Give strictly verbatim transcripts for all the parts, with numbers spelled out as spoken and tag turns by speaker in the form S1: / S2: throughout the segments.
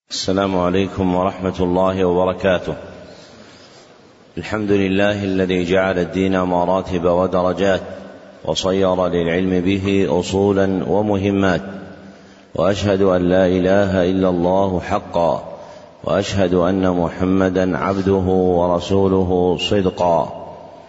S1: السلام عليكم ورحمة الله وبركاته. الحمد لله الذي جعل الدين مراتب ودرجات وصير للعلم به أصولا ومهمات، وأشهد أن لا إله إلا الله حقا، وأشهد أن محمدا عبده ورسوله صدقا.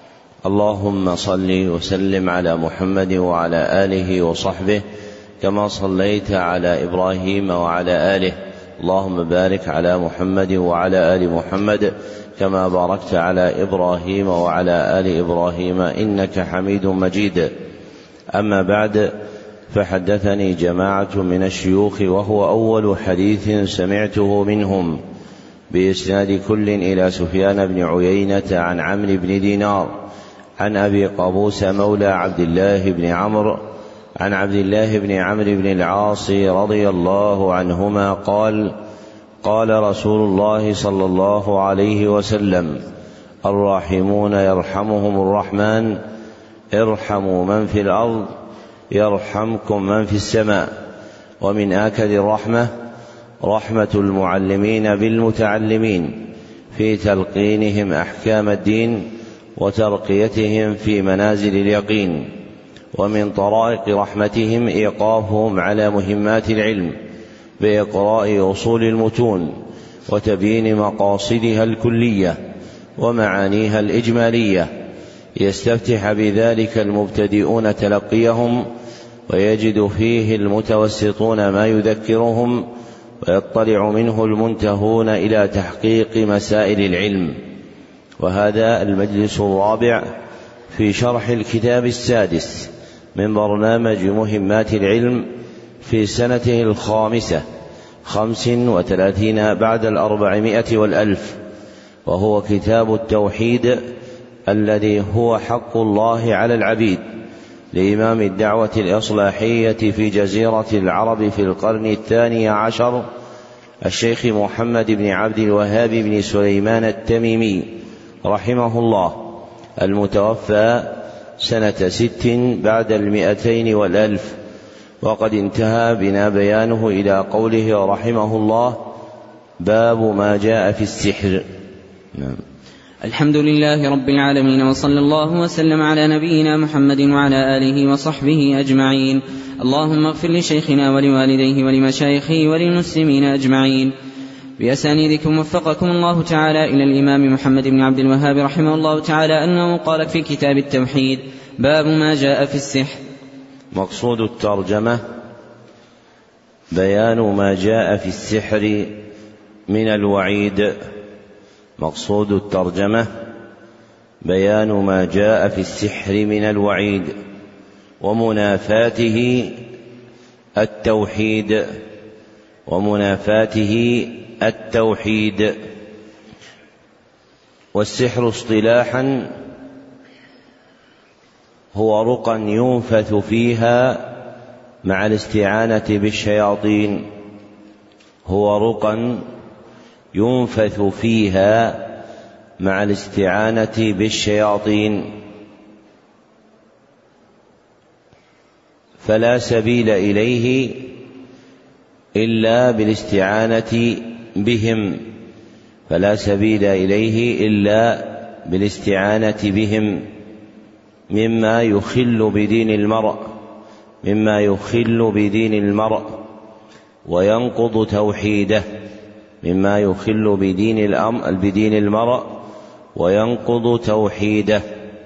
S1: اللهم صل وسلم على محمد وعلى آله وصحبه كما صليت على إبراهيم وعلى آله. اللهم بارك على محمد وعلى آل محمد كما باركت على إبراهيم وعلى آل إبراهيم إنك حميد مجيد. أما بعد، فحدثني جماعة من الشيوخ وهو أول حديث سمعته منهم بإسناد كل إلى سفيان بن عيينة عن عمرو بن دينار عن أبي قابوس مولى عبد الله بن عمرو عن عبد الله بن عمرو بن العاص رضي الله عنهما قال: قال رسول الله صلى الله عليه وسلم: الراحمون يرحمهم الرحمن، ارحموا من في الأرض يرحمكم من في السماء. ومن آكد الرحمة رحمة المعلمين بالمتعلمين في تلقينهم أحكام الدين وترقيتهم في منازل اليقين. ومن طرائق رحمتهم إيقافهم على مهمات العلم بإقراء أصول المتون وتبيين مقاصدها الكلية ومعانيها الإجمالية، يستفتح بذلك المبتدئون تلقيهم، ويجد فيه المتوسطون ما يذكرهم، ويطلع منه المنتهون إلى تحقيق مسائل العلم. وهذا المجلس الرابع في شرح الكتاب السادس من برنامج مهمات العلم في سنته الخامسة خمس وثلاثين بعد الأربعمائة والألف، وهو كتاب التوحيد الذي هو حق الله على العبيد لإمام الدعوة الإصلاحية في جزيرة العرب في القرن الثاني عشر الشيخ محمد بن عبد الوهاب بن سليمان التميمي رحمه الله، المتوفى سنة ست بعد المئتين والألف. وقد انتهى بنا بيانه إلى قوله رحمه الله: باب ما جاء في السحر. نعم.
S2: الحمد لله رب العالمين، وصلى الله وسلم على نبينا محمد وعلى آله وصحبه أجمعين. اللهم اغفر لشيخنا ولوالديه ولمشايخه وللمسلمين أجمعين. بأسانيدكم وفقكم الله تعالى إلى الإمام محمد بن عبد الوهاب رحمه الله تعالى أنه قال في كتاب التوحيد: باب ما جاء في السحر.
S1: مقصود الترجمة بيان ما جاء في السحر من الوعيد. مقصود الترجمة بيان ما جاء في السحر من الوعيد، ومنافاته التوحيد ومنافاته التوحيد. والسحر اصطلاحا هو رقى ينفث فيها مع الاستعانة بالشياطين هو رقى ينفث فيها مع الاستعانة بالشياطين فلا سبيل إليه إلا بالاستعانة بهم فلا سبيل إليه إلا بالاستعانة بهم مما يخل بدين المرء مما يخل بدين المرء وينقض توحيده مما يخل بدين الأمر بدين المرء وينقض توحيده.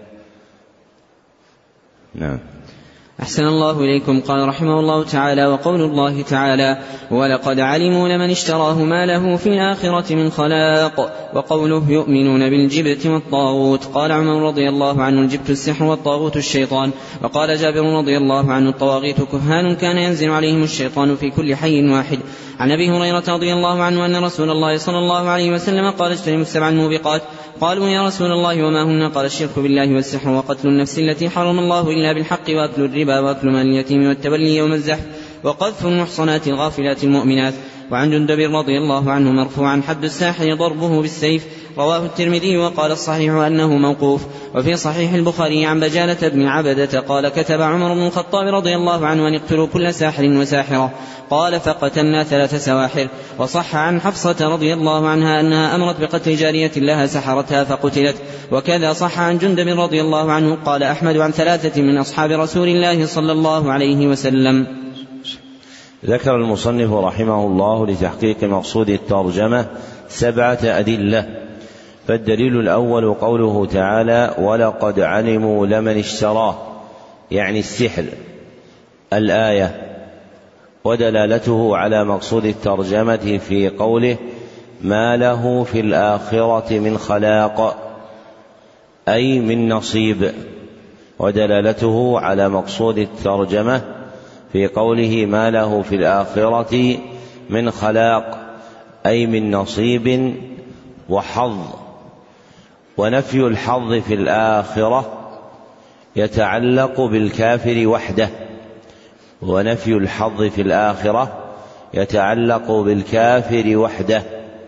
S1: نعم.
S2: أحسن الله إليكم. قال رحمه الله تعالى: وقول الله تعالى: ولقد علموا لمن اشتراه ما له في الآخرة من خلاق. وقوله: يؤمنون بالجبت والطاغوت. قال عمر رضي الله عنه: الجبت السحر والطاغوت الشيطان. وقال جابر رضي الله عنه: الطواغيت كهان كان ينزل عليهم الشيطان في كل حي واحد. عن أبي هريرة رضي الله عنه أن رسول الله صلى الله عليه وسلم قال: اجتنبوا السبع الموبقات. قالوا: يا رسول الله وما هن؟ قال: الشرك بالله والسحر وقتل النفس التي حرم الله إلا بالحق وأكل الربا وأكل مال اليتيم والتولي يوم الزحف وقذف المحصنات الغافلات المؤمنات. وعن جندب رضي الله عنه مرفوعا: حد الساحر ضربه بالسيف. رواه الترمذي وقال الصحيح أنه موقوف. وفي صحيح البخاري عن بجالة بن عبدة قال: كتب عمر بن الخطاب رضي الله عنه أن يقتلوا كل ساحر وساحرة، قال: فقتلنا ثلاث سواحر. وصح عن حفصة رضي الله عنها أنها أمرت بقتل جارية لها سحرتها فقتلت. وكذا صح عن جندب رضي الله عنه قال أحمد عن ثلاثة من أصحاب رسول الله صلى الله عليه وسلم.
S1: ذكر المصنف رحمه الله لتحقيق مقصود الترجمة سبعة أدلة. فالدليل الأول قوله تعالى: ولقد علموا لمن اشتراه، يعني السحر، الآية، ودلالته على مقصود الترجمة في قوله: ما له في الآخرة من خلاق، أي من نصيب، ودلالته على مقصود الترجمة في قوله: ما له في الآخرة من خلاق، أي من نصيب وحظ. ونفي الحظ في الآخرة يتعلق بالكافر وحده، ونفي الحظ في الآخرة يتعلق بالكافر وحده،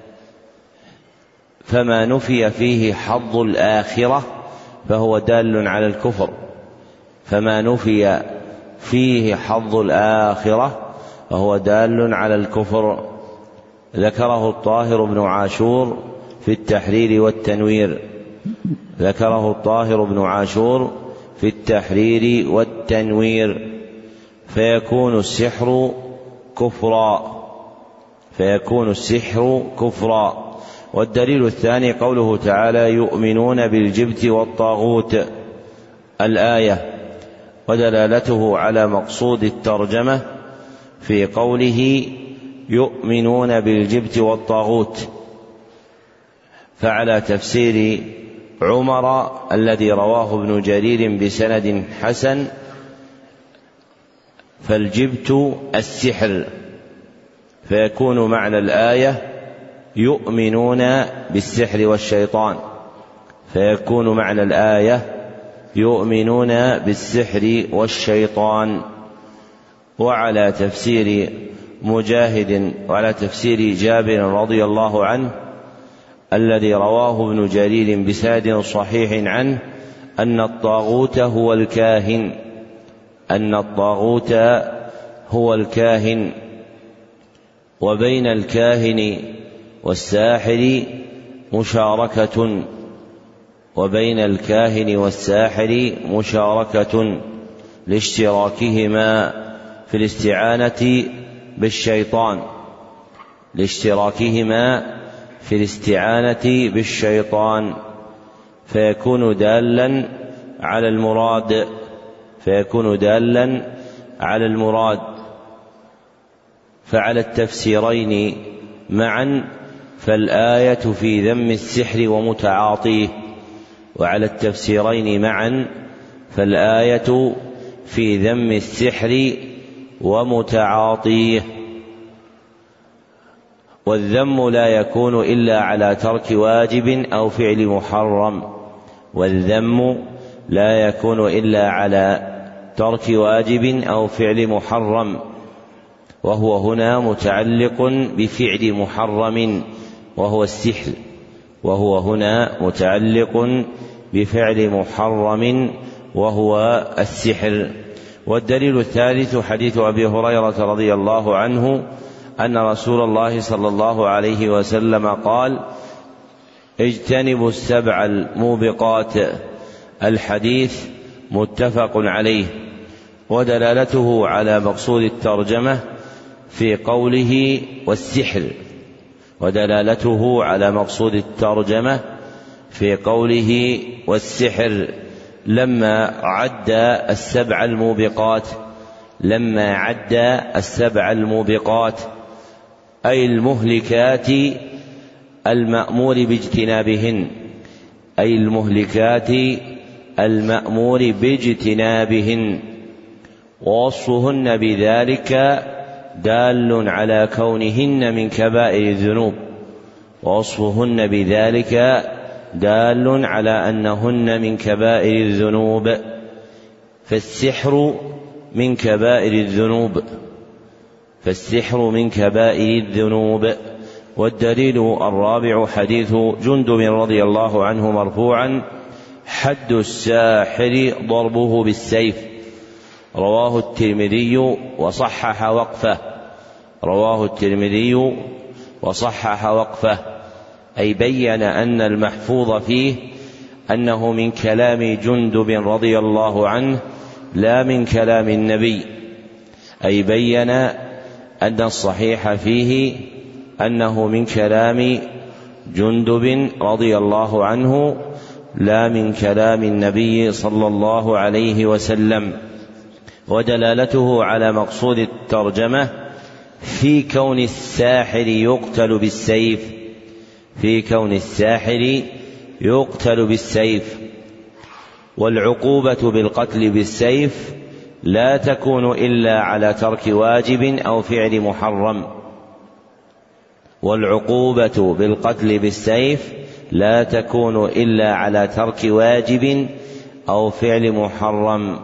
S1: فما نفي فيه حظ الآخرة فهو دال على الكفر، فما نفي فيه حظ الآخرة فهو دال على الكفر. ذكره الطاهر بن عاشور في التحرير والتنوير ذكره الطاهر بن عاشور في التحرير والتنوير فيكون السحر كفرا فيكون السحر كفرا. والدليل الثاني قوله تعالى: يؤمنون بالجبت والطاغوت، الآية، ودلالته على مقصود الترجمة في قوله: يؤمنون بالجبت والطاغوت، فعلى تفسير عمر الذي رواه ابن جرير بسند حسن: فالجبت السحر، فيكون معنى الآية يؤمنون بالسحر والشيطان فيكون معنى الآية يؤمنون بالسحر والشيطان. وعلى تفسير مجاهد وعلى تفسير جابر رضي الله عنه الذي رواه ابن جرير بسند صحيح عنه أن الطاغوت هو الكاهن أن الطاغوت هو الكاهن وبين الكاهن والساحر مشاركة وبين الكاهن والساحر مشاركة لاشتراكهما في الاستعانة بالشيطان لاشتراكهما في الاستعانة بالشيطان فيكون دالا على المراد فيكون دالا على المراد فعلى التفسيرين معا فالآية في ذم السحر ومتعاطيه وعلى التفسيرين معا فالآية في ذم السحر ومتعاطيه. والذم لا يكون إلا على ترك واجب أو فعل محرم والذم لا يكون إلا على ترك واجب أو فعل محرم وهو هنا متعلق بفعل محرم وهو السحر وهو هنا متعلق بفعل محرم وهو السحر. والدليل الثالث حديث أبي هريرة رضي الله عنه أن رسول الله صلى الله عليه وسلم قال: اجتنبوا السبع الموبقات. الحديث متفق عليه. ودلالته على مقصود الترجمة في قوله والسحر ودلالته على مقصود الترجمة في قوله والسحر لما عد السبع الموبقات لما عد السبع الموبقات أي المهلكات المأمور باجتنابهن أي المهلكات المأمور باجتنابهن ووصفهن بذلك دال على كونهن من كبائر الذنوب ووصفهن بذلك دال على أنهن من كبائر الذنوب فالسحر من كبائر الذنوب فالسحر من كبائر الذنوب. والدليل الرابع حديث جندب رضي الله عنه مرفوعا: حد الساحر ضربه بالسيف. رواه الترمذي وصحح وقفه. رواه الترمذي وصحح وقفه أي بين أن المحفوظ فيه أنه من كلام جندب رضي الله عنه لا من كلام النبي، أي بين أن الصحيح فيه أنه من كلام جندب رضي الله عنه لا من كلام النبي صلى الله عليه وسلم. ودلالته على مقصود الترجمة في كون الساحر يقتل بالسيف، في كون الساحر يقتل بالسيف. والعقوبة بالقتل بالسيف لا تكون إلا على ترك واجب أو فعل محرم. والعقوبة بالقتل بالسيف لا تكون إلا على ترك واجب أو فعل محرم.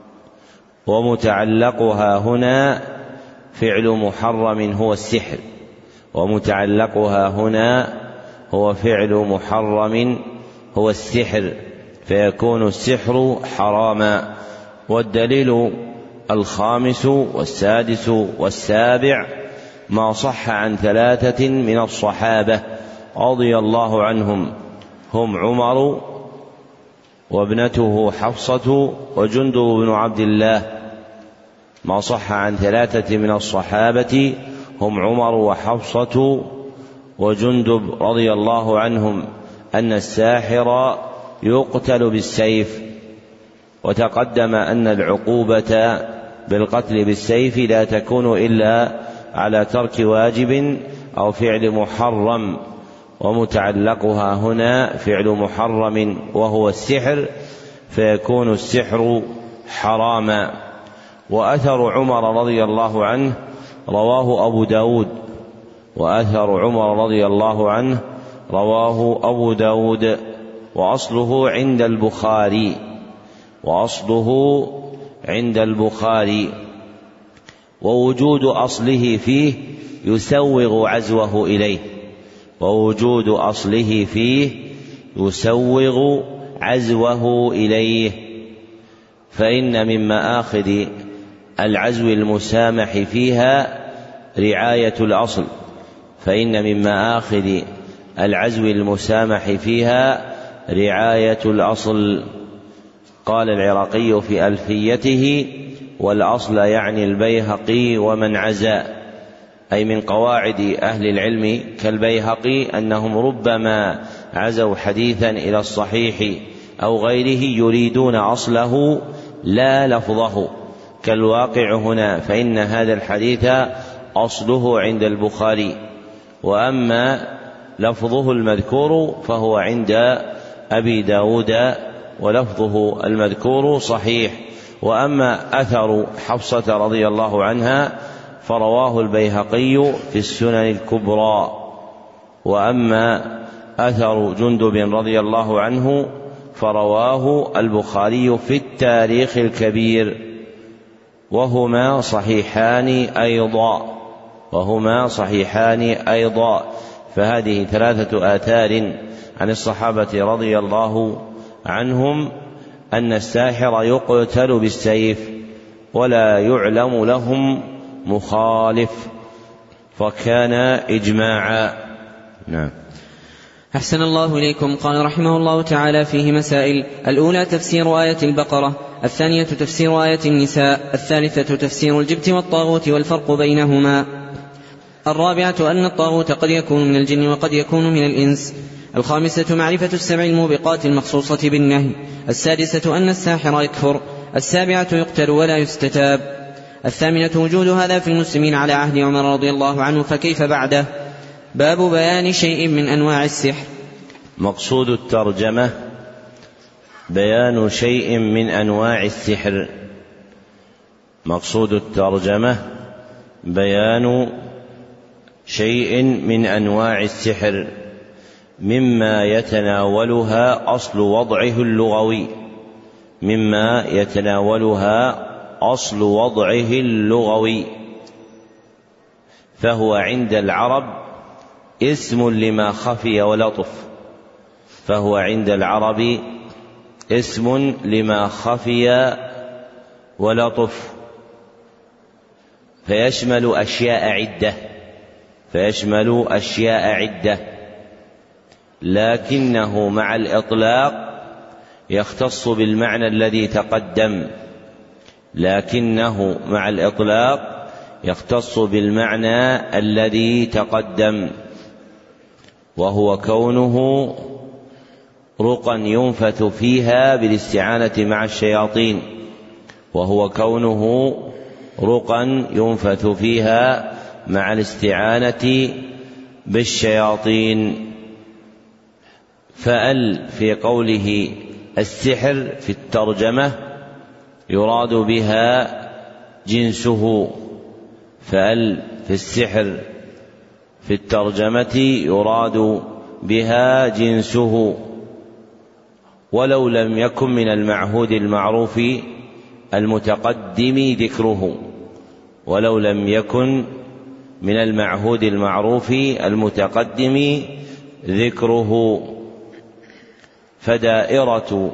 S1: ومتعلقها هنا فعل محرم هو السحر، ومتعلقها هنا هو فعل محرم هو السحر، فيكون السحر حراما. والدليل الخامس والسادس والسابع ما صح عن ثلاثة من الصحابة رضي الله عنهم، هم عمر وابنته حفصة وجندب بن عبد الله. ما صح عن ثلاثة من الصحابة هم عمر وحفصة وجندب رضي الله عنهم أن الساحر يقتل بالسيف. وتقدم أن العقوبة بالقتل بالسيف لا تكون إلا على ترك واجب أو فعل محرم، ومتعلقها هنا فعل محرم وهو السحر، فيكون السحر حراما. وأثر عمر رضي الله عنه رواه أبو داود وأثر عمر رضي الله عنه رواه أبو داود وأصله عند البخاري وأصله عند البخاري ووجود أصله فيه يسوغ عزوه إليه ووجود أصله فيه يسوغ عزوه إليه فإن من مآخذ العزو المسامح فيها رعاية الأصل فإن من مآخذ العزو المسامح فيها رعاية الأصل. قال العراقي في ألفيته: والأصل يعني البيهقي ومن عزا، أي من قواعد أهل العلم كالبيهقي أنهم ربما عزوا حديثا إلى الصحيح أو غيره يريدون أصله لا لفظه، كالواقع هنا، فإن هذا الحديث أصله عند البخاري، وأما لفظه المذكور فهو عند أبي داود ولفظه المذكور صحيح. وأما أثر حفصة رضي الله عنها فرواه البيهقي في السنن الكبرى، وأما أثر جندب رضي الله عنه فرواه البخاري في التاريخ الكبير، وهما صحيحان أيضا وهما صحيحان أيضا فهذه ثلاثة آثار عن الصحابة رضي الله عنهم أن الساحر يقتل بالسيف ولا يعلم لهم مخالف، فكان إجماعا. نعم.
S2: أحسن الله إليكم. قال رحمه الله تعالى فيه مسائل: الأولى تفسير آية البقرة، الثانية تفسير آية النساء، الثالثة تفسير الجبت والطاغوت والفرق بينهما، الرابعة أن الطاغوت قد يكون من الجن وقد يكون من الإنس، الخامسة معرفة السبع الموبقات المخصوصة بالنهي، السادسة أن الساحر يكفر، السابعة يقتل ولا يستتاب، الثامنة وجود هذا في المسلمين على عهد عمر رضي الله عنه، فكيف بعده؟ باب بيان شيء من أنواع السحر.
S1: مقصود الترجمة بيان شيء من أنواع السحر. مقصود الترجمة بيان شيء من أنواع السحر مما يتناولها أصل وضعه اللغوي مما يتناولها أصل وضعه اللغوي فهو عند العرب اسم لما خفي ولطف فهو عند العرب اسم لما خفي ولطف فيشمل أشياء عدة فيشمل أشياء عدة لكنه مع الإطلاق يختص بالمعنى الذي تقدم لكنه مع الإطلاق يختص بالمعنى الذي تقدم وهو كونه رقا ينفث فيها بالاستعانة مع الشياطين وهو كونه رقا ينفث فيها مع الاستعانة بالشياطين. فأل في قوله السحر في الترجمة يراد بها جنسه فأل في السحر في الترجمة يراد بها جنسه ولو لم يكن من المعهود المعروف المتقدم ذكره ولو لم يكن من المعهود المعروف المتقدم ذكره فدائرة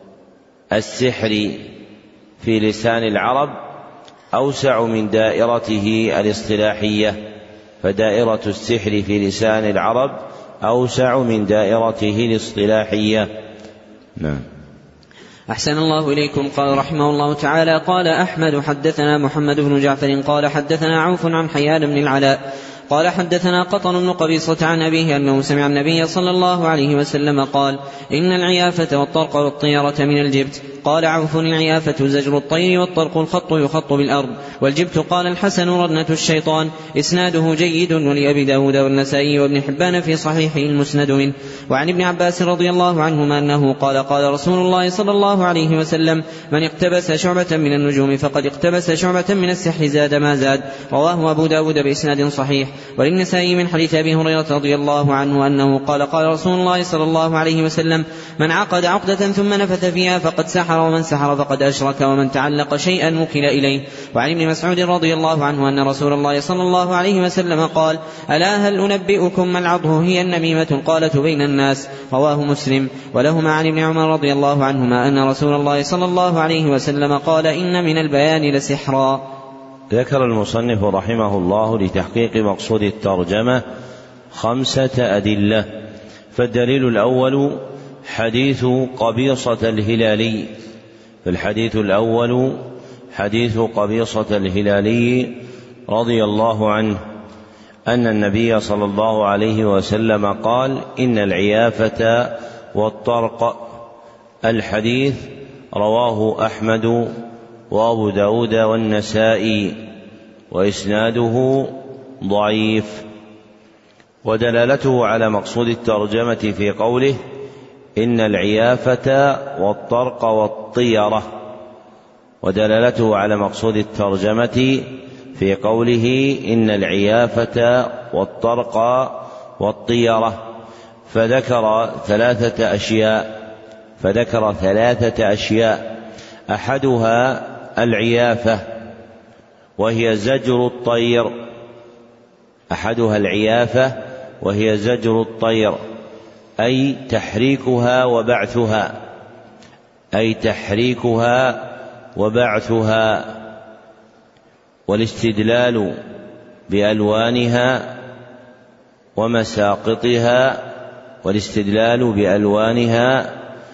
S1: السحر في لسان العرب أوسع من دائرته الاصطلاحية فدائرة السحر في لسان العرب أوسع من دائرته الاصطلاحية. نعم.
S2: أحسن الله إليكم. قال رحمه الله تعالى قال أحمد حدثنا محمد بن جعفر قال حدثنا عوف عن حيان بن العلاء قال حدثنا قطن بن قبيصة عن أبيه أنه سمع النبي صلى الله عليه وسلم قال إن العيافة والطرق والطيرة من الجبت. قال عوف العيافة زجر الطير والطرق الخط يخط بالأرض والجبت قال الحسن رنة الشيطان. إسناده جيد ولأبي داود والنسائي وابن حبان في صحيحه المسند منه. وعن ابن عباس رضي الله عنهما أنه قال قال رسول الله صلى الله عليه وسلم من اقتبس شعبة من النجوم فقد اقتبس شعبة من السحر زاد ما زاد. رواه أبو داود بإسناد صحيح. وللنسائي من حديث أبي هريرة رضي الله عنه أنه قال قال رسول الله صلى الله عليه وسلم من عقد عقدة ثم نفث فيها فقد سحر ومن سحر فقد أشرك ومن تعلق شيئا وكل إليه. وعن ابن مسعود رضي الله عنه أن رسول الله صلى الله عليه وسلم قال ألا هل أنبئكم ما العضه هي النميمة القالة بين الناس. رواه مسلم. ولهما عن ابن عمر رضي الله عنهما أن رسول الله صلى الله عليه وسلم قال إن من البيان لسحرا.
S1: ذكر المصنف رحمه الله لتحقيق مقصود الترجمة خمسة أدلة. فالدليل الأول حديث قبيصة الهلالي فالحديث الأول حديث قبيصة الهلالي رضي الله عنه أن النبي صلى الله عليه وسلم قال إن العيافة والطرق. الحديث رواه أحمد وأبو داود والنسائي وإسناده ضعيف. ودلالته على مقصود الترجمة في قوله إن العيافة والطرق والطيرة ودلالته على مقصود الترجمة في قوله إن العيافة والطرق والطيرة فذكر ثلاثة أشياء فذكر ثلاثة أشياء أحدها العيافة وهي زجر الطير أحدها العيافة وهي زجر الطير أي تحريكها وبعثها أي تحريكها وبعثها والاستدلال بألوانها ومساقطها والاستدلال بألوانها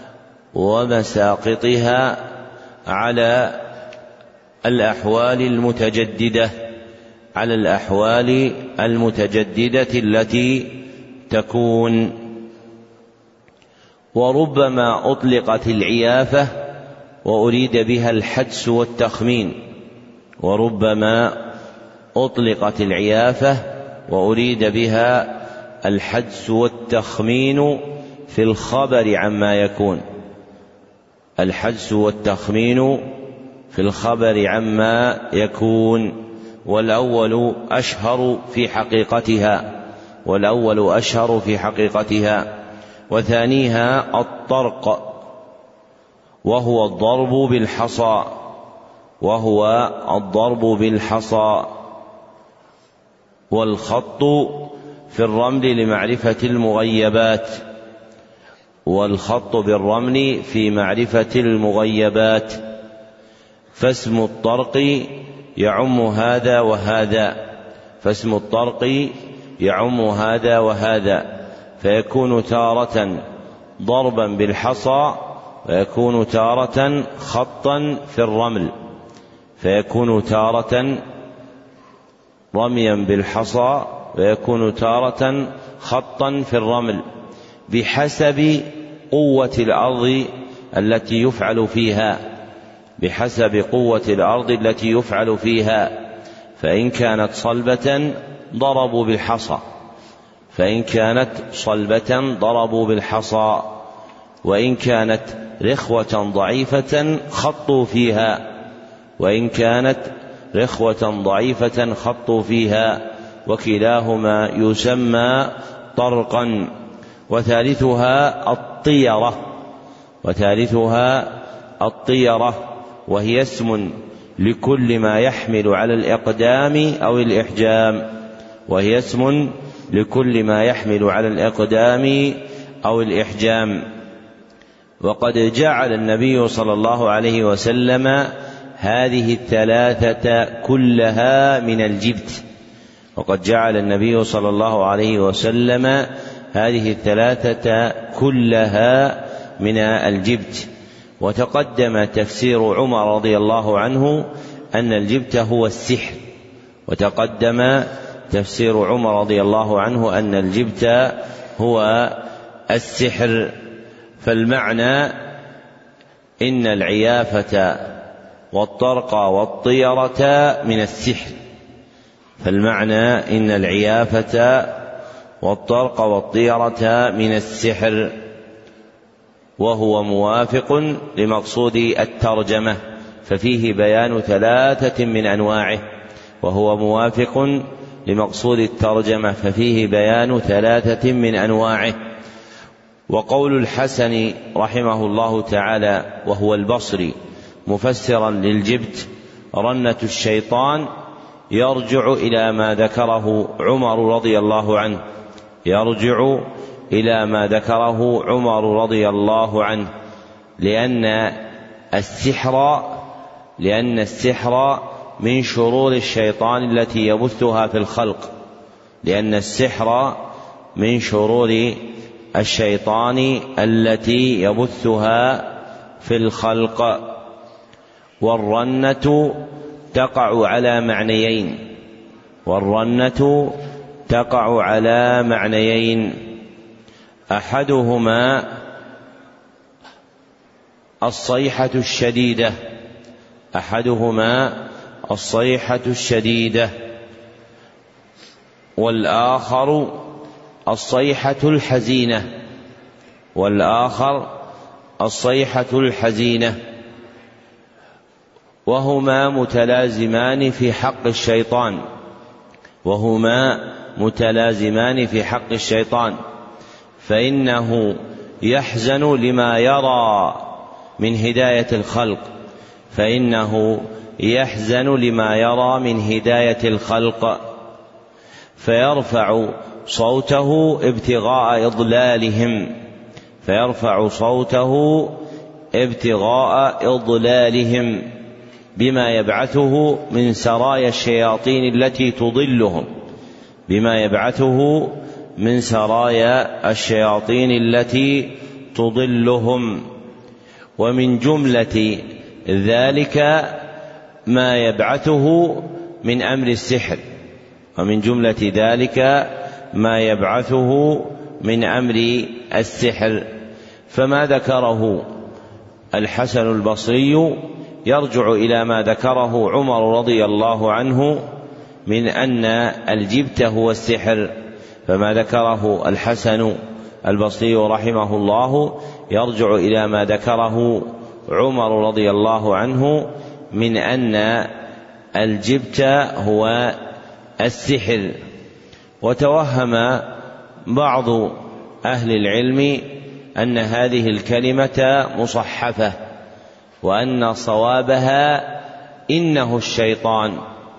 S1: ومساقطها على الأحوال المتجددة على الأحوال المتجددة التي تكون. وربما أطلقت العيافة وأريد بها الحدس والتخمين وربما أطلقت العيافة وأريد بها الحدس والتخمين في الخبر عما يكون الحدس والتخمين في الخبر عما يكون والأول أشهر في حقيقتها والأول أشهر في حقيقتها وثانيها الطرق وهو الضرب بالحصى وهو الضرب بالحصى والخط في الرمل لمعرفة المغيبات والخط بالرمل في معرفة المغيبات. فاسم الطرق يعم هذا وهذا فاسم الطرق يعم هذا وهذا فيكون تارة ضربا بالحصى ويكون تارة خطا في الرمل فيكون تارة رميا بالحصى ويكون تارة خطا في الرمل بحسب قوة الأرض التي يفعل فيها بحسب قوة الأرض التي يفعل فيها فإن كانت صلبة ضربوا بالحصى فإن كانت صلبة ضربوا بالحصى وإن كانت رخوة ضعيفة خطوا فيها وإن كانت رخوة ضعيفة خطوا فيها وكلاهما يسمى طرقا. وثالثها الطيرة وثالثها الطيرة وهي اسم لكل ما يحمل على الإقدام أو الإحجام وهي اسم لكل ما يحمل على الإقدام أو الإحجام. وقد جعل النبي صلى الله عليه وسلم هذه الثلاثة كلها من الجبت وقد جعل النبي صلى الله عليه وسلم هذه الثلاثة كلها من الجبت. وتقدم تفسير عمر رضي الله عنه أن الجبت هو السحر وتقدم تفسير عمر رضي الله عنه أن الجبت هو السحر. فالمعنى إن العيافة والطرق والطيرة من السحر فالمعنى إن العيافة والطرق والطيرة من السحر وهو موافق لمقصود الترجمة ففيه بيان ثلاثة من أنواعه وهو موافق لمقصود الترجمة ففيه بيان ثلاثة من أنواعه. وقول الحسن رحمه الله تعالى وهو البصري مفسرا للجبت رنة الشيطان يرجع إلى ما ذكره عمر رضي الله عنه يرجع إلى ما ذكره عمر رضي الله عنه لأن السحر لأن السحر من شرور الشيطان التي يبثها في الخلق لأن السحر من شرور الشيطان التي يبثها في الخلق. والرنة تقع على معنيين والرنة تقع على معنيين أحدهما الصيحة الشديدة أحدهما الصيحة الشديدة والآخر الصيحة الحزينة والآخر الصيحة الحزينة وهما متلازمان في حق الشيطان وهما متلازمان في حق الشيطان فإنه يحزن لما يرى من هداية الخلق فإنه يحزن لما يرى من هداية الخلق فيرفع صوته ابتغاء إضلالهم فيرفع صوته ابتغاء إضلالهم بما يبعثه من سرايا الشياطين التي تضلهم بما يبعثه من سرايا الشياطين التي تضلهم. ومن جملة ذلك ما يبعثه من أمر السحر ومن جملة ذلك ما يبعثه من أمر السحر. فما ذكره الحسن البصري يرجع إلى ما ذكره عمر رضي الله عنه من أن الجبت هو السحر فما ذكره الحسن البصري رحمه الله يرجع إلى ما ذكره عمر رضي الله عنه من أن الجبت هو السحر. وتوهم بعض أهل العلم أن هذه الكلمة مصحفة وأن صوابها إنه الشيطان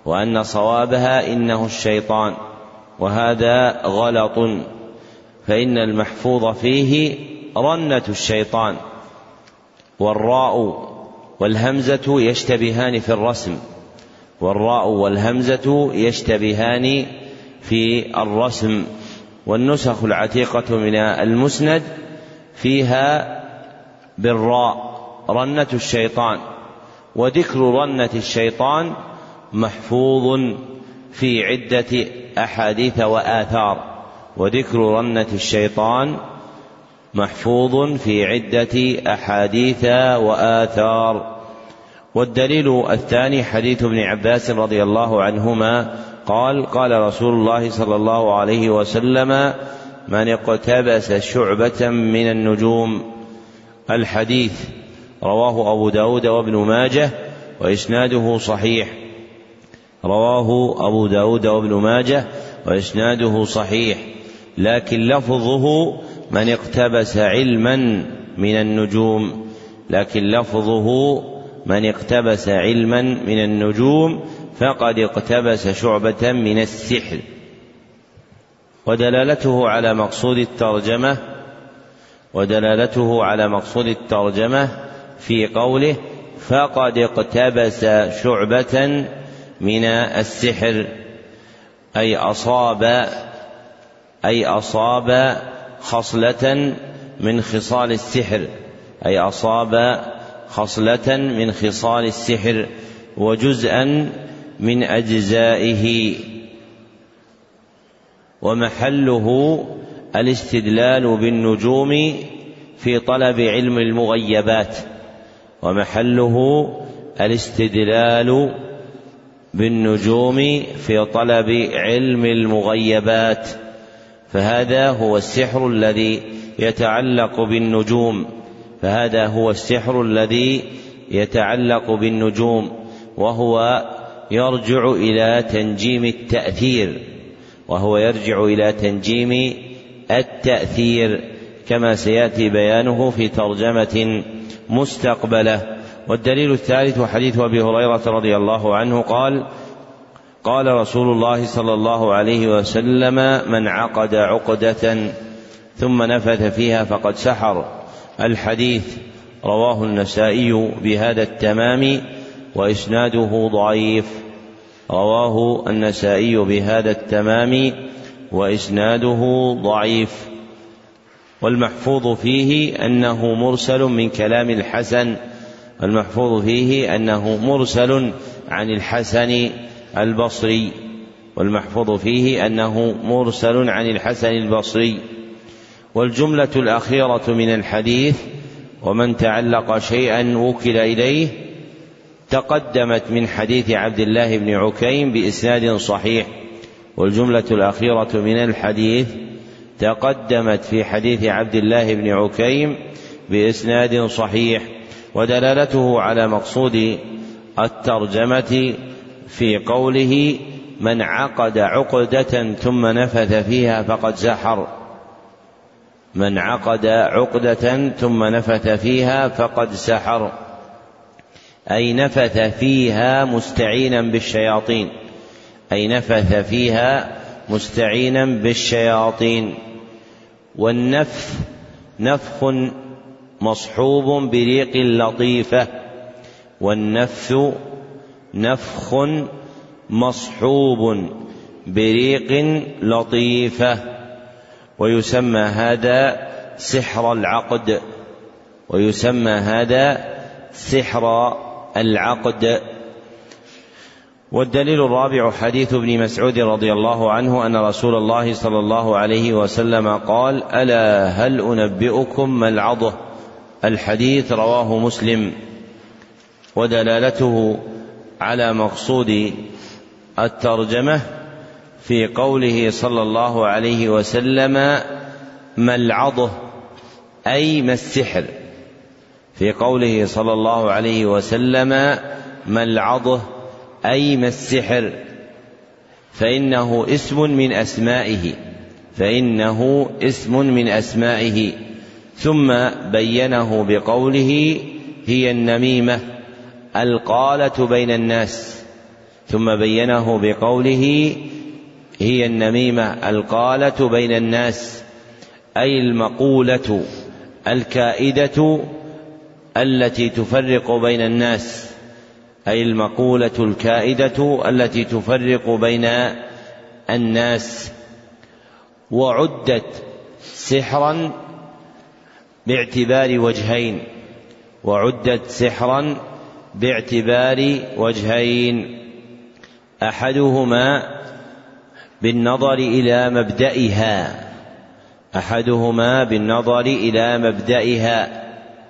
S1: وأن صوابها إنه الشيطان، وهذا غلط، فإن المحفوظ فيه رنة الشيطان، والراء والهمزة يشتبهان في الرسم والراء والهمزة يشتبهان في الرسم والنسخ العتيقة من المسند فيها بالراء رنة الشيطان، وذكر رنة الشيطان محفوظ في عدة أحاديث وآثار وذكر رنة الشيطان محفوظ في عدة أحاديث وآثار. والدليل الثاني حديث ابن عباس رضي الله عنهما قال: قال رسول الله صلى الله عليه وسلم: من اقتبس شعبة من النجوم. الحديث رواه أبو داود وابن ماجه وإسناده صحيح رواه أبو داود وابن ماجه وإسناده صحيح، لكن لفظه من اقتبس علما من النجوم لكن لفظه من اقتبس علما من النجوم فقد اقتبس شعبة من السحر. ودلالته على مقصود الترجمة ودلالته على مقصود الترجمة في قوله: فقد اقتبس شعبة من السحر، أي أصاب أي أصاب خصلة من خصال السحر أي أصاب خصلة من خصال السحر وجزءا من أجزائه. ومحله الاستدلال بالنجوم في طلب علم المغيبات ومحله الاستدلال بالنجوم في طلب علم المغيبات فهذا هو السحر الذي يتعلق بالنجوم فهذا هو السحر الذي يتعلق بالنجوم وهو يرجع إلى تنجيم التأثير وهو يرجع إلى تنجيم التأثير كما سيأتي بيانه في ترجمة مستقبلة. والدليل الثالث حديث أبي هريرة رضي الله عنه قال: قال رسول الله صلى الله عليه وسلم: من عقد عقدة ثم نفث فيها فقد سحر. الحديث رواه النسائي بهذا التمام وإسناده ضعيف رواه النسائي بهذا التمام وإسناده ضعيف. والمحفوظ فيه أنه مرسل من كلام الحسن المحفوظ فيه أنه مرسل عن الحسن البصري والمحفوظ فيه أنه مرسل عن الحسن البصري. والجملة الأخيرة من الحديث: ومن تعلق شيئا وكل إليه، تقدمت من حديث عبد الله بن عكيم بإسناد صحيح. والجملة الأخيرة من الحديث تقدمت في حديث عبد الله بن عكيم بإسناد صحيح. ودلالته على مقصود الترجمة في قوله: من عقد عقدة ثم نفث فيها فقد سحر. من عقد عقدة ثم نفث فيها فقد سحر، أي نفث فيها مستعينا بالشياطين أي نفث فيها مستعينا بالشياطين. والنفث نفخ مصحوب بريق لطيفة والنفث نفخ مصحوب بريق لطيفة ويسمى هذا سحر العقد ويسمى هذا سحر العقد. والدليل الرابع حديث ابن مسعود رضي الله عنه أن رسول الله صلى الله عليه وسلم قال: ألا هل أنبئكم ما العضه؟ الحديث رواه مسلم. ودلالته على مقصود الترجمة في قوله صلى الله عليه وسلم: ما العضه، أي ما السحر. في قوله صلى الله عليه وسلم: ما العضه، أي ما السحر، فإنه اسم من أسمائه فإنه اسم من أسمائه ثم بينه بقوله: هي النميمة القالة بين الناس ثم بينه بقوله هي النميمة القالة بين الناس، أي المقولة الكائدة التي تفرق بين الناس، أي المقولة الكائدة التي تفرق بين الناس. وعدت سحرا باعتبار وجهين، وعدت سحرا باعتبار وجهين، أحدهما بالنظر إلى مبدئها أحدهما بالنظر إلى مبدئها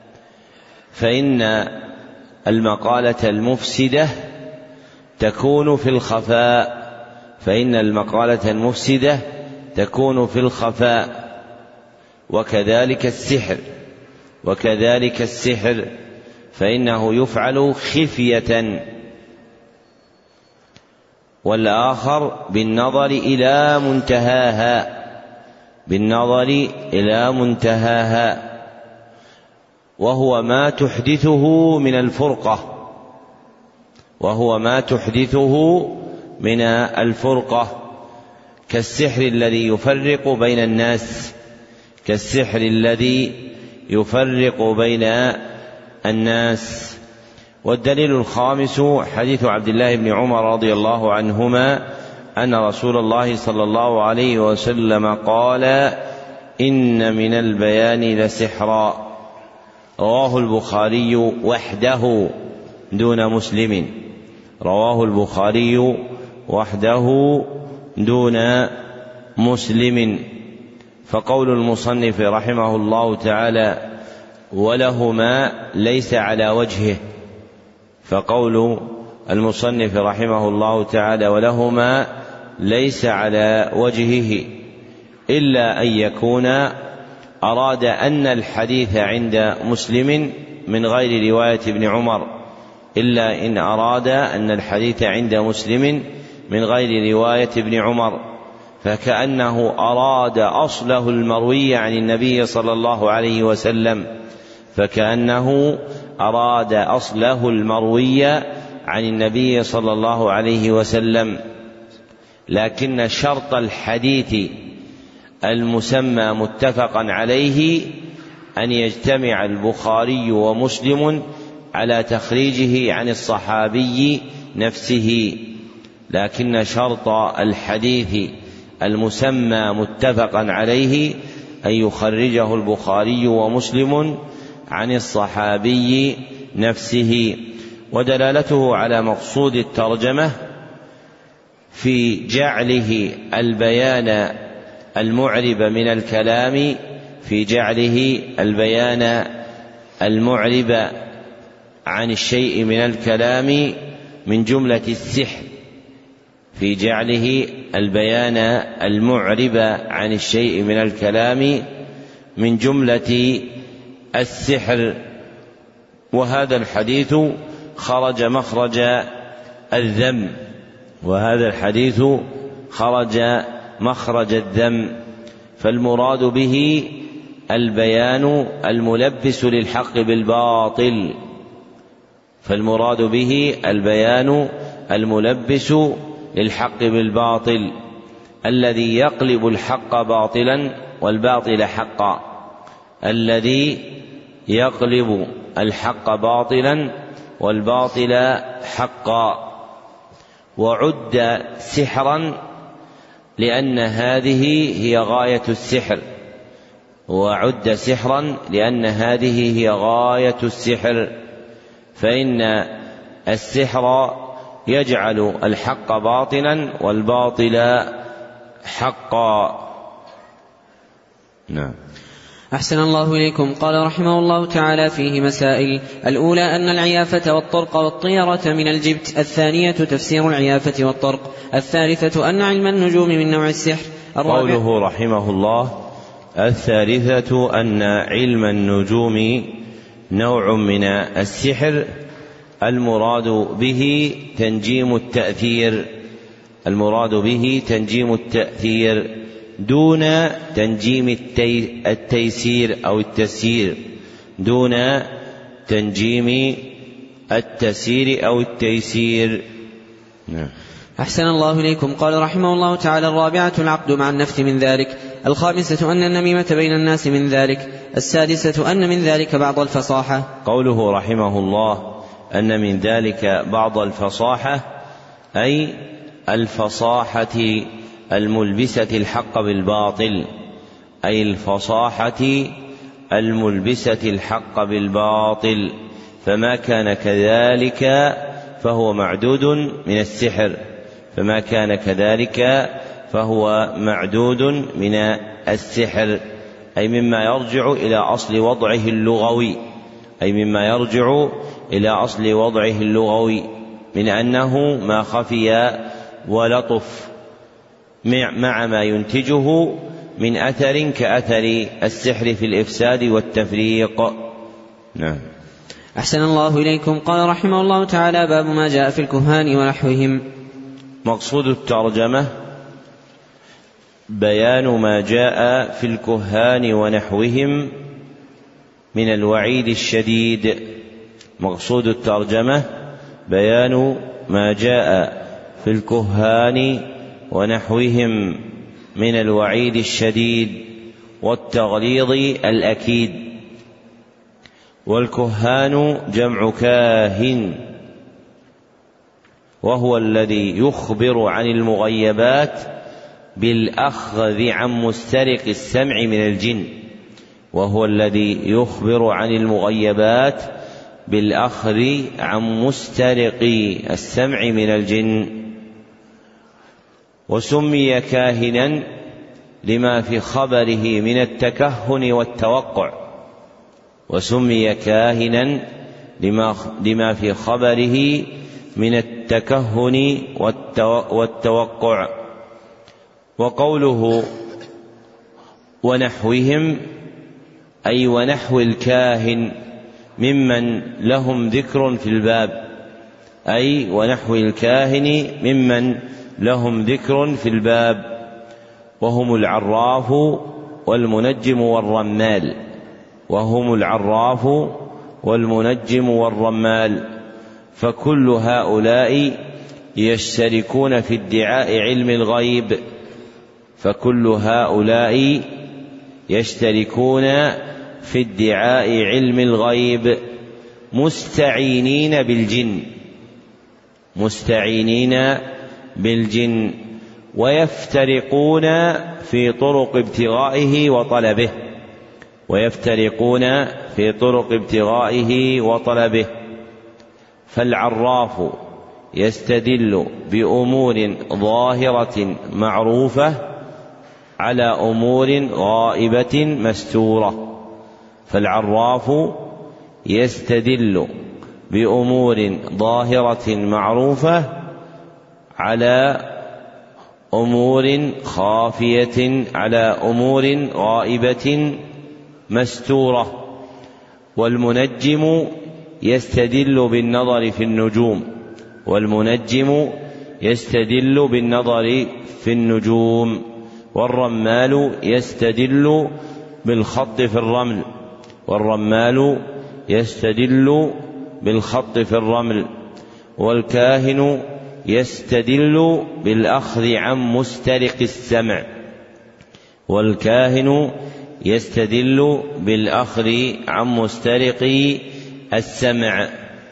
S1: فإن المقالة المفسدة تكون في الخفاء فإن المقالة المفسدة تكون في الخفاء وكذلك السحر وكذلك السحر فإنه يفعل خفية. والآخر بالنظر إلى منتهاها بالنظر إلى منتهاها وهو ما تحدثه من الفرقة وهو ما تحدثه من الفرقة كالسحر الذي يفرق بين الناس كالسحر الذي يفرق بين الناس. والدليل الخامس حديث عبد الله بن عمر رضي الله عنهما أن رسول الله صلى الله عليه وسلم قال إن من البيان لسحرا، رواه البخاري وحده دون مسلم رواه البخاري وحده دون مسلم. فقول المصنف رحمه الله تعالى ولهما ليس على وجهه فقول المصنف رحمه الله تعالى ولهما ليس على وجهه إلا أن يكون أراد أن الحديث عند مسلم من غير رواية ابن عمر إلا إن أراد أن الحديث عند مسلم من غير رواية ابن عمر فكأنه أراد أصله المروي عن النبي صلى الله عليه وسلم فكأنه أراد أصله المروي عن النبي صلى الله عليه وسلم. لكن شرط الحديث المسمى متفقا عليه أن يجتمع البخاري ومسلم على تخريجه عن الصحابي نفسه، لكن شرط الحديث المسمى متفقا عليه أن يخرجه البخاري ومسلم عن الصحابي نفسه. ودلالته على مقصود الترجمة في جعله البيان المعرب من الكلام في جعله البيان المعرب عن الشيء من الكلام من جملة السحر في جعله البيان المعرب عن الشيء من الكلام من جملة السحر. وهذا الحديث خرج مخرج الذم وهذا الحديث خرج مخرج الذم فالمراد به البيان الملبس للحق بالباطل فالمراد به البيان الملبس للحق بالباطل الذي يقلب الحق باطلا والباطل حقا الذي يقلب الحق باطلا والباطل حقا. وعد سحرا لأن هذه هي غاية السحر وعد سحرا لأن هذه هي غاية السحر فإن السحر يجعل الحق باطلا والباطل حقا. نعم.
S2: أحسن الله إليكم. قال رحمه الله تعالى فيه مسائل: الأولى أن العيافة والطرق والطيرة من الجبت، الثانية تفسير العيافة والطرق، الثالثة أن علم النجوم من نوع السحر.
S1: قوله رحمه الله الثالثة أن علم النجوم نوع من السحر المراد به تنجيم التأثير المراد به تنجيم التأثير دون تنجيم التيسير أو التسيير دون تنجيم التسيير أو التيسير. نعم.
S2: أحسن الله إليكم. قال رحمه الله تعالى: الرابعة العقد مع النفث من ذلك. الخامسة أن النميمة بين الناس من ذلك. السادسة أن من ذلك بعض الفصاحة.
S1: قوله رحمه الله أن من ذلك بعض الفصاحة أي الفصاحة الملبسة الحق بالباطل، أي الفصاحة الملبسة الحق بالباطل، فما كان كذلك فهو معدود من السحر، فما كان كذلك فهو معدود من السحر، أي مما يرجع إلى أصل وضعه اللغوي، أي مما يرجع إلى أصل وضعه اللغوي من أنه ما خفي ولطف مع ما ينتجه من أثر كأثر السحر في الإفساد والتفريق. نعم.
S2: أحسن الله إليكم. قال رحمه الله تعالى: باب ما جاء في الكهان ونحوهم.
S1: مقصود الترجمة بيان ما جاء في الكهان ونحوهم من الوعيد الشديد. مقصود الترجمة بيان ما جاء في الكهان ونحوهم من الوعيد الشديد والتغليظ الأكيد. والكهان جمع كاهن، وهو الذي يخبر عن المغيبات بالأخذ عن مسترق السمع من الجن، وهو الذي يخبر عن المغيبات بالأخذ عن مسترق السمع من الجن. وسمي كاهنا لما في خبره من التكهن والتوقع، وسمي كاهنا لما, لما في خبره من التكهن والتوقع. وقوله ونحوهم أي ونحو الكاهن ممن لهم ذكر في الباب، أي ونحو الكاهن ممن لهم ذكر في الباب، وهم العراف والمنجم والرمال، وهم العراف والمنجم والرمال، فكل هؤلاء يشتركون في ادعاء علم الغيب، فكل هؤلاء يشتركون في ادعاء علم الغيب مستعينين بالجن، مستعينين بالجن، ويفترقون في طرق ابتغائه وطلبه، ويفترقون في طرق ابتغائه وطلبه. فالعراف يستدل بأمور ظاهرة معروفة على أمور غائبة مستورة، فالعراف يستدل بأمور ظاهرة معروفة على أمور خافية، على أمور غائبة مستورة. والمنجم يستدل بالنظر في النجوم، والمنجم يستدل بالنظر في النجوم. والرمال يستدل بالخط في الرمل، والرمال يستدل بالخط في الرمل. والكاهن يستدل بالأخذ عن مسترق السمع، والكاهن يستدل بالأخذ عن مسترق السمع.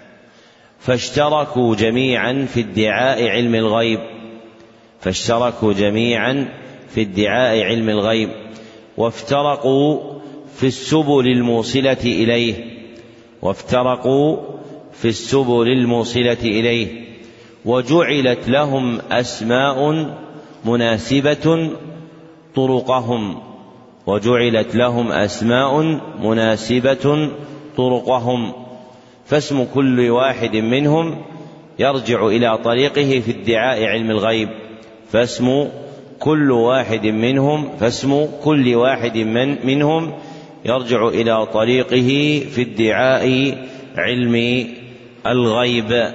S1: فاشتركوا جميعا في ادعاء علم الغيب، فاشتركوا جميعا في ادعاء علم الغيب، وافترقوا في السبل الموصلة إليه، وافترقوا في السبل الموصلة إليه، وجعلت لهم أسماء مناسبة طرقهم، وجعلت لهم أسماء مناسبة طرقهم، فاسم كل واحد منهم يرجع إلى طريقه في ادعاء علم الغيب، فاسم كل واحد منهم فاسم كل واحد من منهم يرجع إلى طريقه في ادعاء علم الغيب.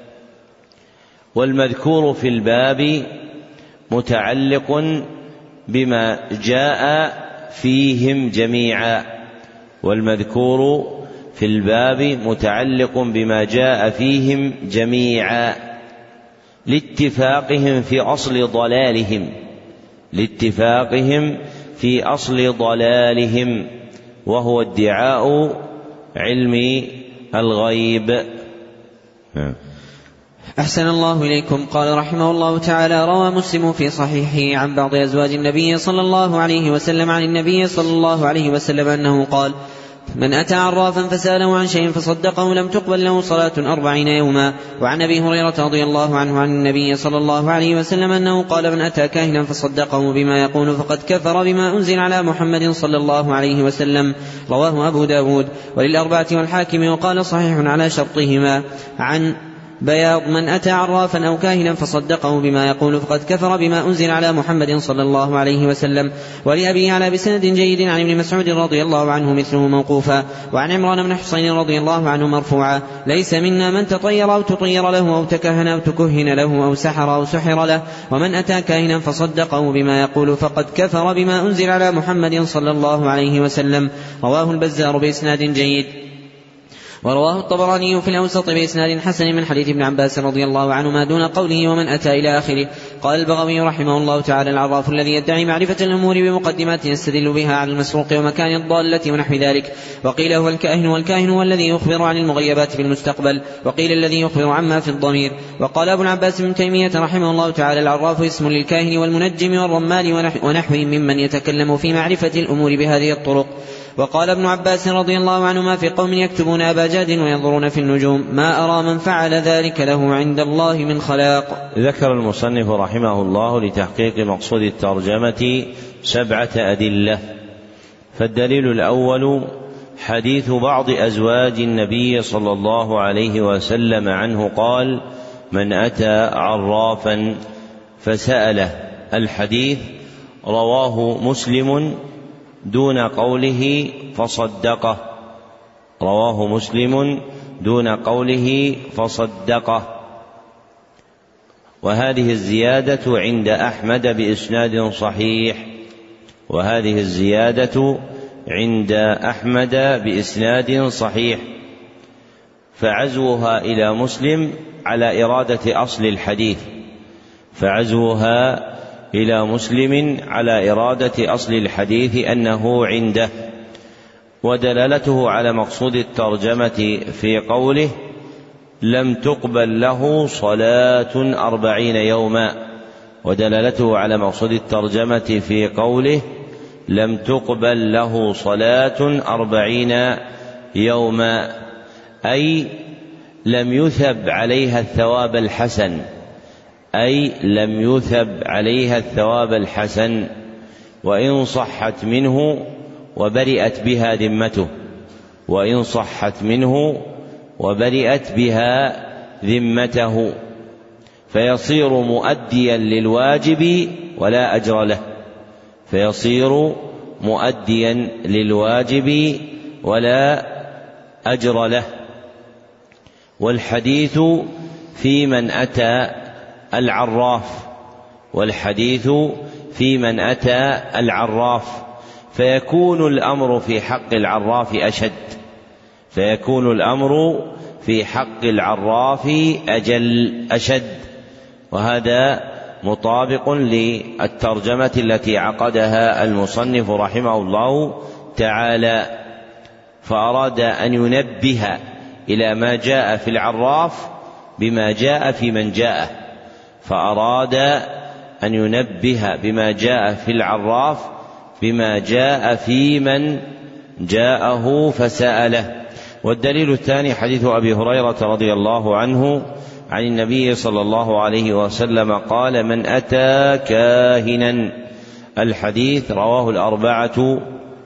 S1: والمذكور في الباب متعلق بما جاء فيهم جميعا، والمذكور في الباب متعلق بما جاء فيهم جميعا، لاتفاقهم في أصل ضلالهم لاتفاقهم في أصل ضلالهم وهو ادعاء علم الغيب.
S2: أحسن الله إليكم. قال رحمه الله تعالى: روى مسلم في صحيحه عن بعض أزواج النبي صلى الله عليه وسلم عن النبي صلى الله عليه وسلم أنه قال: من أتى عرافا فسأله عن شيء فصدقه لم تقبل له صلاة أربعين يوما. وعن أبي هريرة رضي الله عنه عن النبي صلى الله عليه وسلم أنه قال: من أتى كاهنا فصدقه بما يقول فقد كفر بما أنزل على محمد صلى الله عليه وسلم. رواه أبو داود وللأربعة والحاكم وقال صحيح على شرطهما. عن بياض: من أتى عرافا أو كاهنا فصدقه بما يقول فقد كفر بما أنزل على محمد صلى الله عليه وسلم. ولأبي على بسند جيد عن ابن مسعود رضي الله عنه مثله موقوفا. وعن عمران بن حسين رضي الله عنه مرفوعا: ليس منا من تطير أو تطير له أو تكهن أو تكهن له أو سحر أو سحر له. ومن أتى كاهنا فصدقه بما يقول فقد كفر بما أنزل على محمد صلى الله عليه وسلم. رواه البزار بإسناد جيد. ورواه الطبراني في الأوسط بإسناد حسن من حديث ابن عباس رضي الله عنهما دون قوله ومن أتى إلى آخره. قال البغوي رحمه الله تعالى: العراف الذي يدعي معرفة الأمور بمقدمات يستدل بها على المسروق ومكان الضالة ونحو ذلك. وقيل هو الكاهن، والكاهن هو الذي يخبر عن المغيبات في المستقبل، وقيل الذي يخبر عما في الضمير. وقال أبو العباس بن تيمية رحمه الله تعالى: العراف اسم للكاهن والمنجم والرمال ونحوهم ممن يتكلم في معرفة الأمور بهذه الطرق. وقال ابن عباس رضي الله عنهما في قوم يكتبون أباجاد وينظرون في النجوم: ما أرى من فعل ذلك له عند الله من خلاق.
S1: ذكر المصنف رحمه الله لتحقيق مقصود الترجمة سبعة أدلة. فالدليل الأول حديث بعض أزواج النبي صلى الله عليه وسلم عنه قال: من أتى عرافا فسأله. الحديث رواه مسلم دون قوله فصدقه رواه مسلم دون قوله فصدقه وهذه الزيادة عند أحمد بإسناد صحيح وهذه الزيادة عند أحمد بإسناد صحيح فعزوها إلى مسلم على إرادة أصل الحديث فعزوها إلى مسلم على إرادة أصل الحديث أنه عنده. ودلالته على مقصود الترجمة في قوله: لم تقبل له صلاة أربعين يوما. ودلالته على مقصود الترجمة في قوله: لم تقبل له صلاة أربعين يوما، أي لم يثب عليها الثواب الحسن أي لم يثب عليها الثواب الحسن وإن صحت منه وبرئت بها ذمته وإن صحت منه وبرئت بها ذمته فيصير مؤديا للواجب ولا أجر له فيصير مؤديا للواجب ولا أجر له. والحديث في من أتى العراف والحديث في من أتى العراف فيكون الأمر في حق العراف أشد فيكون الأمر في حق العراف أجل أشد وهذا مطابق للترجمة التي عقدها المصنف رحمه الله تعالى، فأراد أن ينبه إلى ما جاء في العراف بما جاء في من جاء فأراد أن ينبه بما جاء في العراف بما جاء في من جاءه فسأله. والدليل الثاني حديث أبي هريرة رضي الله عنه عن النبي صلى الله عليه وسلم قال: من أتى كاهنا. الحديث رواه الأربعة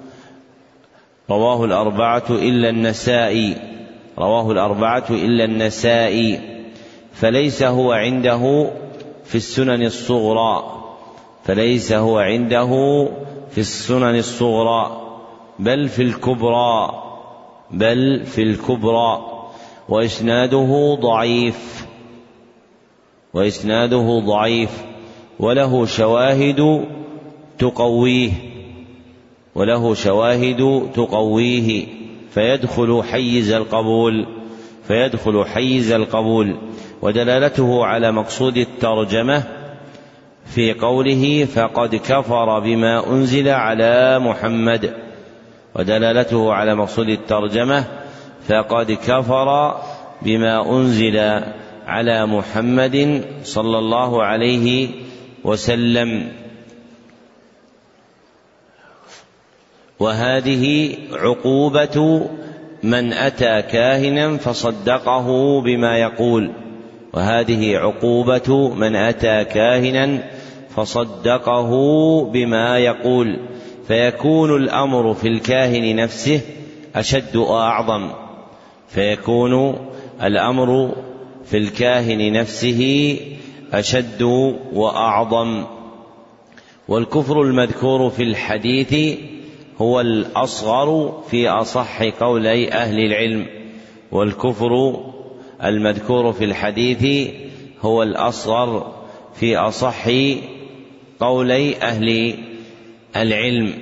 S1: رواه الأربعة إلا النسائي رواه الأربعة إلا النسائي فليس هو عنده في السنن الصغرى فليس هو عنده في السنن الصغرى بل في الكبرى بل في الكبرى وإسناده ضعيف وإسناده ضعيف وله شواهد تقويه وله شواهد تقويه فيدخل حيز القبول فيدخل حيز القبول ودلالته على مقصود الترجمة في قوله فقد كفر بما أنزل على محمد، ودلالته على مقصود الترجمة فقد كفر بما أنزل على محمد صلى الله عليه وسلم. وهذه عقوبة من أتى كاهنا فصدقه بما يقول، وهذه عقوبة من أتى كاهنا فصدقه بما يقول، فيكون الأمر في الكاهن نفسه أشد وأعظم، فيكون الأمر في الكاهن نفسه أشد وأعظم. والكفر المذكور في الحديث هو الأصغر في أصح قولي أهل العلم، والكفر المذكور في الحديث هو الأصغر في أصح قولي أهل العلم،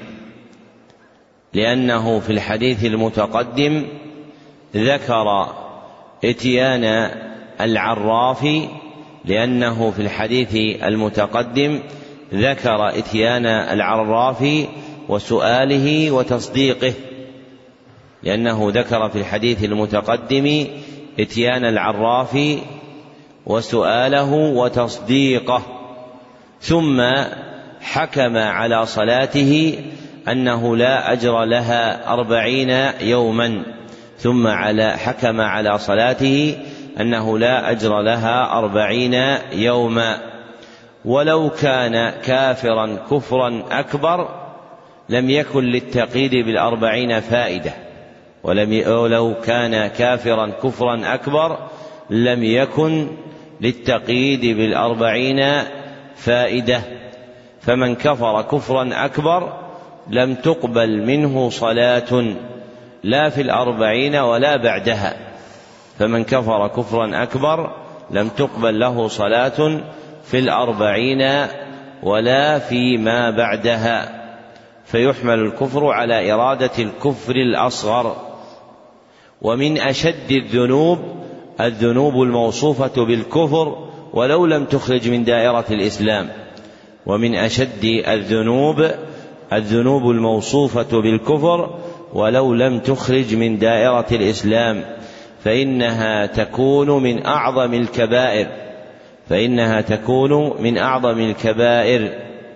S1: لأنه في الحديث المتقدم ذكر إتيان العراف لأنه في الحديث المتقدم ذكر إتيان العراف وسؤاله وتصديقه، لأنه ذكر في الحديث المتقدم إتيان العراف وسؤاله وتصديقه، ثم حكم على صلاته أنه لا أجر لها أربعين يوما، ثم على حكم على صلاته أنه لا أجر لها أربعين يوما. ولو كان كافرا كفرا أكبر لم يكن للتقييد بالأربعين فائدة، ولو كان كافرا كفرا أكبر لم يكن للتقييد بالأربعين فائدة. فمن كفر كفرا أكبر لم تقبل منه صلاة لا في الأربعين ولا بعدها، فمن كفر كفرا أكبر لم تقبل له صلاة في الأربعين ولا فيما بعدها، فيحمل الكفر على إرادة الكفر الأصغر. ومن أشد الذنوب الذنوب الموصوفة بالكفر ولو لم تخرج من دائرة الإسلام، ومن أشد الذنوب الذنوب الموصوفة بالكفر ولو لم تخرج من دائرة الإسلام، فإنها تكون من أعظم الكبائر فإنها تكون من أعظم الكبائر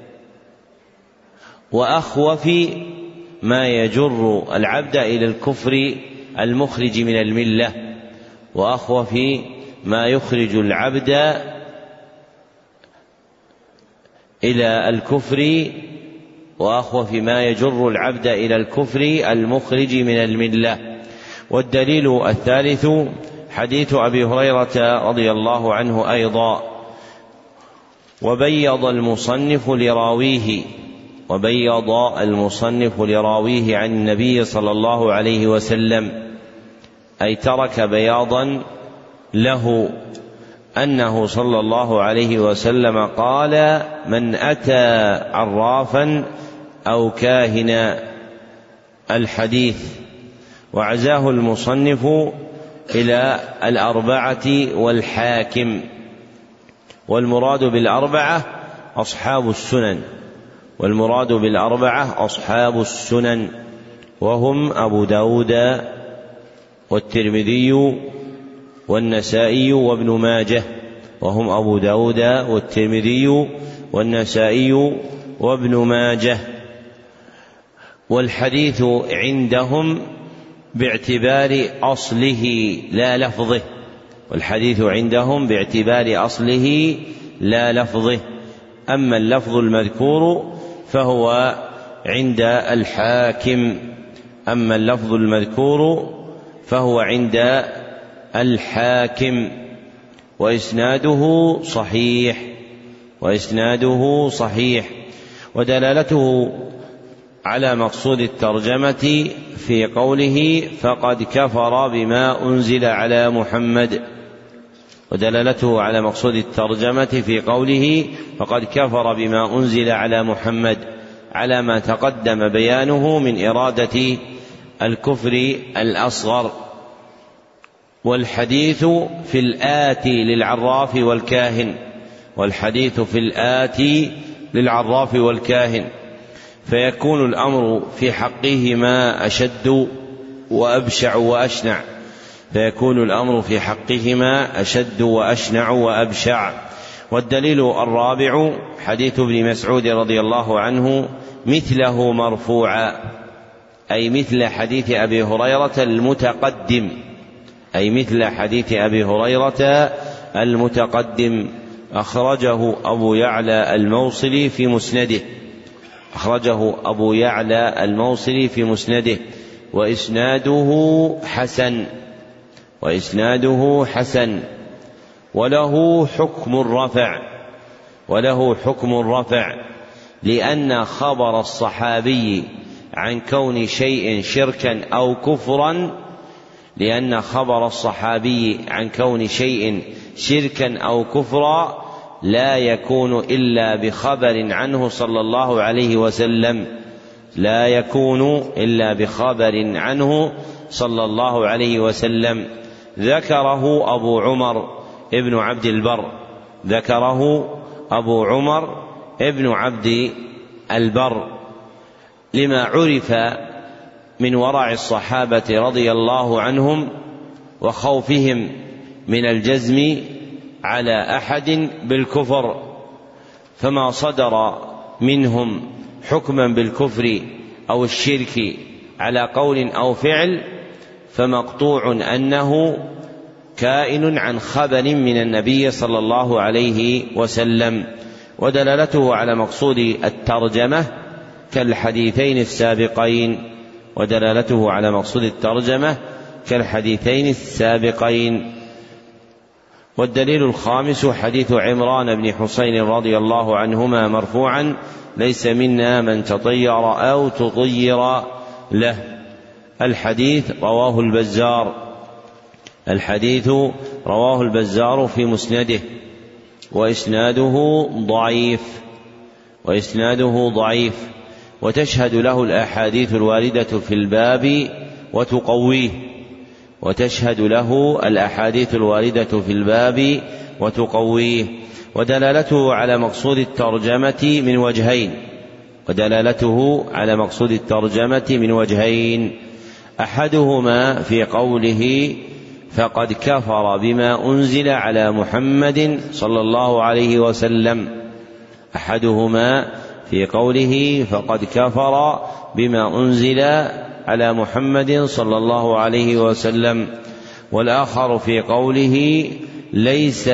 S1: وأخوف ما يجر العبد إلى الكفر المخرج من الملة، وأخوف ما يخرج العبد إلى الكفر وأخوف ما يجر العبد إلى الكفر المخرج من الملة. والدليل الثالث حديث أبي هريرة رضي الله عنه أيضا. وبيض المصنف لراويه وبيض المصنف لراويه عن النبي صلى الله عليه وسلم، أي ترك بياضا له، أنه صلى الله عليه وسلم قال: من أتى عرافا أو كاهنا، الحديث. وعزاه المصنف إلى الأربعة والحاكم، والمراد بالأربعة أصحاب السنن والمراد بالأربعة أصحاب السنن وهم أبو داود والترمذي والنسائي وابن ماجه وهم أبو داود والترمذي والنسائي وابن ماجه. والحديث عندهم باعتبار أصله لا لفظه والحديث عندهم باعتبار أصله لا لفظه أما اللفظ المذكور فهو عند الحاكم أما اللفظ المذكور فهو عند الحاكم وإسناده صحيح وإسناده صحيح. ودلالته على مقصود الترجمة في قوله فقد كفر بما أنزل على محمد ودلالته على مقصود الترجمة في قوله فقد كفر بما أنزل على محمد على ما تقدم بيانه من إرادة الكفر الأصغر. والحديث في الآتي للعراف والكاهن والحديث في الآتي للعراف والكاهن فيكون الأمر في حقهما أشد وأبشع وأشنع فيكون الأمر في حقهما أشد وأشنع وأبشع. والدليل الرابع حديث ابن مسعود رضي الله عنه مثله مرفوعا، أي مثل حديث أبي هريرة المتقدم أي مثل حديث أبي هريرة المتقدم. أخرجه أبو يعلى الموصلي في مسنده أخرجه أبو يعلى الموصلي في مسنده وإسناده حسن وإسناده حسن وله حكم الرفع وله حكم الرفع لأن خبر الصحابي عن كون شيء شركا أو كفرا لأن خبر الصحابي عن كون شيء شركا أو كفرا لا يكون إلا بخبر عنه صلى الله عليه وسلم لا يكون إلا بخبر عنه صلى الله عليه وسلم. ذكره أبو عمر ابن عبد البر ذكره أبو عمر ابن عبد البر لما عرف من ورع الصحابة رضي الله عنهم وخوفهم من الجزم على أحد بالكفر، فما صدر منهم حكما بالكفر أو الشرك على قول أو فعل فمقطوع أنه كائن عن خبر من النبي صلى الله عليه وسلم. ودلالته على مقصود الترجمة كالحديثين السابقين ودلالته على مقصود الترجمة كالحديثين السابقين. والدليل الخامس حديث عمران بن حسين رضي الله عنهما مرفوعا ليس منا من تطير أو تطير له. الحديث رواه البزار الحديث رواه البزار في مسنده وإسناده ضعيف وإسناده ضعيف وتشهد له الأحاديث الواردة في الباب وتقويه وتشهد له الأحاديث الواردة في الباب وتقويه. ودلالته على مقصود الترجمة من وجهين ودلالته على مقصود الترجمة من وجهين أحدهما في قوله فقد كفر بما أنزل على محمد صلى الله عليه وسلم أحدهما في قوله فقد كفر بما أنزل على محمد صلى الله عليه وسلم والآخر في قوله ليس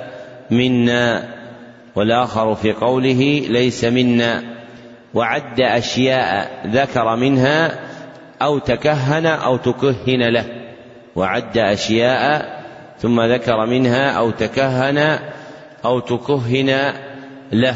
S1: منا والآخر في قوله ليس منا وعد أشياء ذكر منها أو تكهن أو تكهن له وعد أشياء ثم ذكر منها أو تكهن أو تكهن له.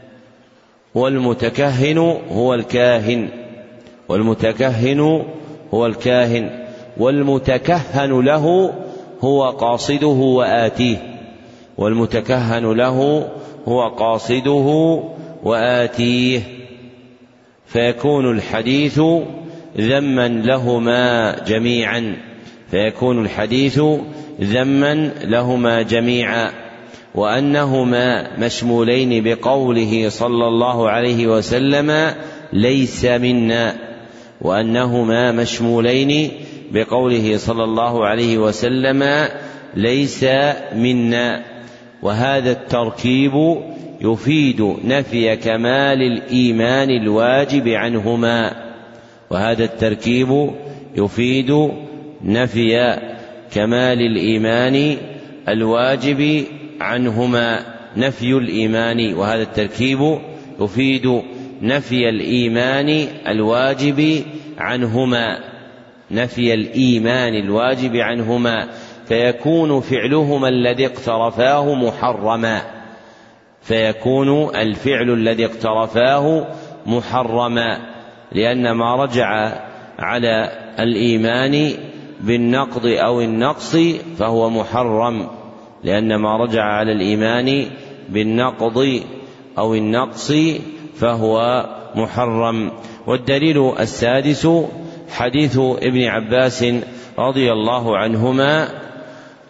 S1: والمتكهن هو الكاهن والمتكهن هو الكاهن والمتكهن له هو قاصده وآتيه والمتكهن له هو قاصده وآتيه. فيكون الحديث ذما لهما جميعا فيكون الحديث ذما لهما جميعا وأنهما مشمولين بقوله صلى الله عليه وسلم ليس منا وأنهما مشمولين بقوله صلى الله عليه وسلم ليس منا. وهذا التركيب يفيد نفي كمال الإيمان الواجب عنهما وهذا التركيب يفيد نفي كمال الإيمان الواجب عنهما نفي الإيمان وهذا التركيب يفيد نفي الإيمان الواجب عنهما نفي الإيمان الواجب عنهما فيكون فعلهما الذي اقترفاه محرما فيكون الفعل الذي اقترفاه محرما لأن ما رجع على الإيمان بالنقض أو النقص فهو محرم لأن ما رجع على الإيمان بالنقض أو النقص فهو محرم. والدليل السادس حديث ابن عباس رضي الله عنهما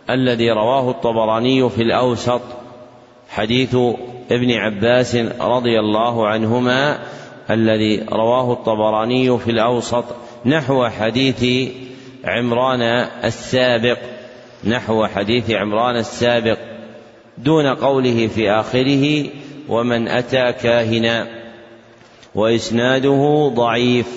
S1: الذي رواه الطبراني في الأوسط حديث ابن عباس رضي الله عنهما الذي رواه الطبراني في الأوسط نحو حديث عمران السابق نحو حديث عمران السابق دون قوله في آخره ومن أتى كاهنا، وإسناده ضعيف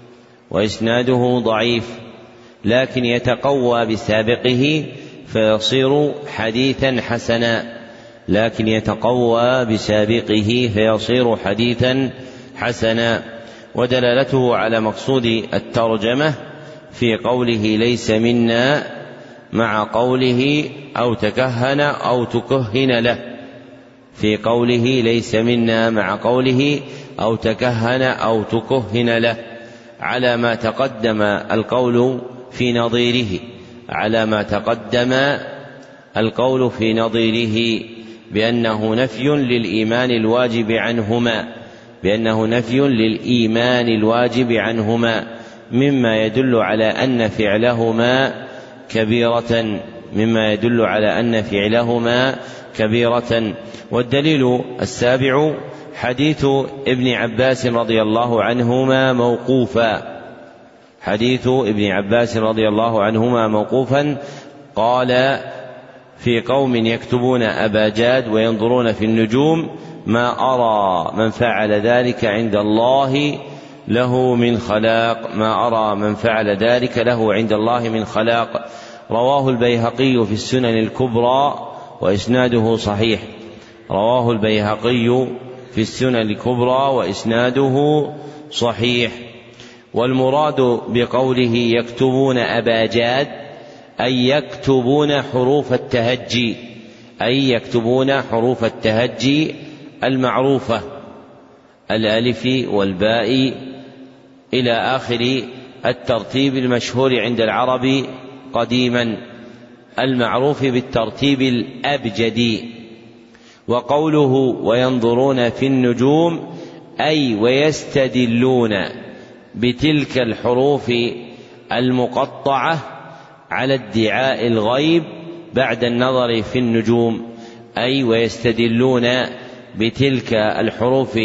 S1: وإسناده ضعيف لكن يتقوى بسابقه فيصير حديثا حسنا لكن يتقوى بسابقه فيصير حديثا حسنا ودلالته على مقصود الترجمة في قوله ليس منا مع قوله أو تكهن أو تكهن له في قوله ليس منا مع قوله أو تكهن أو تكهن له على ما تقدم القول في نظيره على ما تقدم القول في نظيره بأنه نفي للإيمان الواجب عنهما بأنه نفي للإيمان الواجب عنهما مما يدل على أن فعلهما كبيرة مما يدل على أن فعلهما كبيرة. والدليل السابع حديث ابن عباس رضي الله عنهما موقوفا حديث ابن عباس رضي الله عنهما موقوفا قال في قوم يكتبون أبا جاد وينظرون في النجوم ما أرى من فعل ذلك عند الله له من خلاق ما أرى من فعل ذلك له عند الله من خلاق. رواه البيهقي في السنن الكبرى وإسناده صحيح رواه البيهقي في السنن الكبرى وإسناده صحيح. والمراد بقوله يكتبون أبا جاد أي يكتبون حروف التهجي أي يكتبون حروف التهجي المعروفة الألف والباء إلى آخر الترتيب المشهور عند العرب قديما المعروف بالترتيب الأبجدي. وقوله وينظرون في النجوم أي ويستدلون بتلك الحروف المقطعة على ادعاء الغيب بعد النظر في النجوم أي ويستدلون بتلك الحروف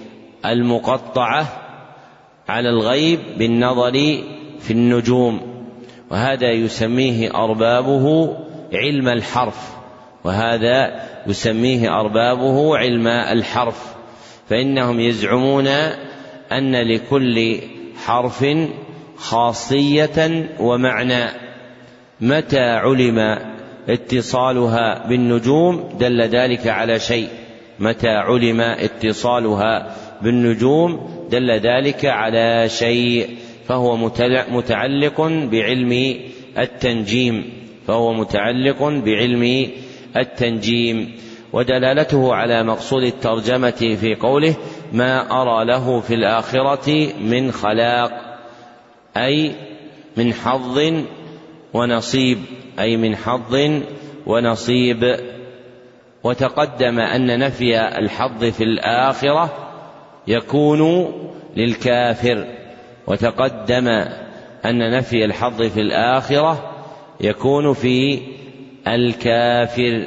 S1: المقطعة على الغيب بالنظر في النجوم. وهذا يسميه أربابه علم الحرف وهذا يسميه أربابه علم الحرف فإنهم يزعمون أن لكل حرف خاصية ومعنى متى علم اتصالها بالنجوم دل ذلك على شيء متى علم اتصالها بالنجوم دل ذلك على شيء فهو متعلق بعلم التنجيم فهو متعلق بعلم التنجيم. ودلالته على مقصود الترجمة في قوله ما أرى له في الآخرة من خلاق أي من حظ ونصيب أي من حظ ونصيب. وتقدم أن نفي الحظ في الآخرة يكون للكافر وتقدم أن نفي الحظ في الآخرة يكون في الكافر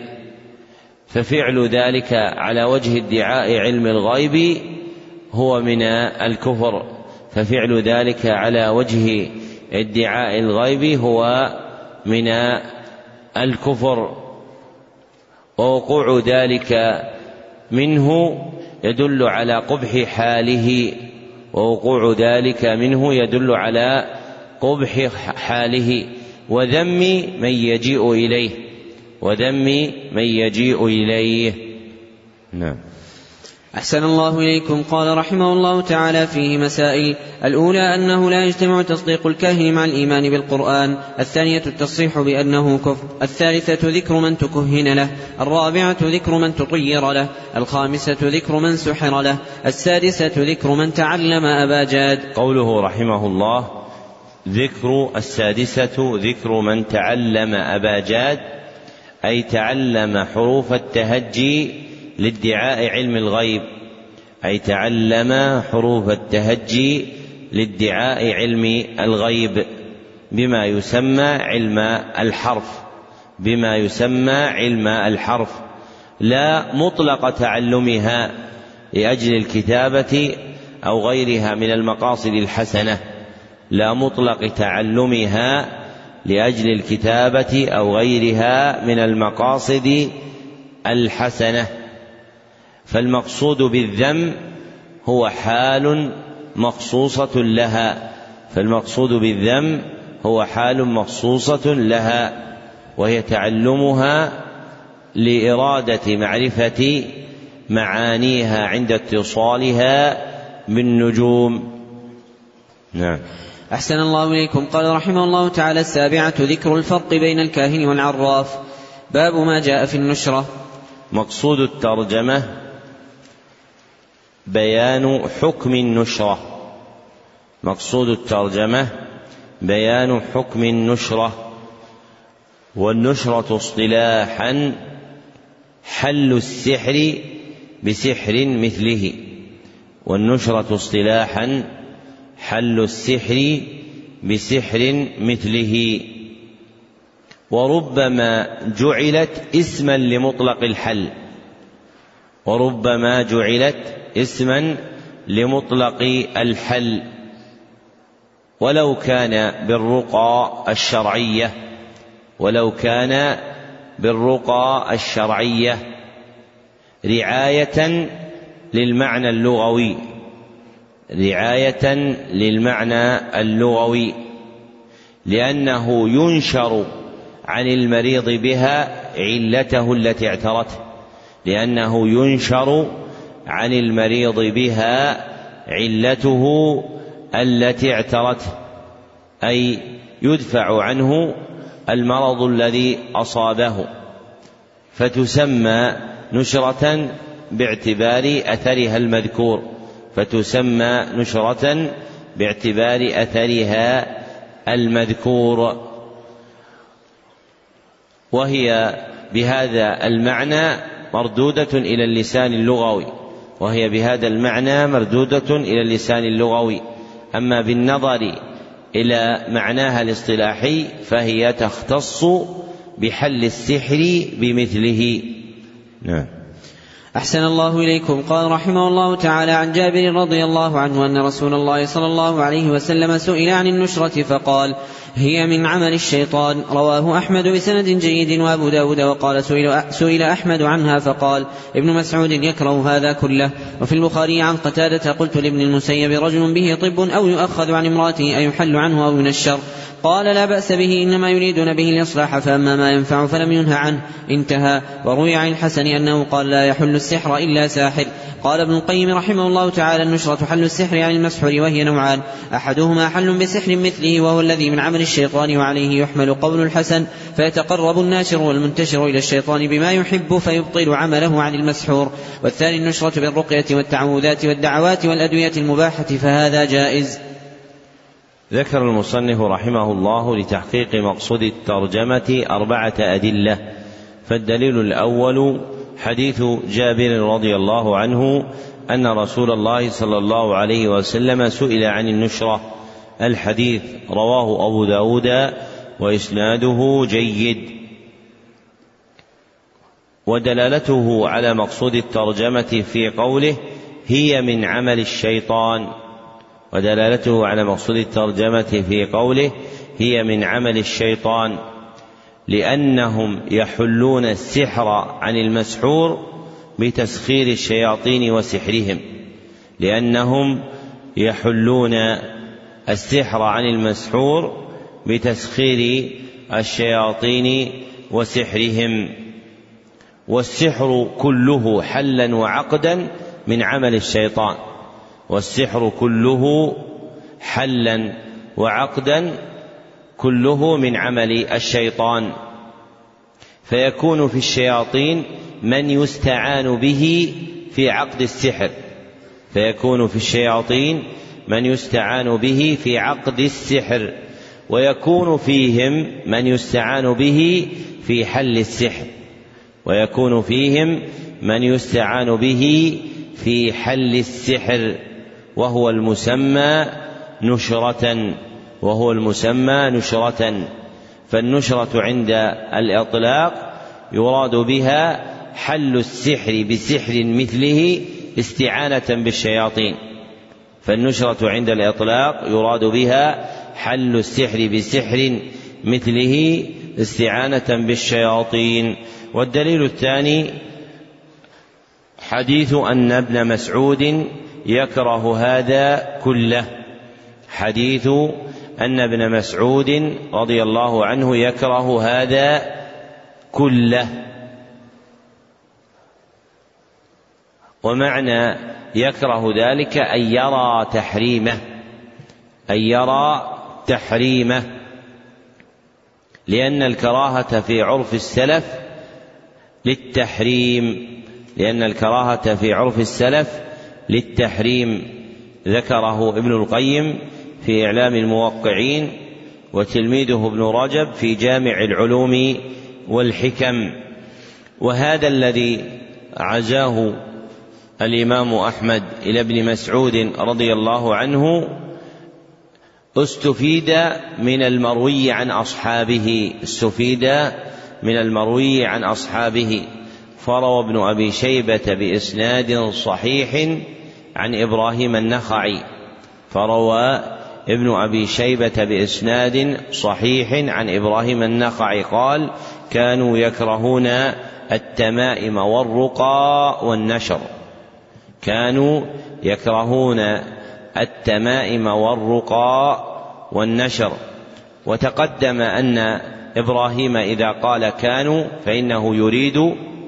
S1: ففعل ذلك على وجه ادعاء علم الغيب هو من الكفر ففعل ذلك على وجه ادعاء الغيب هو من الكفر. ووقوع ذلك منه يدل على قبح حاله ووقوع ذلك منه يدل على قبح حاله وذم من يجيء إليه وذم من يجيء إليه. نعم.
S2: أحسن الله إليكم. قال رحمه الله تعالى فيه مسائل: الأولى أنه لا يجتمع تصديق الكاهن مع الإيمان بالقرآن، الثانية التصريح بأنه كفر، الثالثة ذكر من تكهن له، الرابعة ذكر من تطير له، الخامسة ذكر من سحر له، السادسة ذكر من تعلم أبا جاد.
S1: قوله رحمه الله ذكر السادسة ذكر من تعلم أبا جاد أي تعلم حروف التهجي لادعاء علم الغيب أي تعلم حروف التهجي لادعاء علم الغيب بما يسمى علم الحرف بما يسمى علم الحرف، لا مطلق تعلمها لأجل الكتابة أو غيرها من المقاصد الحسنة، لا مطلق تعلمها لأجل الكتابة أو غيرها من المقاصد الحسنة. فالمقصود بالذم هو حال مخصوصة لها، فالمقصود بالذم هو حال مخصوصة لها، وهي تعلمها لإرادة معرفة معانيها عند اتصالها بالنجوم. نعم.
S2: أحسن الله إليكم. قال رحمه الله تعالى: السابعة ذكر الفرق بين الكاهن والعراف. باب ما جاء في النشرة.
S1: مقصود الترجمة بيان حكم النشرة، مقصود الترجمة بيان حكم النشرة. والنشرة اصطلاحا حل السحر بسحر مثله، والنشرة اصطلاحا حل السحر بسحر مثله. وربما جعلت اسما لمطلق الحل، وربما جعلت اسما لمطلق الحل، ولو كان بالرقى الشرعية، ولو كان بالرقى الشرعية رعاية للمعنى اللغوي، رعاية للمعنى اللغوي، لأنه ينشر عن المريض بها علته التي اعترته، لأنه ينشر عن المريض بها علته التي اعترته، أي يدفع عنه المرض الذي أصابه، فتسمى نشرة باعتبار أثرها المذكور، فتسمى نشرة باعتبار أثرها المذكور. وهي بهذا المعنى مردودة إلى اللسان اللغوي، وهي بهذا المعنى مردودة إلى اللسان اللغوي. أما بالنظر إلى معناها الاصطلاحي فهي تختص بحل السحر بمثله. نعم.
S2: أحسن الله إليكم. قال رحمه الله تعالى: عن جابر رضي الله عنه أن رسول الله صلى الله عليه وسلم سئل عن النشرة فقال: هي من عمل الشيطان. رواه أحمد بسند جيد وأبو داود. وقال: سئل أحمد عنها فقال: ابن مسعود يكره هذا كله. وفي البخاري عن قتادة: قلت لابن المسيب: رجل به طب أو يؤخذ عن امرأته أيحل عنه أو ينشر؟ قال: لا بأس به، إنما يريدون به الإصلاح، فأما ما ينفع فلم ينهى عنه. انتهى. وروي عن الحسن أنه قال: لا يحل السحر إلا ساحر. قال ابن القيم رحمه الله تعالى: النشرة حل السحر عن المسحور، وهي نوعان: أحدهما حل بسحر مثله وهو الذي من عمل الشيطان، وعليه يحمل قول الحسن، فيتقرب الناشر والمنتشر إلى الشيطان بما يحب فيبطل عمله عن المسحور. والثاني النشرة بالرقية والتعوذات والدعوات والأدوية المباحة، فهذا جائز.
S1: ذكر المصنف رحمه الله لتحقيق مقصود الترجمة أربعة أدلة. فالدليل الأول حديث جابر رضي الله عنه أن رسول الله صلى الله عليه وسلم سئل عن النشرة. الحديث رواه أبو داود وإسناده جيد. ودلالته على مقصود الترجمة في قوله: هي من عمل الشيطان، ودلالته على مقصود الترجمة في قوله: هي من عمل الشيطان، لأنهم يحلون السحر عن المسحور بتسخير الشياطين وسحرهم، لأنهم يحلون السحر عن المسحور بتسخير الشياطين وسحرهم. والسحر كله حلا وعقدا من عمل الشيطان، والسحر كله حلا وعقدا كله من عمل الشيطان. فيكون في الشياطين من يستعان به في عقد السحر، فيكون في الشياطين من يستعان به في عقد السحر، ويكون فيهم من يستعان به في حل السحر، ويكون فيهم من يستعان به في حل السحر، وهو المسمى نشرة، وهو المسمى نشرة. فالنشرة عند الإطلاق يراد بها حل السحر بسحر مثله استعانة بالشياطين. فالنشرة عند الإطلاق يراد بها حل السحر بسحر مثله استعانة بالشياطين. والدليل الثاني حديث أن ابن مسعود يكره هذا كله، حديث أن ابن مسعود رضي الله عنه يكره هذا كله. ومعنى يكره ذلك أن يرى تحريمه، أن يرى تحريمه، لأن الكراهة في عرف السلف للتحريم، لأن الكراهة في عرف السلف للتحريم. ذكره ابن القيم في إعلام الموقعين، وتلميذه ابن رجب في جامع العلوم والحكم. وهذا الذي عزاه الإمام أحمد إلى ابن مسعود رضي الله عنه استفيد من المروي عن أصحابه، استفيد من المروي عن أصحابه. فروى ابن أبي شيبة بإسناد صحيح عن إبراهيم النخعي، فروى ابن أبي شيبة بإسناد صحيح عن إبراهيم النخعي قال: كانوا يكرهون التمائم والرقى والنشر، كانوا يكرهون التمائم والرقى والنشر. وتقدم أن إبراهيم إذا قال كانوا فإنه يريد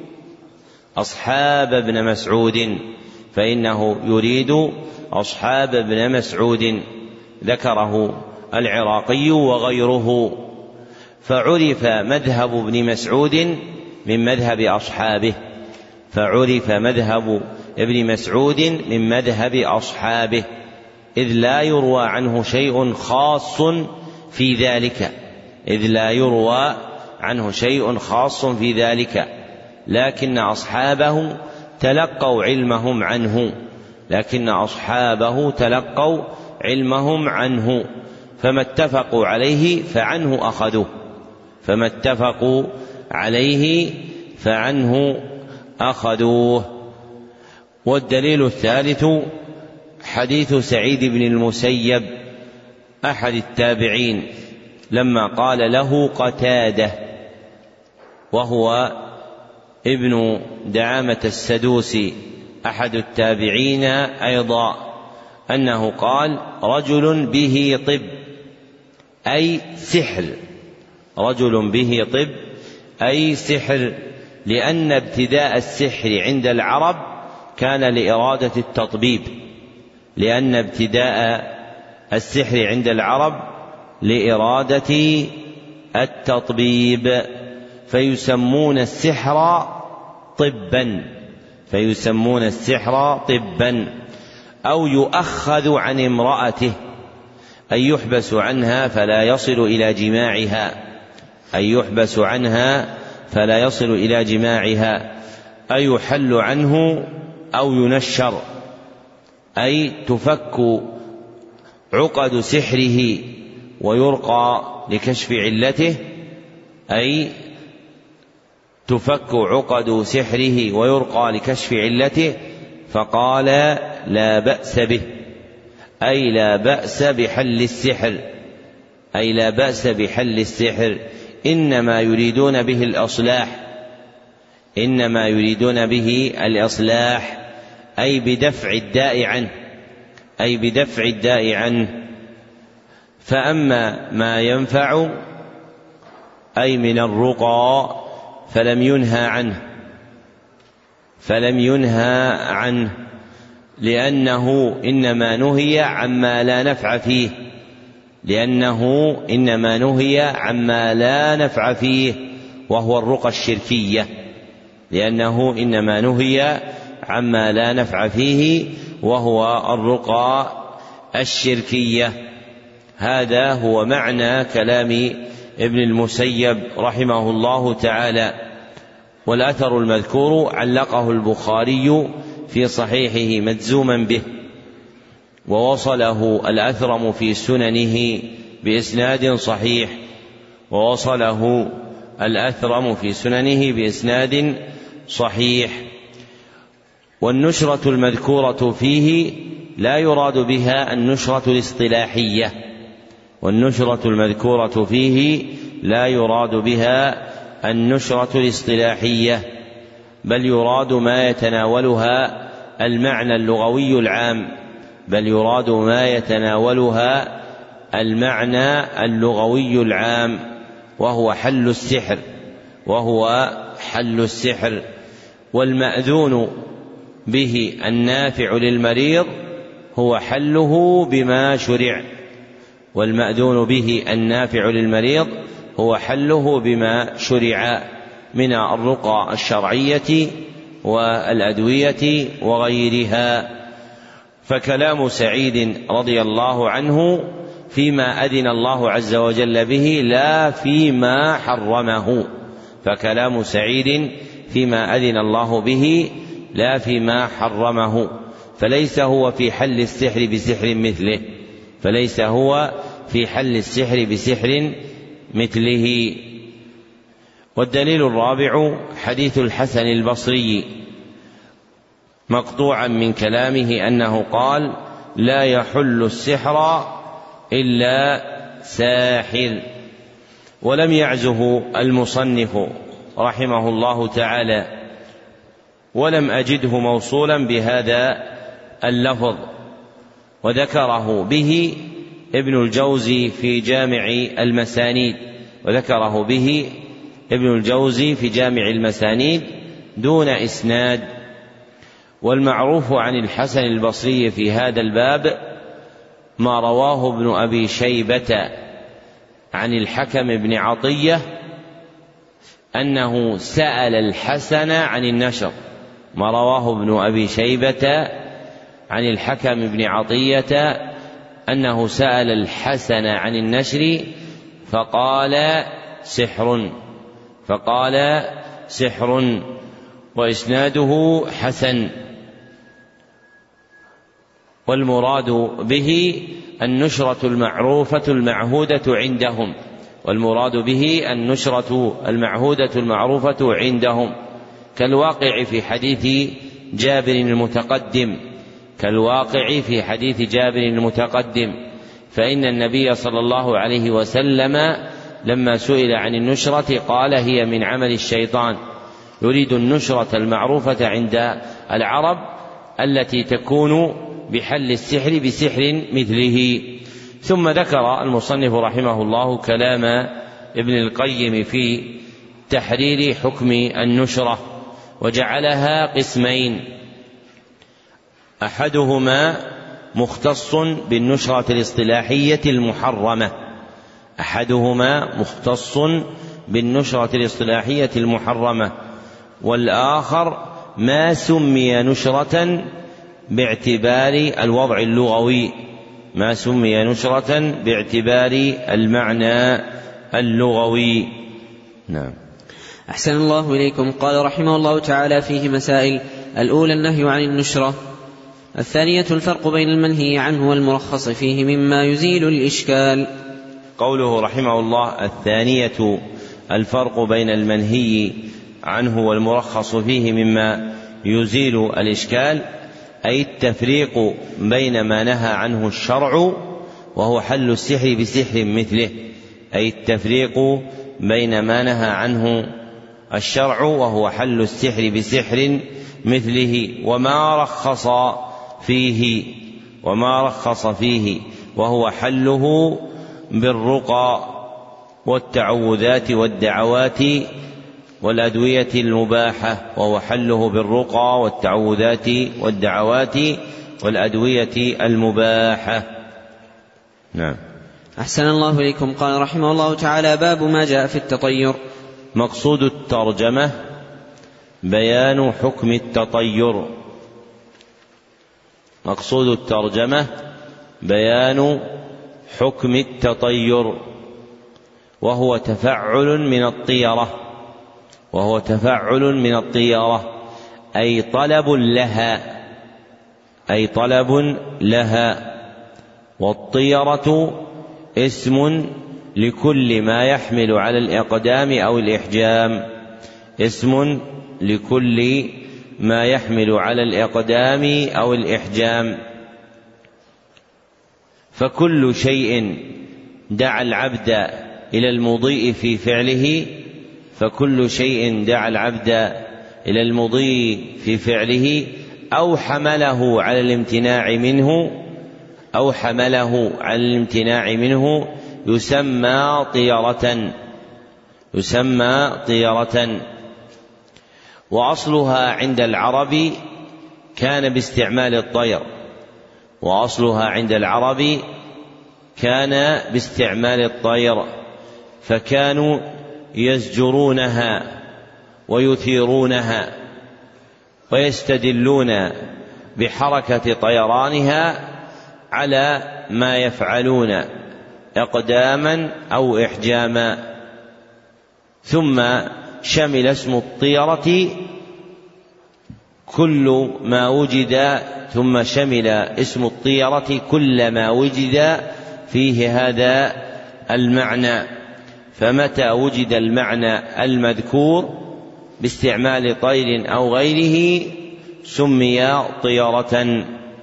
S1: أصحاب ابن مسعود، فإنه يريد أصحاب ابن مسعود، ذكره العراقي وغيره. فعرف مذهب ابن مسعود من مذهب أصحابه، فعرف مذهب ابن مسعود من مذهب أصحابه، إذ لا يروى عنه شيء خاص في ذلك، إذ لا يروى عنه شيء خاص في ذلك، لكن أصحابه تلقوا علمهم عنه، لكن أصحابه تلقوا علمهم عنه، فما اتفقوا عليه فعنه أخذوه، فما اتفقوا عليه فعنه أخذوه. والدليل الثالث حديث سعيد بن المسيب أحد التابعين لما قال له قتادة، وهو ابن دعامة السدوسي أحد التابعين أيضا، أنه قال: رجل به طب، أي سحر، رجل به طب أي سحر، لأن ابتداء السحر عند العرب كان لإرادة التطبيب، لأن ابتداء السحر عند العرب لإرادة التطبيب، فيسمون السحر طبا، فيسمون السحر طبا. أو يؤخذ عن امرأته، أي يحبس عنها فلا يصل إلى جماعها، أي يحبس عنها فلا يصل إلى جماعها، أي يحل عنه أو ينشر، أي تفك عقد سحره ويرقى لكشف علته، أي تفك عقد سحره ويرقى لكشف علته. فقال: لا بأس به، أي لا بأس بحل السحر، أي لا بأس بحل السحر، إنما يريدون به الإصلاح، إنما يريدون به الإصلاح، أي بدفع الداء عنه، أي بدفع الداء عنه. فأما ما ينفع أي من الرقى فلم ينهى عنه، فلم ينهى عنه لأنه إنما نهي عما لا نفع فيه، لأنه إنما نهي عما لا نفع فيه وهو الرقى الشركية، لأنه إنما نهي عما لا نفع فيه وهو الرقى الشركية. هذا هو معنى كلام ابن المسيب رحمه الله تعالى. والأثر المذكور علقه البخاري في صحيحه مجزوما به، ووصله الأثرم في سننه بإسناد صحيح، ووصله الأثرم في سننه بإسناد صحيح. والنشرة المذكورة فيه لا يراد بها النشرة الاصطلاحية، والنشرة المذكورة فيه لا يراد بها النشرة الاصطلاحية، بل يراد ما يتناولها المعنى اللغوي العام بل يراد ما يتناولها المعنى اللغوي العام وهو حل السحر وهو حل السحر والمأذون به النافع للمريض هو حله بما شرع والمأذون به النافع للمريض هو حله بما شرع من الرقى الشرعية والأدوية وغيرها. فكلام سعيد رضي الله عنه فيما أذن الله عز وجل به لا فيما حرمه فكلام سعيد فيما أذن الله به لا فيما حرمه فليس هو في حل السحر بسحر مثله فليس هو في حل السحر بسحر مثله. والدليل الرابع حديث الحسن البصري مقطوعا من كلامه أنه قال: لا يحل السحر إلا ساحر. ولم يعزه المصنف رحمه الله تعالى ولم أجده موصولا بهذا اللفظ، وذكره به ابن الجوزي في جامع المسانيد وذكره به ابن الجوزي في جامع المسانيد دون إسناد. والمعروف عن الحسن البصري في هذا الباب ما رواه ابن أبي شيبة عن الحكم بن عطية أنه سأل الحسن عن النشر ما رواه ابن أبي شيبة عن الحكم بن عطية أنه سأل الحسن عن النشر فقال سحر فقال سحر وإسناده حسن. والمراد به النشرة المعروفة المعهودة عندهم والمراد به النشرة المعهودة المعروفة عندهم كالواقع في حديث جابر المتقدم كالواقع في حديث جابر المتقدم فإن النبي صلى الله عليه وسلم لما سئل عن النشرة قال: هي من عمل الشيطان. يريد النشرة المعروفة عند العرب التي تكون بحل السحر بسحر مثله. ثم ذكر المصنف رحمه الله كلام ابن القيم في تحرير حكم النشرة وجعلها قسمين: أحدهما مختص بالنشرة الاصطلاحية المحرمة أحدهما مختص بالنشرة الاصطلاحية المحرمة والآخر ما سمي نشرة باعتبار الوضع اللغوي ما سمي نشرة باعتبار المعنى اللغوي. نعم.
S2: أحسن الله إليكم. قال رحمه الله تعالى فيه مسائل: الأولى النهي عن النشرة، الثانية الفرق بين المنهي عنه والمرخص فيه مما يزيل الإشكال.
S1: قوله رحمه الله الثانية الفرق بين المنهي عنه والمرخص فيه مما يزيل الإشكال، أي التفريق بين ما نهى عنه الشرع وهو حل السحر بسحر مثله أي التفريق بين ما نهى عنه الشرع وهو حل السحر بسحر مثله وما رخص فيه وما رخص فيه وهو حله بالرقى والتعوذات والدعوات والأدوية المباحة وهو حله بالرقى والتعوذات والدعوات والأدوية المباحة. نعم.
S2: أحسن الله إليكم. قال رحمه الله تعالى: باب ما جاء في التطير.
S1: مقصود الترجمة بيان حكم التطير مقصود الترجمة بيان حكم التطير وهو تفعل من الطيرة وهو تفعل من الطيرة أي طلب لها أي طلب لها والطيرة اسم لكل ما يحمل على الإقدام أو الإحجام اسم لكل ما يحمل على الإقدام أو الإحجام. فكل شيء دعا العبد إلى المضي في فعله فكل شيء دعا العبد إلى المضي في فعله أو حمله على الامتناع منه أو حمله على الامتناع منه يسمى طيرة يسمى طيرة. وأصلها عند العرب كان باستعمال الطير وأصلها عند العرب كان باستعمال الطير فكانوا يزجرونها ويثيرونها ويستدلون بحركة طيرانها على ما يفعلون إقداما أو إحجاما. ثم شمل اسم الطيرة كل ما وجد ثم شمل اسم الطيرة كل ما وجد فيه هذا المعنى. فمتى وجد المعنى المذكور باستعمال طير أو غيره سمي طيرة.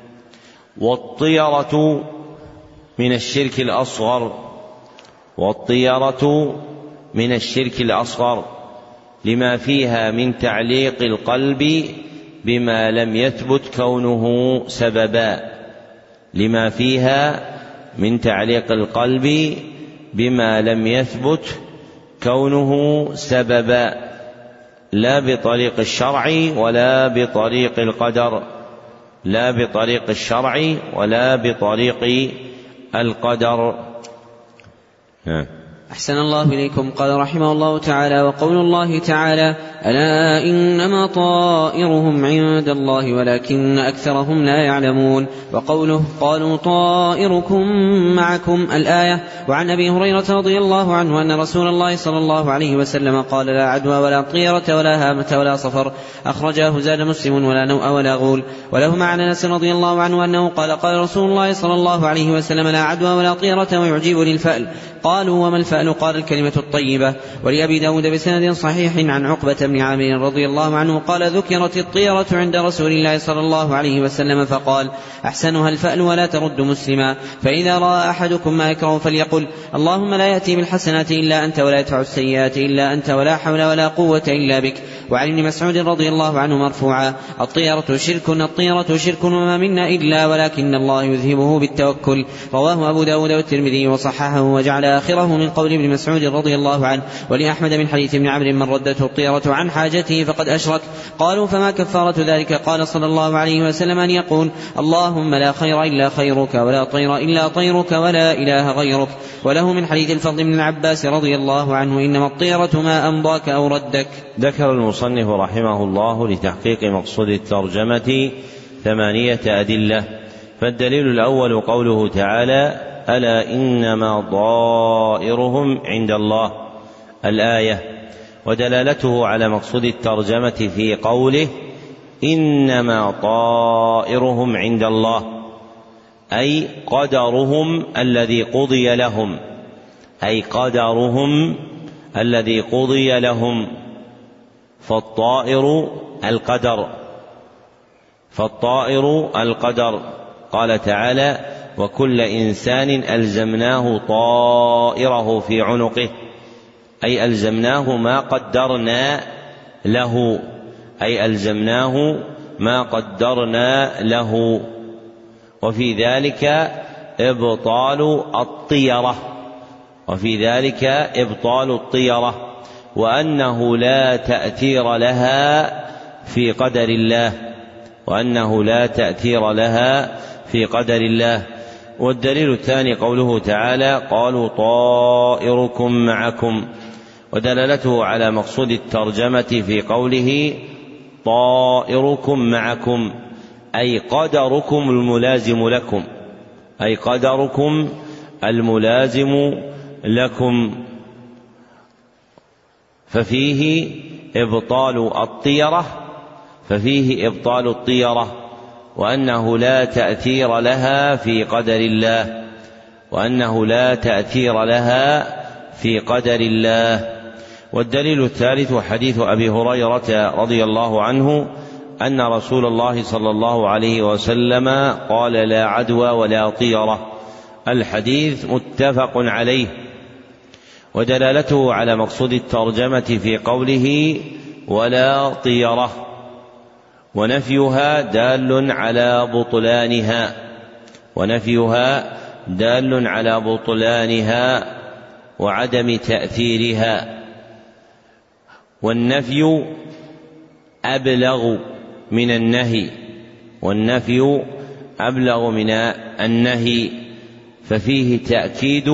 S1: والطيرة من الشرك الأصغر والطيرة من الشرك الأصغر لما فيها من تعليق القلب بما لم يثبت كونه سببا لما فيها من تعليق القلب بما لم يثبت كونه سببا لا بطريق الشرع ولا بطريق القدر لا بطريق الشرع ولا بطريق القدر.
S2: أحسن الله إليكم. قال رحمه الله تعالى: وقول الله تعالى: ألا إنما طائرهم عند الله ولكن أكثرهم لا يعلمون. وقوله: قالوا طائركم معكم، الآية. وعن أبي هريرة رضي الله عنه أن رسول الله صلى الله عليه وسلم قال: لا عدوى ولا طيرة ولا هامة ولا صفر، أخرجاه زاد مسلم، ولا نوء ولا غول. وله مع أنس رضي الله عنه أنه قال: قال رسول الله صلى الله عليه وسلم: لا عدوى ولا طيرة ويعجبني الفأل. قالوا: وما الفأل؟ قال: الكلمة الطيبة. ولأبي داود بسند صحيح عن عقبة بن عامر رضي الله عنه قال: ذكرت الطيرة عند رسول الله صلى الله عليه وسلم فقال: أحسنها الفأل ولا ترد مسلما. فإذا رأى أحدكم ما يكره فليقل: اللهم لا يأتي بالحسنات إلا أنت ولا يدفع السيئات إلا أنت ولا حول ولا قوة إلا بك. وعن ابن مسعود رضي الله عنه مرفوعا: الطيرة شرك الطيرة شرك وما منا إلا ولكن الله يذهبه بالتوكل. رواه أبو داود والترمذي وصححه وجعل آخره من قول ابن مسعود رضي الله عنه. ولأحمد من حديث ابن عمرو: من ردته الطيرة عن حاجته فقد أشرك. قالوا: فما كفارة ذلك؟ قال صلى الله عليه وسلم: أن يقول: اللهم لا خير إلا خيرك ولا طير إلا طيرك ولا إله غيرك. وله من حديث الفضل بن العباس رضي الله عنه: إنما الطيرة ما أمضاك أو ردك.
S1: ذكر المصنف رحمه الله لتحقيق مقصود الترجمة ثمانية أدلة. فالدليل الأول قوله تعالى: ألا إنما طائرهم عند الله، الآية. ودلالته على مقصود الترجمة في قوله: إنما طائرهم عند الله، أي قدرهم الذي قضي لهم أي قدرهم الذي قضي لهم. فالطائر القدر فالطائر القدر قال تعالى: وكل إنسان ألزمناه طائره في عنقه، أي ألزمناه ما قدرنا له أي ألزمناه ما قدرنا له. وفي ذلك إبطال الطيرة وفي ذلك إبطال الطيرة وأنه لا تأثير لها في قدر الله وأنه لا تأثير لها في قدر الله. والدليل الثاني قوله تعالى: قالوا طائركم معكم. ودلالته على مقصود الترجمة في قوله: طائركم معكم، أي قدركم الملازم لكم أي قدركم الملازم لكم. ففيه إبطال الطيرة ففيه إبطال الطيرة وأنه لا تأثير لها في قدر الله وأنه لا تأثير لها في قدر الله. والدليل الثالث حديث أبي هريرة رضي الله عنه أن رسول الله صلى الله عليه وسلم قال: لا عدوى ولا طيرة. الحديث متفق عليه. ودلالته على مقصود الترجمة في قوله ولا طيرة، ونفيها دال على بطلانها ونفيها دال على بطلانها وعدم تأثيرها. والنفي أبلغ من النهي والنفي أبلغ من النهي ففيه تأكيد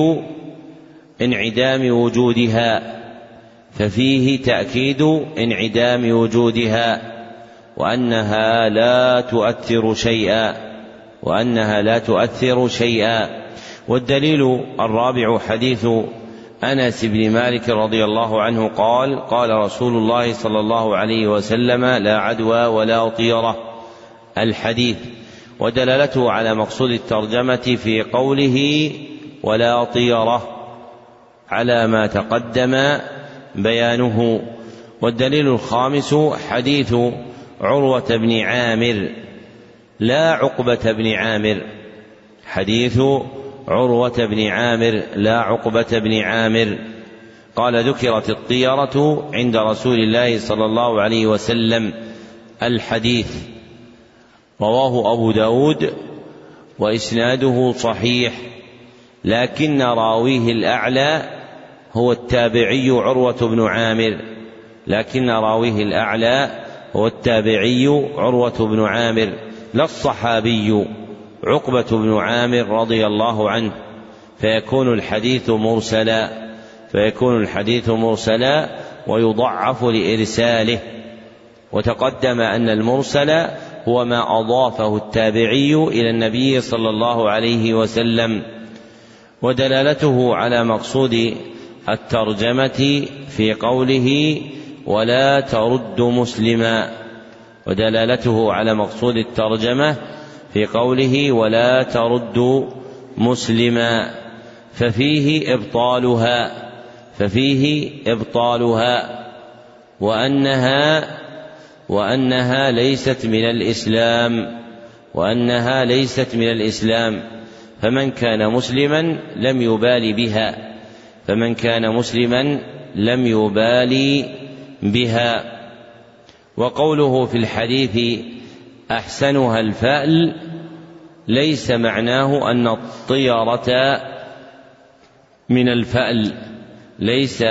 S1: انعدام وجودها ففيه تأكيد انعدام وجودها وأنها لا تؤثر شيئا وأنها لا تؤثر شيئا. والدليل الرابع حديث أنس بن مالك رضي الله عنه قال: قال رسول الله صلى الله عليه وسلم: لا عدوى ولا طيرة. الحديث. ودلالته على مقصود الترجمة في قوله ولا طيرة على ما تقدم بيانه. والدليل الخامس حديث عروة بن عامر لا عقبة بن عامر حديث عروة بن عامر لا عقبة بن عامر قال: ذكرت الطيرة عند رسول الله صلى الله عليه وسلم. الحديث. رواه أبو داود وإسناده صحيح، لكن راويه الأعلى هو التابعي عروة بن عامر لكن راويه الأعلى هو التابعي عروة بن عامر لا الصحابي عقبة بن عامر رضي الله عنه، فيكون الحديث مرسلا فيكون الحديث مرسلا ويضعف لإرساله. وتقدم أن المرسل هو ما أضافه التابعي إلى النبي صلى الله عليه وسلم. ودلالته على مقصود الترجمة في قوله ولا ترد مسلما ودلالته على مقصود الترجمة في قوله ولا ترد مسلما ففيه إبطالها ففيه إبطالها وأنها وأنها ليست من الإسلام وأنها ليست من الإسلام فمن كان مسلما لم يبالي بها فمن كان مسلما لم يبالي بها. وقوله في الحديث أحسنها الفأل ليس معناه أن الطيرة من الفأل ليس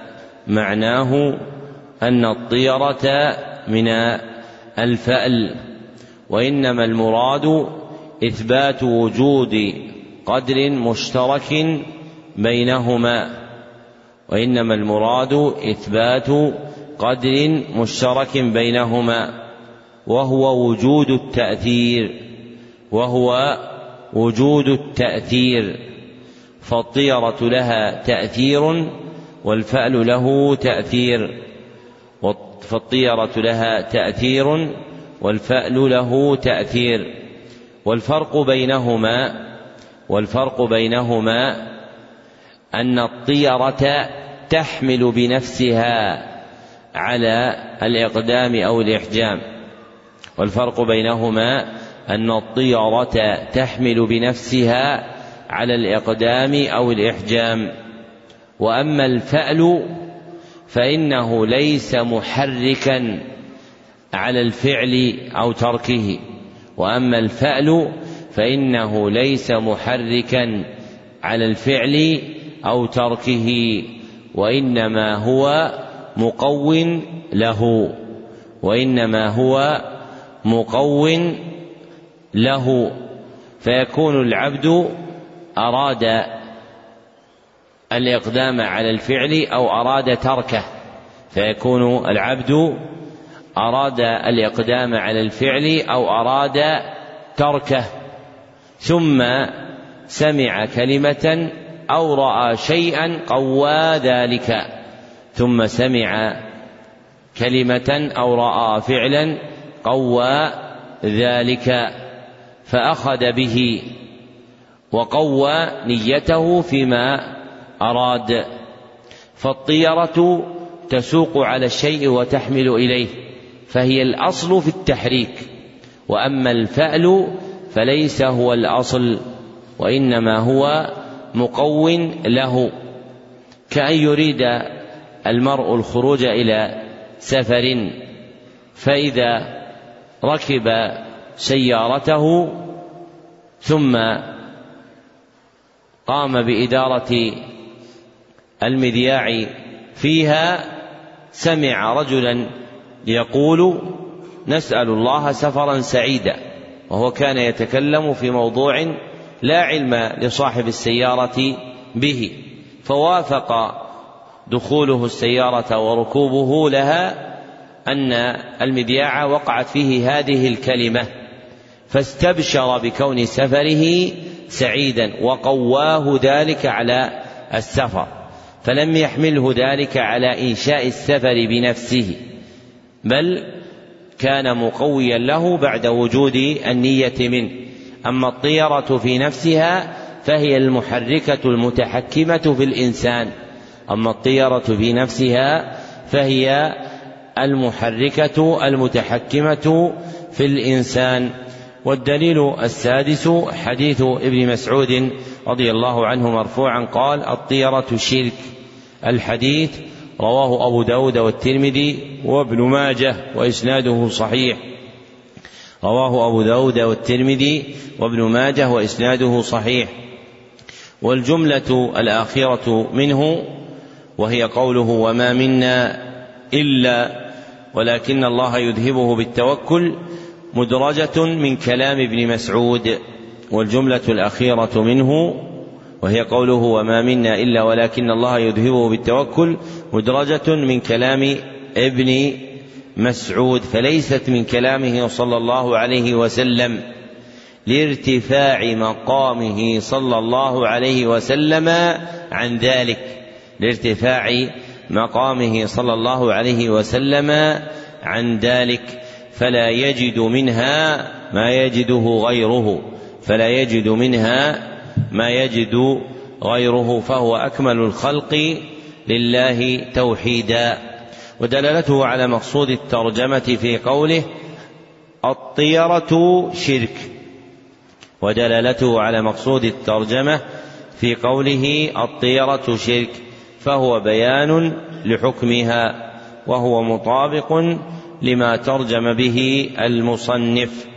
S1: معناه أن الطيرة من الفأل وإنما المراد إثبات وجود قدر مشترك بينهما وإنما المراد إثبات قدر مشترك بينهما وهو وجود التأثير وهو وجود التأثير فالطيرة لها تأثير والفأل له تأثير فالطيرة لها تأثير والفأل له تأثير والفرق بينهما والفرق بينهما أن الطيرة تحمل بنفسها على الإقدام أو الإحجام والفرق بينهما أن الطيرة تحمل بنفسها على الإقدام أو الإحجام وأما الفأل فإنه ليس محركا على الفعل أو تركه وأما الفأل فإنه ليس محركا على الفعل أو تركه وإنما هو مقو له وإنما هو مقو له فيكون العبد أراد الإقدام على الفعل أو أراد تركه فيكون العبد أراد الإقدام على الفعل أو أراد تركه ثم سمع كلمة أو رأى شيئا قوى ذلك ثم سمع كلمة أو رأى فعلا قوى ذلك فأخذ به وقوى نيته فيما أراد
S3: فالطيرة تسوق على الشيء وتحمل إليه، فهي الأصل في التحريك، وأما الفأل فليس هو الأصل، وإنما هو مقو له، كأن يريد المرء الخروج إلى سفر، فإذا ركب سيارته ثم قام بإدارة المذياع فيها، سمع رجلا يقول: نسأل الله سفرا سعيدا، وهو كان يتكلم في موضوع لا علم لصاحب السيارة به، فوافق دخوله السيارة وركوبه لها أن المذياع وقعت فيه هذه الكلمة، فاستبشر بكون سفره سعيدا، وقواه ذلك على السفر، فلم يحمله ذلك على إنشاء السفر بنفسه، بل كان مقويا له بعد وجود النية منه. أما الطيرة في نفسها فهي المحركة المتحكمة في الإنسان أما الطيرة في نفسها فهي المحركة المتحكمة في الإنسان. والدليل السادس حديث ابن مسعود رضي الله عنه مرفوعا قال: الطيرة شرك. الحديث رواه أبو داود والترمذي وابن ماجه وإسناده صحيح. رواه أبو داود والترمذي وابن ماجه وإسناده صحيح. والجملة الآخرة منه وهي قوله: وما منا إلا ولكن الله يذهبه بالتوكل، مدرجة من كلام ابن مسعود. والجملة الأخيرة منه وهي قوله: وما منا إلا ولكن الله يذهبه بالتوكل، مدرجة من كلام ابن مسعود، فليست من كلامه صلى الله عليه وسلم، لارتفاع مقامه صلى الله عليه وسلم عن ذلك لارتفاع مقامه صلى الله عليه وسلم عن ذلك فلا يجد منها ما يجده غيره فلا يجد منها ما يجد غيره فهو أكمل الخلق لله توحيدا. ودلالته على مقصود الترجمة في قوله: الطيرة شرك. ودلالته على مقصود الترجمة في قوله: الطيرة شرك، فهو بيان لحكمها، وهو مطابق لما ترجم به المصنف.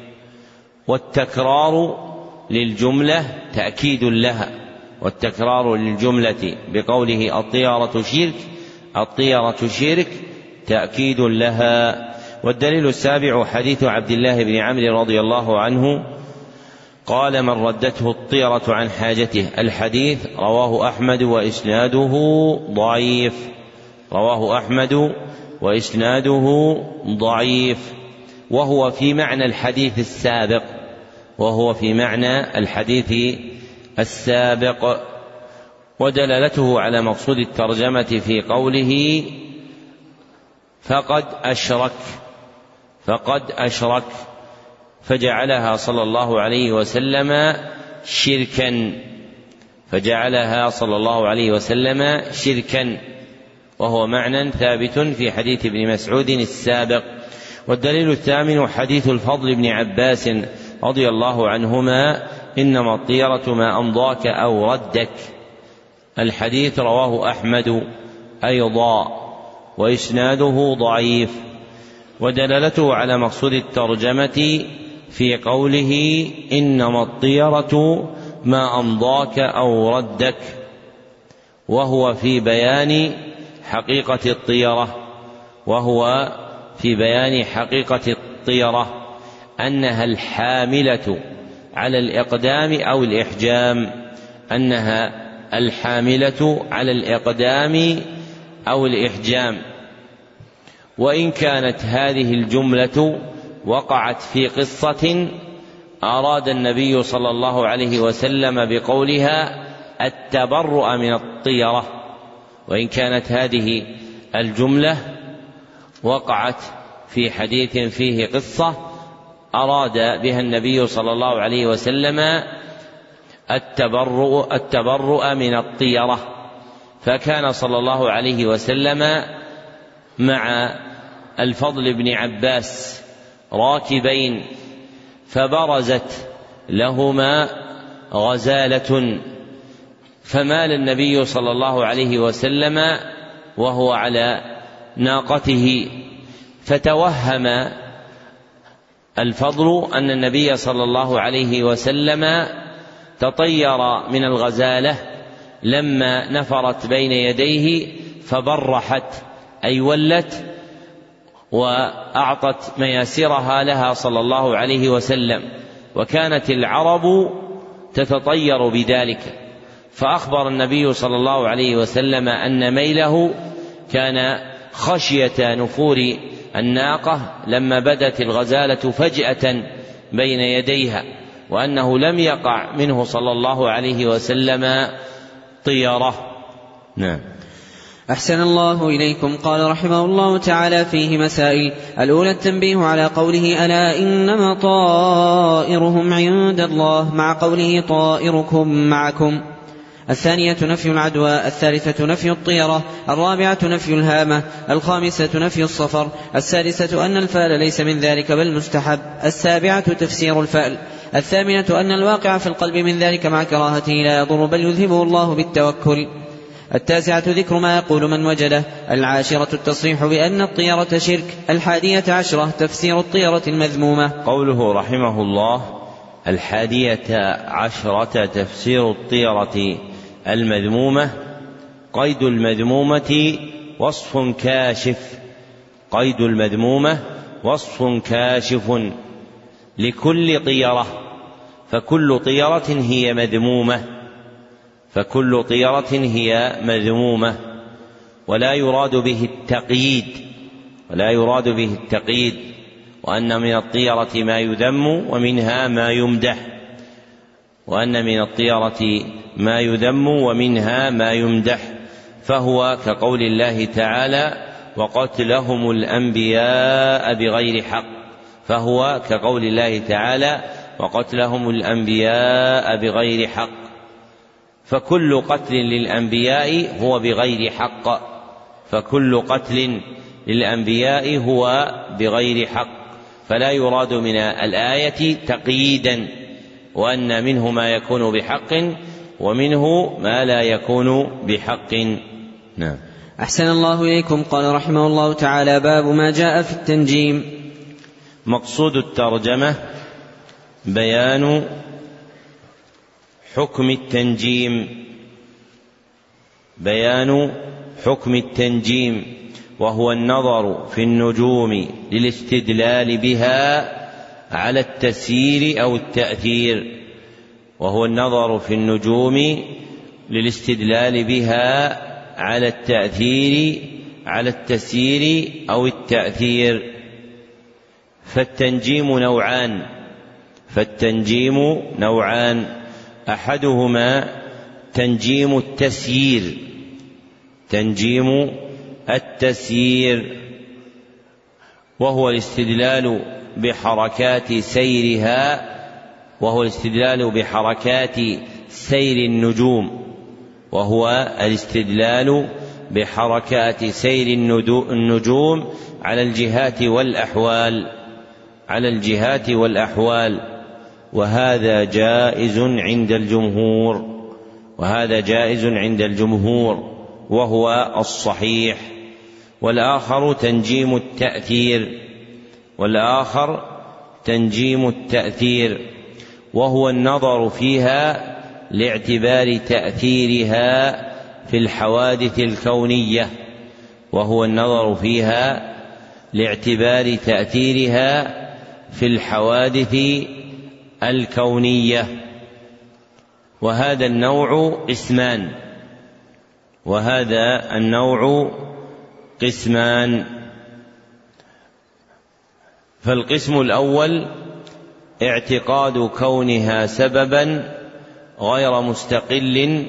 S3: والتكرار للجملة تأكيد لها والتكرار للجملة بقوله: الطيرة شرك الطيرة شرك تأكيد لها. والدليل السابع حديث عبد الله بن عمرو رضي الله عنه قال: من ردته الطيرة عن حاجته. الحديث رواه أحمد وإسناده ضعيف رواه أحمد وإسناده ضعيف وهو في معنى الحديث السابق وهو في معنى الحديث السابق. ودلالته على مقصود الترجمة في قوله: فقد أشرك فقد أشرك فجعلها صلى الله عليه وسلم شركا فجعلها صلى الله عليه وسلم شركا وهو معنى ثابت في حديث ابن مسعود السابق. والدليل الثامن حديث الفضل بن عباس رضي الله عنهما: إنما الطيرة ما أمضاك أو ردك. الحديث رواه أحمد أيضا وإسناده ضعيف. ودلالته على مقصود الترجمة في قوله: إنما الطيرة ما أمضاك أو ردك، وهو في بيان حقيقة الطيرة وهو في بيان حقيقة الطيرة أنها الحاملة على الإقدام أو الإحجام أنها الحاملة على الإقدام أو الإحجام. وإن كانت هذه الجملة وقعت في قصة أراد النبي صلى الله عليه وسلم بقولها التبرؤ من الطيرة، وإن كانت هذه الجملة وقعت في حديث فيه قصة أراد بها النبي صلى الله عليه وسلم التبرؤ, التبرؤ من الطيرة، فكان صلى الله عليه وسلم مع الفضل بن عباس راكبين، فبرزت لهما غزالة، فمال النبي صلى الله عليه وسلم وهو على ناقته، فتوهم الفضل أن النبي صلى الله عليه وسلم تطير من الغزالة لما نفرت بين يديه، فبرحت أي ولت وأعطت مياسرها لها صلى الله عليه وسلم، وكانت العرب تتطير بذلك، فأخبر النبي صلى الله عليه وسلم أن ميله كان خشية نفور الناقة لما بدت الغزالة فجأة بين يديها، وأنه لم يقع منه صلى الله عليه وسلم طيرة. نعم.
S2: أحسن الله إليكم. قال رحمه الله تعالى فيه مسائل: الأولى التنبيه على قوله ألا إنما طائرهم عند الله مع قوله طائركم معكم. الثانية نفي العدوى. الثالثة نفي الطيرة. الرابعة نفي الهامة. الخامسة نفي الصفر. السادسة أن الفأل ليس من ذلك بل مستحب. السابعة تفسير الفأل. الثامنة أن الواقع في القلب من ذلك مع كراهته لا يضر بل يذهبه الله بالتوكل. التاسعة ذكر ما يقول من وجده. العاشرة التصريح بأن الطيرة شرك. الحادية عشرة تفسير الطيرة المذمومة.
S3: قوله رحمه الله: الحادية عشرة تفسير الطيرة المذمومة. قيد المذمومة وصف كاشف. قيد المذمومة وصف كاشف لكل طيرة، فكل طيرة هي مذمومة، فكل طيرة هي مذمومة، ولا يراد به التقييد، ولا يراد به التقييد، وأن من الطيرة ما يذم ومنها ما يمدح، وأن من الطيرة ما يذم ومنها ما يمدح، فهو كقول الله تعالى: وقتلهم الأنبياء بغير حق، فهو كقول الله تعالى: وقتلهم الأنبياء بغير حق، فكل قتل للأنبياء هو بغير حق، فكل قتل للأنبياء هو بغير حق، فلا يراد من الآية تقييدا، وأن منه ما يكون بحق ومنه ما لا يكون بحق. نعم.
S2: أحسن الله إليكم. قال رحمه الله تعالى: باب ما جاء في التنجيم.
S3: مقصود الترجمة بيان حكم التنجيم، بيان حكم التنجيم، وهو النظر في النجوم للاستدلال بها على التسيير أو التأثير، وهو النظر في النجوم للاستدلال بها على التأثير على التسيير أو التأثير. فالتنجيم نوعان فالتنجيم نوعان أحدهما تنجيم التسيير تنجيم التسيير وهو الاستدلال بحركات سيرها وهو الاستدلال بحركات سير النجوم وهو الاستدلال بحركات سير النجوم على الجهات والأحوال على الجهات والأحوال وهذا جائز عند الجمهور وهذا جائز عند الجمهور وهو الصحيح. والآخر تنجيم التأثير والآخر تنجيم التأثير وهو النظر فيها لاعتبار تأثيرها في الحوادث الكونية وهو النظر فيها لاعتبار تأثيرها في الحوادث الكونية. وهذا النوع قسمان وهذا النوع قسمان فالقسم الأول اعتقاد كونها سببا غير مستقل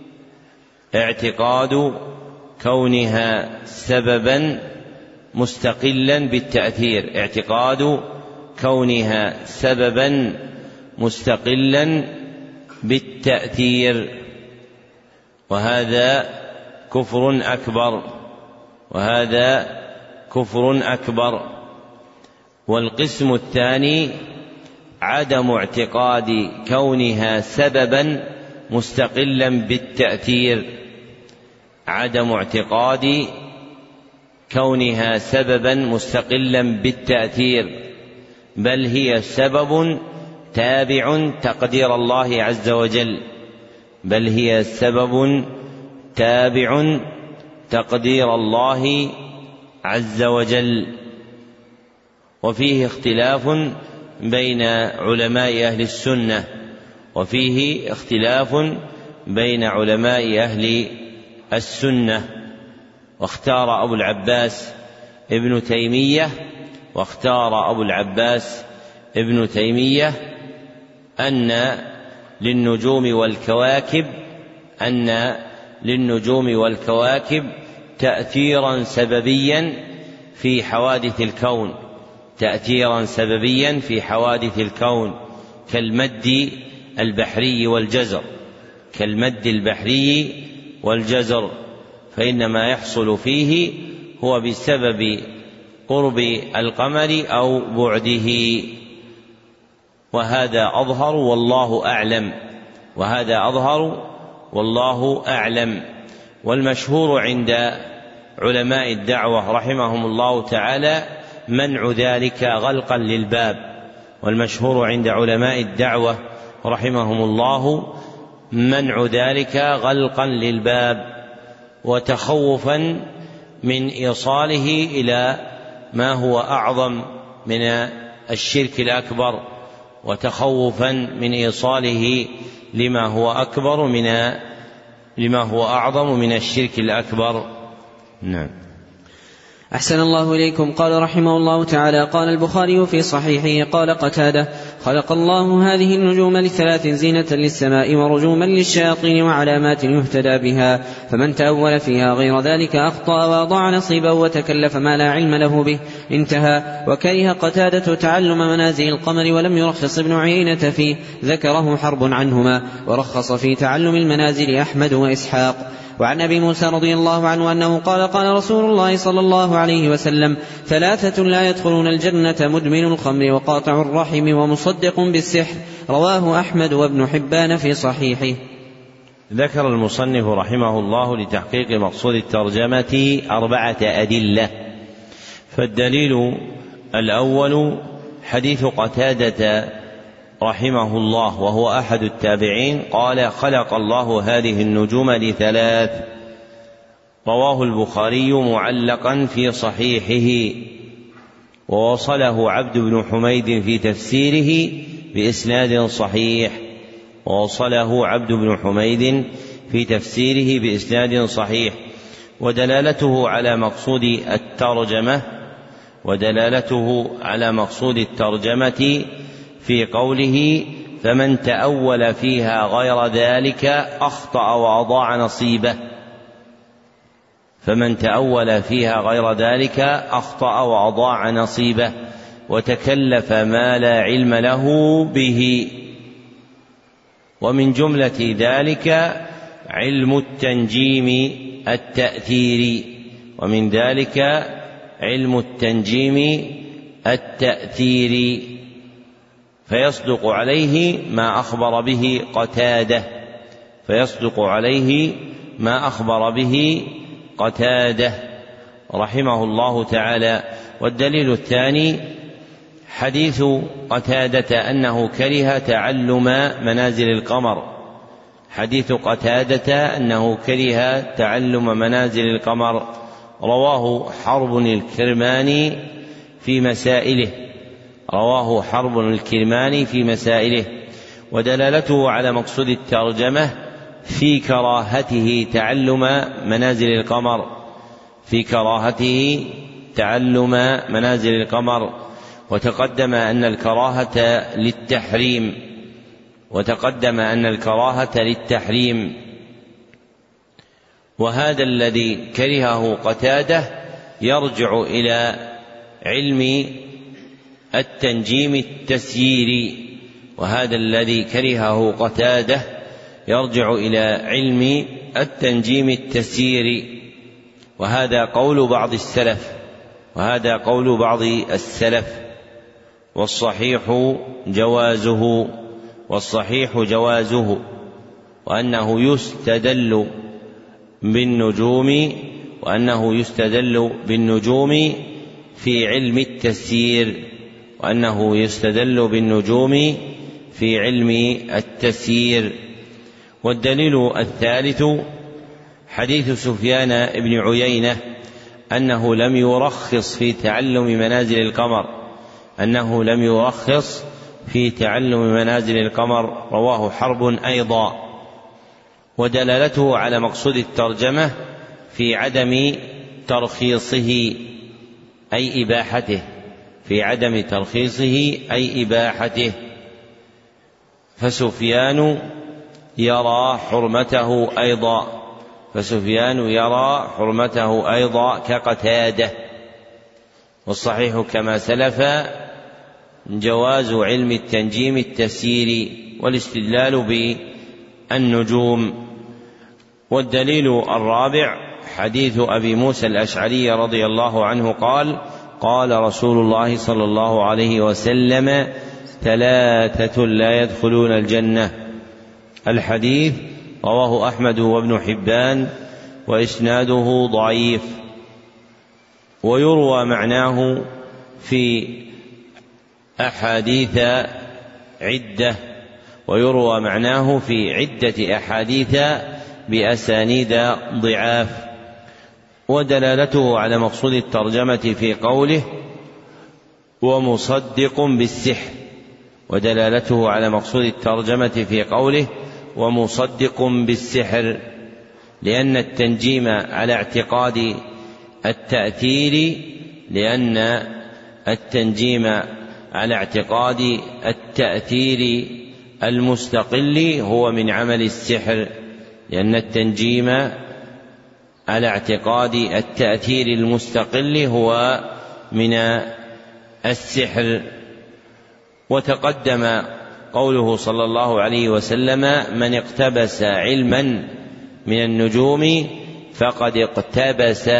S3: اعتقاد كونها سببا مستقلا بالتأثير اعتقاد كونها سببا مستقلا بالتأثير وهذا كفر أكبر وهذا كفر أكبر. والقسم الثاني عدم اعتقاد كونها سببا مستقلا بالتأثير، عدم اعتقاد كونها سببا مستقلا بالتأثير، بل هي سبب تابع تقدير الله عز وجل، بل هي سبب تابع تقدير الله عز وجل. وفيه اختلاف بين علماء أهل السنة، وفيه اختلاف بين علماء أهل السنة. واختار أبو العباس ابن تيمية واختار أبو العباس ابن تيمية أن للنجوم والكواكب أن للنجوم والكواكب تأثيرا سببيا في حوادث الكون، تأثيرا سببيا في حوادث الكون كالمد البحري والجزر، كالمد البحري والجزر، فإنما يحصل فيه هو بسبب قرب القمر أو بعده. وهذا أظهر والله أعلم، وهذا أظهر والله أعلم. والمشهور عند علماء الدعوة رحمهم الله تعالى منع ذلك غلقا للباب، والمشهور عند علماء الدعوة رحمهم الله منع ذلك غلقا للباب، وتخوفا من إيصاله إلى ما هو أعظم من الشرك الأكبر، وتخوفا من إيصاله لما هو أكبر من لما هو أعظم من الشرك الأكبر. نعم.
S2: أحسن الله إليكم. قال رحمه الله تعالى: قال البخاري في صحيحه: قال قتادة: خلق الله هذه النجوم لثلاث: زينة للسماء، ورجوما للشياطين، وعلامات يهتدى بها، فمن تأول فيها غير ذلك أخطأ وأضاع نصيبا وتكلف ما لا علم له به. انتهى. وكره قتادة تعلم منازل القمر ولم يرخص ابن عيينة فيه، ذكره حرب عنهما، ورخص في تعلم المنازل أحمد وإسحاق. وعن أبي موسى رضي الله عنه أنه قال: قال رسول الله صلى الله عليه وسلم: ثلاثة لا يدخلون الجنة: مدمن الخمر، وقاطع الرحم، ومصدق بالسحر. رواه أحمد وابن حبان في صحيحه.
S3: ذكر المصنف رحمه الله لتحقيق مقصود الترجمة أربعة أدلة. فالدليل الأول حديث قتادة رحمه الله وهو أحد التابعين قال: خلق الله هذه النجوم لثلاث. رواه البخاري معلقا في صحيحه، ووصله عبد بن حميد في تفسيره بإسناد صحيح، ووصله عبد بن حميد في تفسيره بإسناد صحيح. ودلالته على مقصود الترجمة ودلالته على مقصود الترجمة في قوله: فمن تأول فيها غير ذلك أخطأ وأضاع نصيبه. فمن تأول فيها غير ذلك أخطأ وأضاع نصيبه وتكلف ما لا علم له به. ومن جملة ذلك علم التنجيم التأثيري، ومن ذلك علم التنجيم التأثيري، فيصدق عليه ما أخبر به قتادة فيصدق عليه ما أخبر به قتادة رحمه الله تعالى. والدليل الثاني حديث قتادة أنه كره تعلم منازل القمر حديث قتادة أنه كره تعلم منازل القمر رواه حرب الكرماني في مسائله رواه حرب الكرماني في مسائله. ودلالته على مقصود الترجمة في كراهته تعلم منازل القمر في كراهته تعلم منازل القمر وتقدم أن الكراهة للتحريم وتقدم أن الكراهة للتحريم وهذا الذي كرهه قتادة يرجع إلى علم التنجيم التسييري وهذا الذي كرهه قتادة يرجع إلى علم التنجيم التسييري، وهذا قول بعض السلف وهذا قول بعض السلف والصحيح جوازه والصحيح جوازه وأنه يستدل بالنجوم وأنه يستدل بالنجوم في علم التسيير وأنه يستدل بالنجوم في علم التسيير. والدليل الثالث حديث سفيان بن عيينة أنه لم يرخص في تعلم منازل القمر أنه لم يرخص في تعلم منازل القمر رواه حرب أيضا. ودلالته على مقصود الترجمة في عدم ترخيصه أي إباحته في عدم ترخيصه أي إباحته. فسفيان يرى حرمته أيضا فسفيان يرى حرمته أيضا كقتادة. والصحيح كما سلف جواز علم التنجيم التسييري والاستدلال بالنجوم. والدليل الرابع حديث أبي موسى الأشعري رضي الله عنه قال قال رسول الله صلى الله عليه وسلم ثلاثة لا يدخلون الجنة. الحديث رواه أحمد وابن حبان وإسناده ضعيف. ويروى معناه في أحاديث عدة ويروى معناه في عدة أحاديث بأسانيد ضعاف. ودلالته على مقصود الترجمة في قوله ومصدق بالسحر ودلالته على مقصود الترجمة في قوله ومصدق بالسحر لأن التنجيم على اعتقاد التأثير لأن التنجيم على اعتقاد التأثير المستقل هو من عمل السحر لأن التنجيم على اعتقاد التأثير المستقل هو من السحر. وتقدم قوله صلى الله عليه وسلم من اقتبس علما من النجوم فقد اقتبس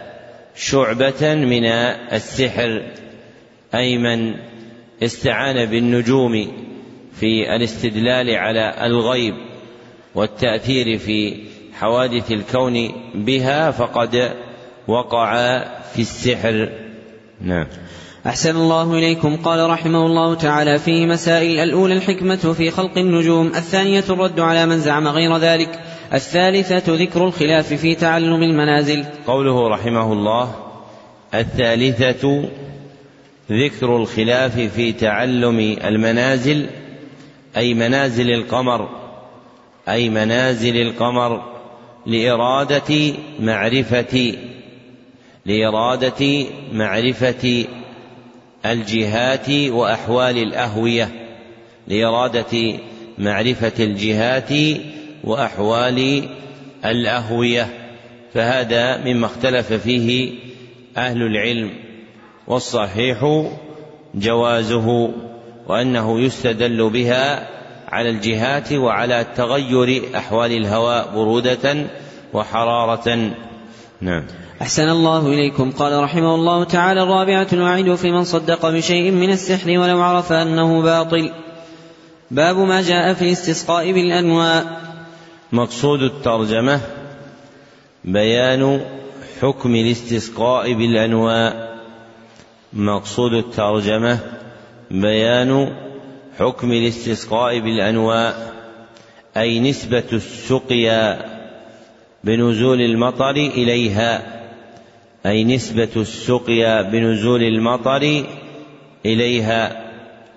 S3: شعبة من السحر أي من استعان بالنجوم في الاستدلال على الغيب والتأثير في حوادث الكون بها فقد وقع في السحر. نعم.
S2: أحسن الله إليكم. قال رحمه الله تعالى فيه مسائل: الأولى الحكمة في خلق النجوم، الثانية الرد على من زعم غير ذلك، الثالثة ذكر الخلاف في تعلم المنازل.
S3: قوله رحمه الله الثالثة ذكر الخلاف في تعلم المنازل أي منازل القمر أي منازل القمر لإرادة معرفة لإرادة معرفة الجهات وأحوال الأهوية لإرادة معرفة الجهات وأحوال الأهوية. فهذا مما اختلف فيه أهل العلم، والصحيح جوازه وأنه يستدل بها على الجهات وعلى تغير أحوال الهواء برودة وحرارة. نعم.
S2: أحسن الله إليكم. قال رحمه الله تعالى الرابعة الوعيد في من صدق بشيء من السحر ولو عرف أنه باطل. باب ما جاء في الاستسقاء بالأنواء.
S3: مقصود الترجمة بيان حكم الاستسقاء بالأنواء مقصود الترجمة بيان حكم الاستسقاء بالأنواء أي نسبة السقيا بنزول المطر إليها أي نسبة السقيا بنزول المطر إليها.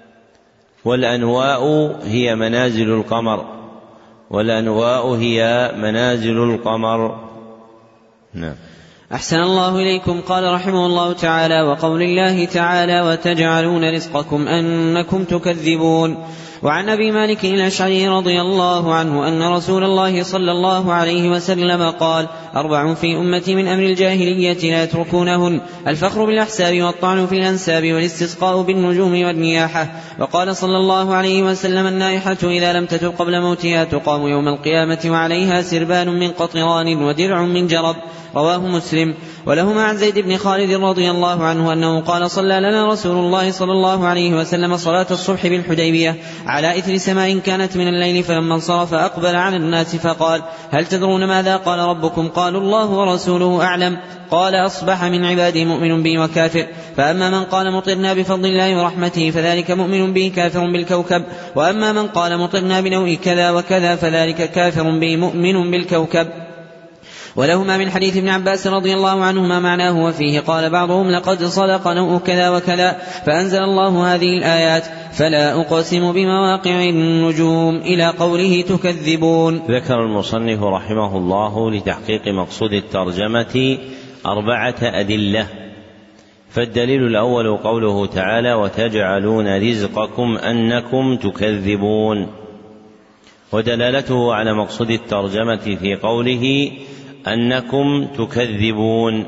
S3: والأنواء هي منازل القمر والأنواء هي منازل القمر. نعم.
S2: أحسن الله إليكم. قال رحمه الله تعالى وقول الله تعالى وتجعلون رزقكم أنكم تكذبون. وعن أبي مالك الأشعري رضي الله عنه أن رسول الله صلى الله عليه وسلم قال: أربع في أمتي من أمر الجاهلية لا يتركونهن: الفخر بالأحساب، والطعن في الأنساب، والاستسقاء بالنجوم والنياحة. وقال صلى الله عليه وسلم: النائحة إذا لم تتب قبل موتها تقام يوم القيامة وعليها سربان من قطران ودرع من جرب. رواه مسلم. ولهما عن زيد بن خالد رضي الله عنه أنه قال: صلى لنا رسول الله صلى الله عليه وسلم صلاة الصبح بالحديبية على إثر سماء كانت من الليل، فلما انصرف أقبل على الناس فقال: هل تدرون ماذا قال ربكم؟ قالوا: الله ورسوله أعلم. قال: أصبح من عبادي مؤمن بي وكافر، فأما من قال مطرنا بفضل الله ورحمته فذلك مؤمن به كافر بالكوكب، وأما من قال مطرنا بنوء كذا وكذا فذلك كافر به مؤمن بالكوكب. ولهما من حديث ابن عباس رضي الله عنهما معناه، وفيه قال بعضهم: لقد صدق نوء كذا وكذا، فأنزل الله هذه الآيات: فلا أقسم بمواقع النجوم، إلى قوله تكذبون.
S1: ذكر المصنف رحمه الله لتحقيق مقصود الترجمة أربعة أدلة. فالدليل الأول قوله تعالى: وتجعلون رزقكم أنكم تكذبون، ودلالته على مقصود الترجمة في قوله أنكم تكذبون.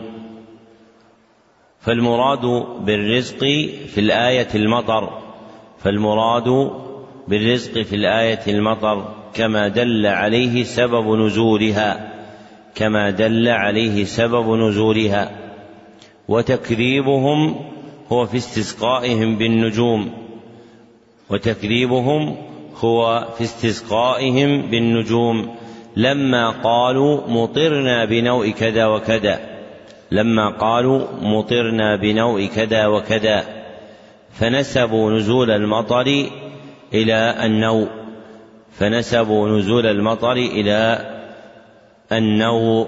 S1: فالمراد بالرزق في الآية المطر فالمراد بالرزق في الآية المطر كما دل عليه سبب نزولها كما دل عليه سبب نزولها وتكذيبهم هو في استسقائهم بالنجوم وتكذيبهم هو في استسقائهم بالنجوم لما قالوا مطرنا بنوء كذا وكذا لما قالوا مطرنا بنوء كذا وكذا فنسبوا نزول المطر إلى النوء فنسبوا نزول المطر إلى النوء.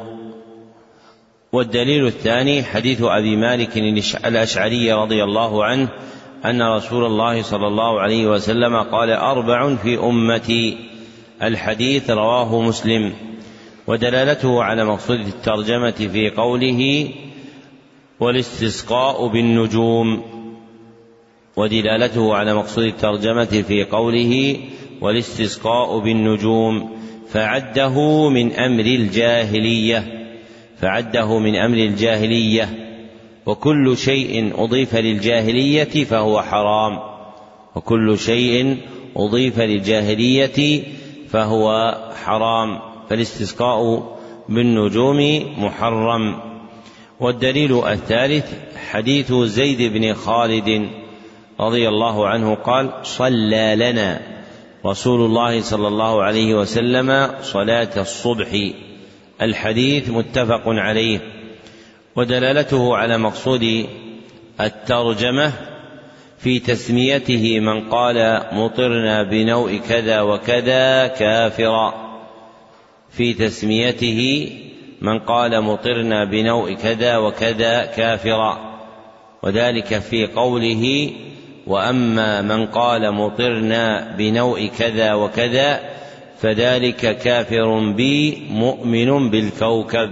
S1: والدليل الثاني حديث أبي مالك الأشعري رضي الله عنه أن رسول الله صلى الله عليه وسلم قال: أربع في أمتي. الحديث رواه مسلم. ودلالته على مقصود الترجمة في قوله والاستسقاء بالنجوم ودلالته على مقصود الترجمة في قوله والاستسقاء بالنجوم فعده من أمر الجاهلية فعده من أمر الجاهلية وكل شيء أضيف للجاهلية فهو حرام وكل شيء أضيف للجاهلية فهو حرام فالاستسقاء بالنجوم محرم. والدليل الثالث حديث زيد بن خالد رضي الله عنه قال: صلى لنا رسول الله صلى الله عليه وسلم صلاة الصبح. الحديث متفق عليه. ودلالته على مقصود الترجمة في تسميته من قال مطرنا بنوء كذا وكذا كافرا في تسميته من قال مطرنا بنوء كذا وكذا كافرا وذلك في قوله: وأما من قال مطرنا بنوء كذا وكذا فذلك كافر بي مؤمن بالكوكب.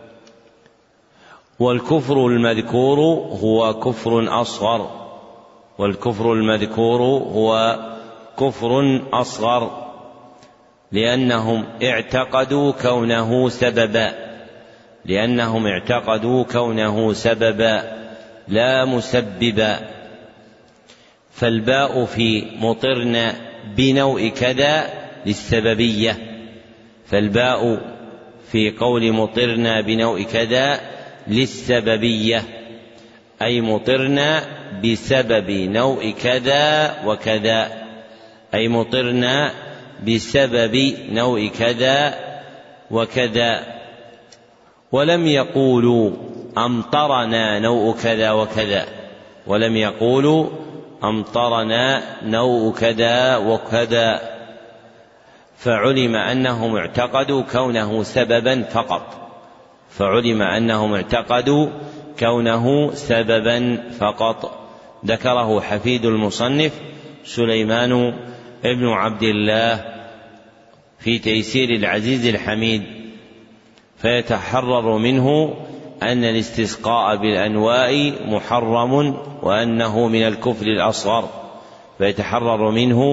S1: والكفر المذكور هو كفر أصغر والكفر المذكور هو كفر أصغر لأنهم اعتقدوا كونه سببا لأنهم اعتقدوا كونه سببا لا مسببا. فالباء في مطرنا بنوء كذا للسببية فالباء في قول مطرنا بنوء كذا للسببية أي مطرنا بسبب نوء كذا وكذا أي مطرنا بسبب نوء كذا وكذا. ولم يقولوا أمطرنا نوء كذا وكذا ولم يقولوا أمطرنا نوء كذا وكذا فعلم أنهم اعتقدوا كونه سببا فقط فعلم أنهم اعتقدوا كونه سببا فقط. ذكره حفيد المصنف سليمان ابن عبد الله في تيسير العزيز الحميد فيتحرر منه أن الاستسقاء بالأنواء محرم وأنه من الكفر الأصغر فيتحرر منه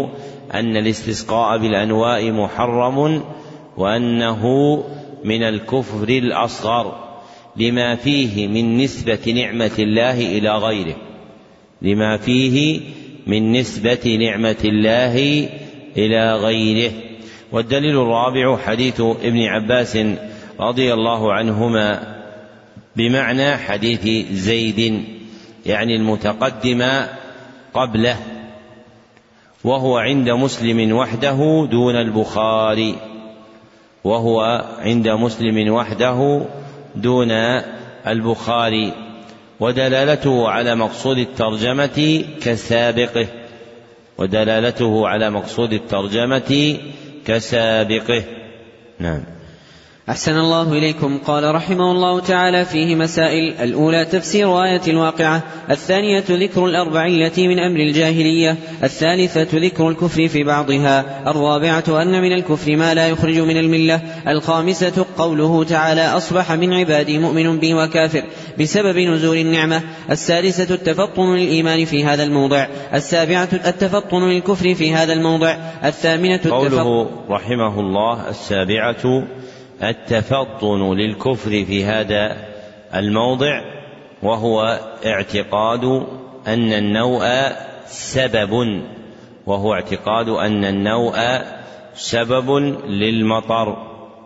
S3: أن الاستسقاء بالأنواء محرم وأنه من الكفر الأصغر لما فيه من نسبة نعمة الله إلى غيره لما فيه من نسبة نعمة الله إلى غيره. والدليل الرابع حديث ابن عباس رضي الله عنهما بمعنى حديث زيد يعني المتقدم قبله، وهو عند مسلم وحده دون البخاري وهو عند مسلم وحده دون البخاري ودلالته على مقصود الترجمة كسابقه ودلالته على مقصود الترجمة كسابقه. نعم.
S2: أحسن الله إليكم. قال رحمه الله تعالى فيه مسائل: الأولى تفسير آية الواقعة، الثانية ذكر الأربع التي من أمر الجاهلية، الثالثة ذكر الكفر في بعضها، الرابعة أن من الكفر ما لا يخرج من الملة، الخامسة قوله تعالى: أصبح من عبادي مؤمن بي وكافر بسبب نزول النعمة، السادسة التفطن للإيمان في هذا الموضع، السابعة التفطن للكفر في هذا الموضع، الثامنة
S3: قوله رحمه الله السابعة التفطن للكفر في هذا الموضع، وهو اعتقاد أن النوء سبب وهو اعتقاد أن النوء سبب للمطر.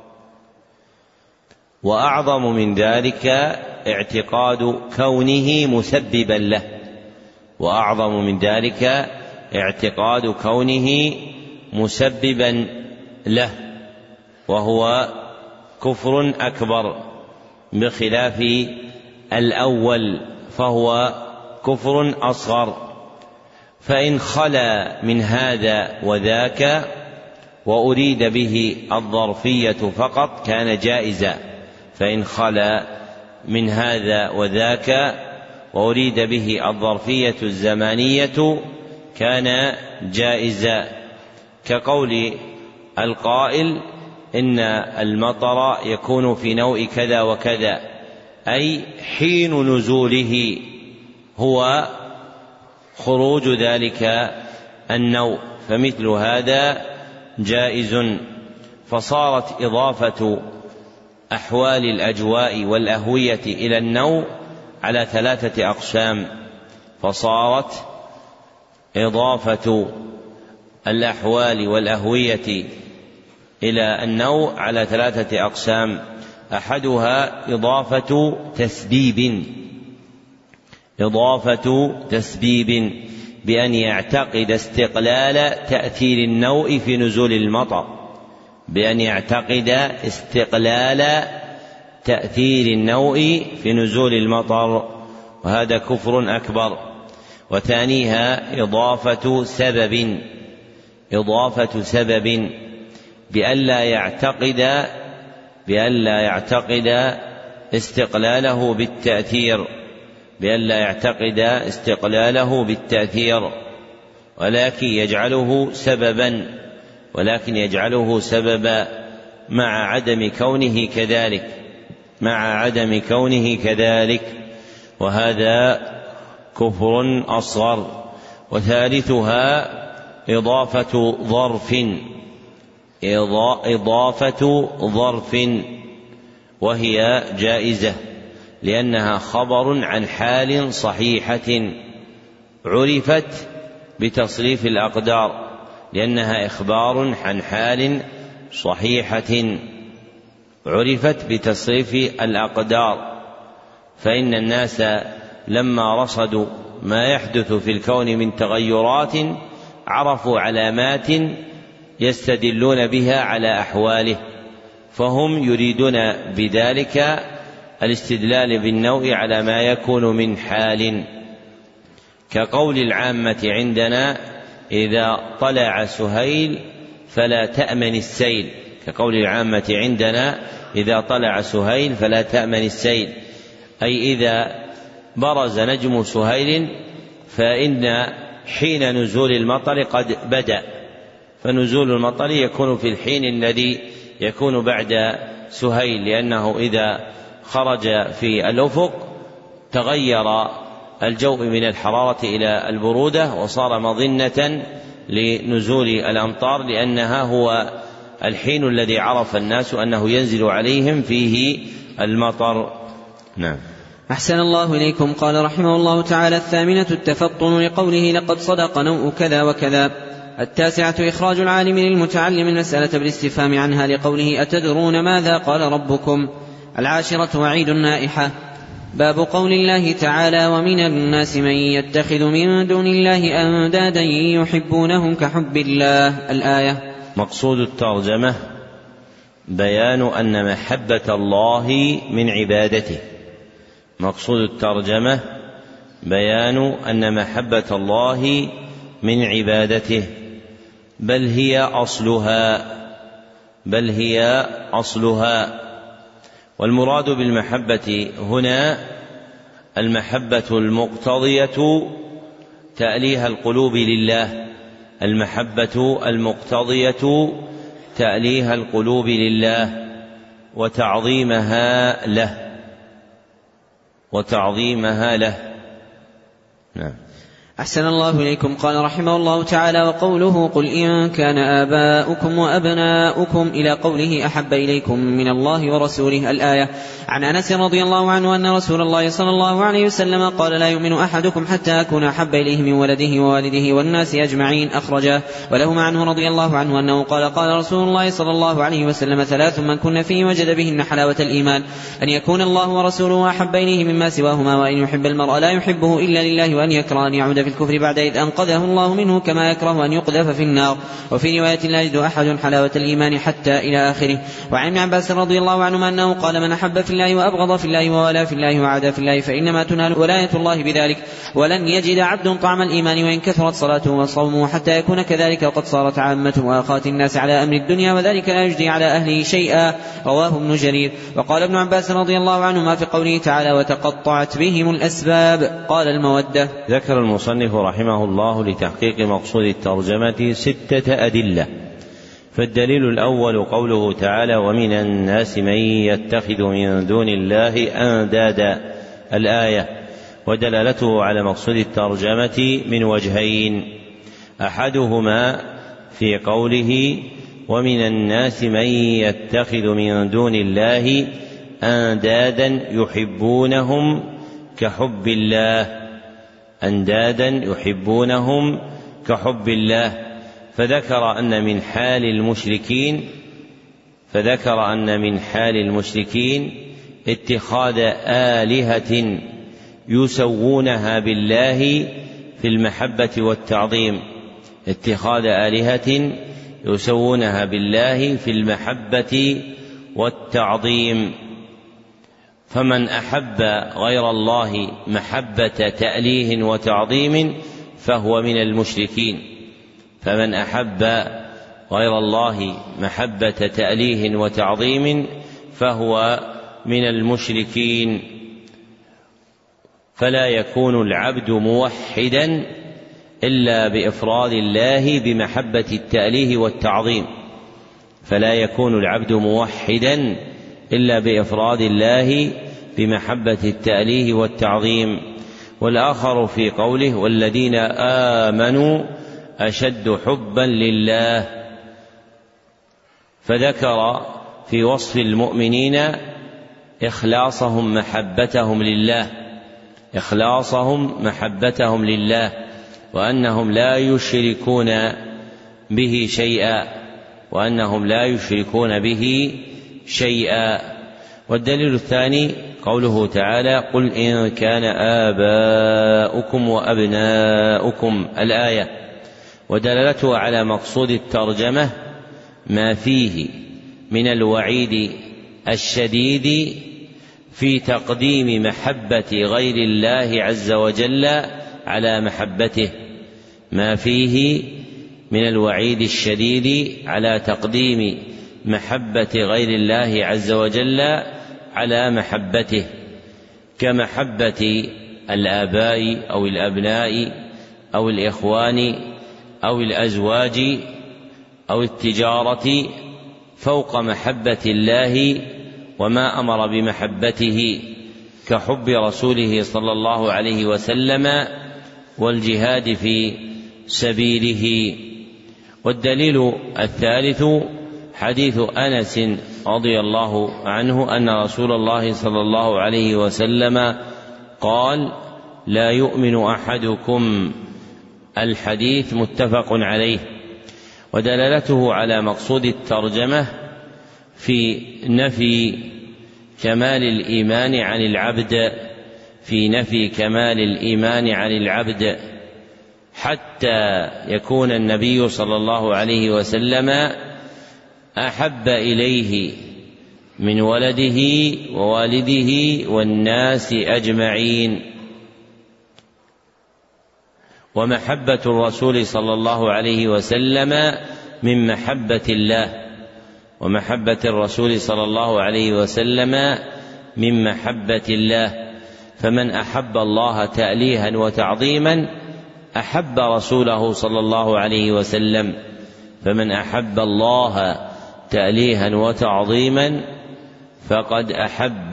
S3: وأعظم من ذلك اعتقاد كونه مسببا له وأعظم من ذلك اعتقاد كونه مسببا له وهو كفر أكبر بخلاف الأول فهو كفر أصغر. فإن خلا من هذا وذاك وأريد به الظرفية فقط كان جائزا فإن خلا من هذا وذاك وأريد به الظرفية الزمانية كان جائزا، كقول القائل إن المطر يكون في نوء كذا وكذا، أي حين نزوله هو خروج ذلك النوء، فمثل هذا جائز. فصارت إضافة أحوال الأجواء والأهوية إلى النوء على ثلاثة أقسام فصارت إضافة الأحوال والأهوية إلى النوء على ثلاثة أقسام: أحدها إضافة تسبيب إضافة تسبيب بأن يعتقد استقلال تأثير النوء في نزول المطر بأن يعتقد استقلال تأثير النوء في نزول المطر، وهذا كفر أكبر. وثانيها إضافة سبب إضافة سبب بألا يعتقد بألا يعتقد استقلاله بالتأثير بألا يعتقد استقلاله بالتأثير ولكن يجعله سببا ولكن يجعله سببا مع عدم كونه كذلك مع عدم كونه كذلك وهذا كفر أصغر. وثالثها إضافة ظرف إضافة ظرف وهي جائزة لأنها خبر عن حال صحيحة عرفت بتصريف الأقدار لأنها إخبار عن حال صحيحة عرفت بتصريف الأقدار. فإن الناس لما رصدوا ما يحدث في الكون من تغيرات عرفوا علامات يستدلون بها على أحواله، فهم يريدون بذلك الاستدلال بالنوء على ما يكون من حال، كقول العامة عندنا: إذا طلع سهيل فلا تأمن السيل كقول العامة عندنا إذا طلع سهيل فلا تأمن السيل، أي إذا برز نجم سهيل فإن حين نزول المطر قد بدأ، فنزول المطر يكون في الحين الذي يكون بعد سهيل، لأنه إذا خرج في الأفق تغير الجو من الحرارة إلى البرودة وصار مظنة لنزول الأمطار، لأنها هو الحين الذي عرف الناس أنه ينزل عليهم فيه المطر. نعم.
S2: أحسن الله إليكم. قال رحمه الله تعالى: الثامنة التفطن لقوله لقد صدق نوء كذا وكذا. التاسعة إخراج العالم للمتعلم المسألة بالاستفهام عنها لقوله أتدرون ماذا قال ربكم. العاشرة وعيد النائحة. باب قول الله تعالى: ومن الناس من يتخذ من دون الله أندادا يحبونهم كحب الله. الآية.
S3: مقصود الترجمة بيان أن محبة الله من عبادته. مقصود الترجمة بيان أن محبة الله من عبادته، بل هي أصلها بل هي أصلها والمراد بالمحبة هنا المحبة المقتضية تأليه القلوب لله المحبة المقتضية تأليه القلوب لله وتعظيمها له وتعظيمها له. نعم.
S2: أحسن الله إليكم. قال رحمه الله تعالى: وقوله قل إن كان آباؤكم وأبناؤكم إلى قوله أحب إليكم من الله ورسوله. الآية. عن أنس رضي الله عنه أن رسول الله صلى الله عليه وسلم قال: لا يؤمن أحدكم حتى أكون أحب إليه من ولده ووالده والناس أجمعين. أخرجاه. ولهما عنه رضي الله عنه أنه قال: قال رسول الله صلى الله عليه وسلم: ثلاث من كن فيه وجد بهن حلاوة الإيمان: أن يكون الله ورسوله أحب إليه مما سواهما، وأن يحب المرء لا يحبه إلا لله، وأن يكره أن يعود في الكفر بعد إذ أنقذه الله منه كما يكره أن يقذف في النار. وفي رواية: لا يجد أحد حلاوة الإيمان حتى إلى آخره. وعن ابن عباس رضي الله عنهما أنه قال: من أحب في الله وأبغض في الله وولى في الله وعادى في الله فإنما تنال ولاية الله بذلك، ولن يجد عبد طعم الإيمان وإن كثرت صلاته وصومه حتى يكون كذلك، وقد صارت عامة وآخات الناس على أمر الدنيا، وذلك لا يجدي على أهله شيئا. رواه ابن جرير. وقال ابن عباس رضي الله عنهما في قوله تعالى: وتقطعت بهم الأسباب. قال: المودة.
S3: ذكر المصنف رحمه الله لتحقيق مقصود الترجمة ستة أدلة. فالدليل الأول قوله تعالى: ومن الناس من يتخذ من دون الله أندادا. الآية. ودلالته على مقصود الترجمة من وجهين: أحدهما في قوله: ومن الناس من يتخذ من دون الله أندادا يحبونهم كحب الله أندادا يحبونهم كحب الله فذكر أن من حال المشركين فذكر أن من حال المشركين اتخاذ آلهة يسوونها بالله في المحبة والتعظيم اتخاذ آلهة يسوونها بالله في المحبة والتعظيم. فمن أحب غير الله محبة تأليه وتعظيم فهو من المشركين فمن أحب غير الله محبة تأليه وتعظيم فهو من المشركين. فلا يكون العبد موحدا إلا بإفراد الله بمحبة التأليه والتعظيم فلا يكون العبد موحدا إلا بإفراد الله بمحبة التأليه والتعظيم. والآخر في قوله: والذين آمنوا أشد حبا لله فذكر في وصف المؤمنين إخلاصهم محبتهم لله إخلاصهم محبتهم لله وأنهم لا يشركون به شيئا وأنهم لا يشركون به شيئا. والدليل الثاني قوله تعالى: قل إن كان آباؤكم وأبناؤكم. الآية. ودلالته على مقصود الترجمة ما فيه من الوعيد الشديد في تقديم محبة غير الله عز وجل على محبته ما فيه من الوعيد الشديد على تقديم محبة غير الله عز وجل على محبته كمحبة الآباء أو الأبناء أو الإخوان أو الأزواج أو التجارة فوق محبة الله وما أمر بمحبته كحب رسوله صلى الله عليه وسلم والجهاد في سبيله. والدليل الثالث حديث أنس رضي الله عنه أن رسول الله صلى الله عليه وسلم قال: لا يؤمن أحدكم. الحديث متفق عليه. ودلالته على مقصود الترجمة في نفي كمال الإيمان عن العبد في نفي كمال الإيمان عن العبد حتى يكون النبي صلى الله عليه وسلم أحب إليه من ولده ووالده والناس أجمعين. ومحبة الرسول صلى الله عليه وسلم من محبة الله ومحبة الرسول صلى الله عليه وسلم من محبة الله. فمن أحب الله تأليها وتعظيما أحب رسوله صلى الله عليه وسلم. فمن أحب الله تأليها وتعظيما فقد أحب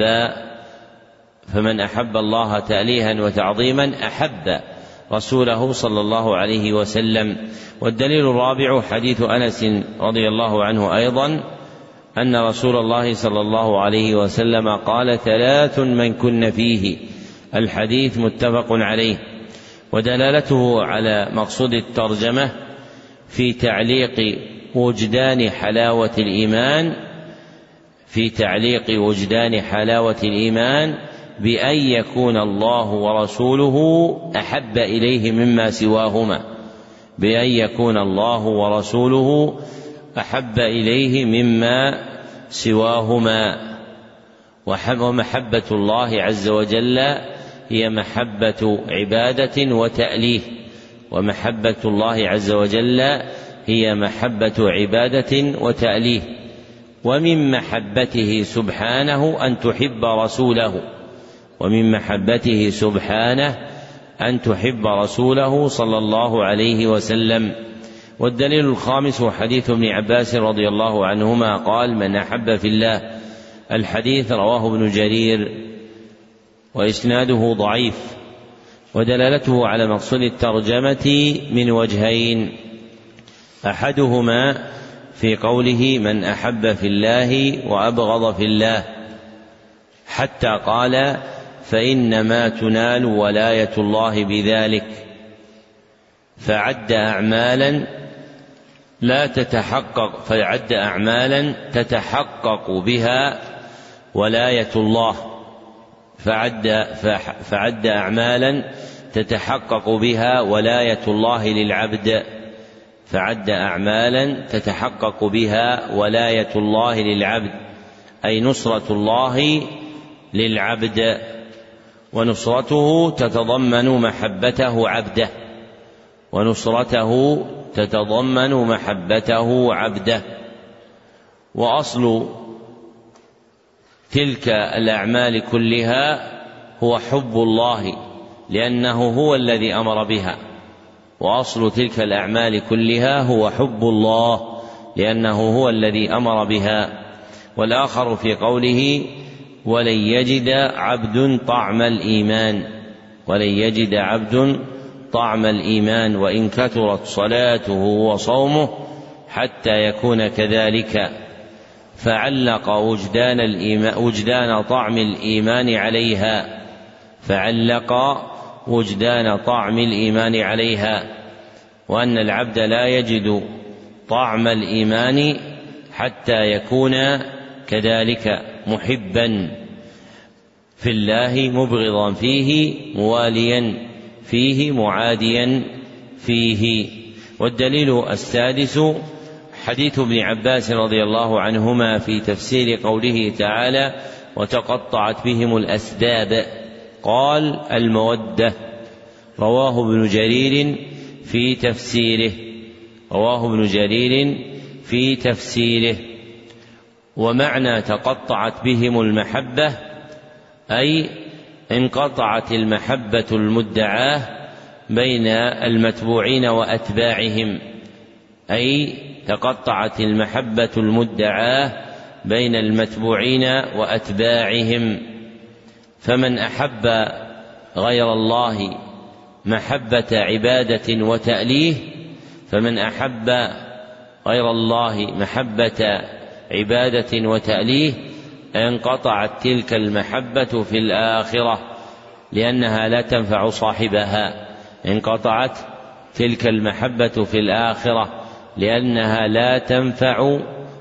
S3: فمن أحب الله تأليها وتعظيما أحب رسوله صلى الله عليه وسلم. والدليل الرابع حديث أنس رضي الله عنه أيضا أن رسول الله صلى الله عليه وسلم قال: ثلاث من كن فيه. الحديث متفق عليه. ودلالته على مقصود الترجمة في تعليق وجدان حلاوة الإيمان في تعليق وجدان حلاوة الإيمان بأن يكون الله ورسوله أحب إليه مما سواهما بأن يكون الله ورسوله أحب إليه مما سواهما. ومحبة الله عز وجل هي محبة عبادة وتأليه ومحبة الله عز وجل هي محبة عبادة وتأليه. ومن محبته سبحانه أن تحب رسوله ومن محبته سبحانه أن تحب رسوله صلى الله عليه وسلم. والدليل الخامس حديث ابن عباس رضي الله عنهما قال: من أحب في الله. الحديث رواه ابن جرير وإسناده ضعيف. ودلالته على مقصود الترجمة من وجهين: أحدهما في قوله: من أحب في الله وأبغض في الله، حتى قال: فإنما تنال ولاية الله بذلك، فعد أعمالا لا تتحقق فعد أعمالا تتحقق بها ولاية الله فعد, فعد أعمالا تتحقق بها ولاية الله للعبد فعد أعمالا تتحقق بها ولاية الله للعبد أي نصرة الله للعبد. ونصرته تتضمن محبته عبده ونصرته تتضمن محبته عبده. وأصل تلك الأعمال كلها هو حب الله لأنه هو الذي أمر بها وأصل تلك الأعمال كلها هو حب الله لأنه هو الذي أمر بها. والآخر في قوله: ولن يجد عبد طعم الإيمان ولن يجد عبد طعم الإيمان وإن كثرت صلاته وصومه حتى يكون كذلك. فعلق وجدان, الإيمان وجدان طعم الإيمان عليها فعلق وجدان طعم الإيمان عليها وأن العبد لا يجد طعم الإيمان حتى يكون كذلك محبا في الله مبغضا فيه مواليا فيه معاديا فيه. والدليل السادس حديث ابن عباس رضي الله عنهما في تفسير قوله تعالى: وتقطعت بهم الأسباب. قال: المودة. رواه ابن جرير في تفسيره رواه ابن جرير في تفسيره. ومعنى تقطعت بهم المحبة أي انقطعت المحبة المدعاة بين المتبوعين وأتباعهم أي تقطعت المحبة المدعاة بين المتبوعين وأتباعهم. فمن أحب غير الله محبة عبادة وتأليه فمن أحب غير الله محبة عبادة وتأليه انقطعت تلك المحبة في الآخرة لأنها لا تنفع صاحبها انقطعت تلك المحبة في الآخرة لأنها لا تنفع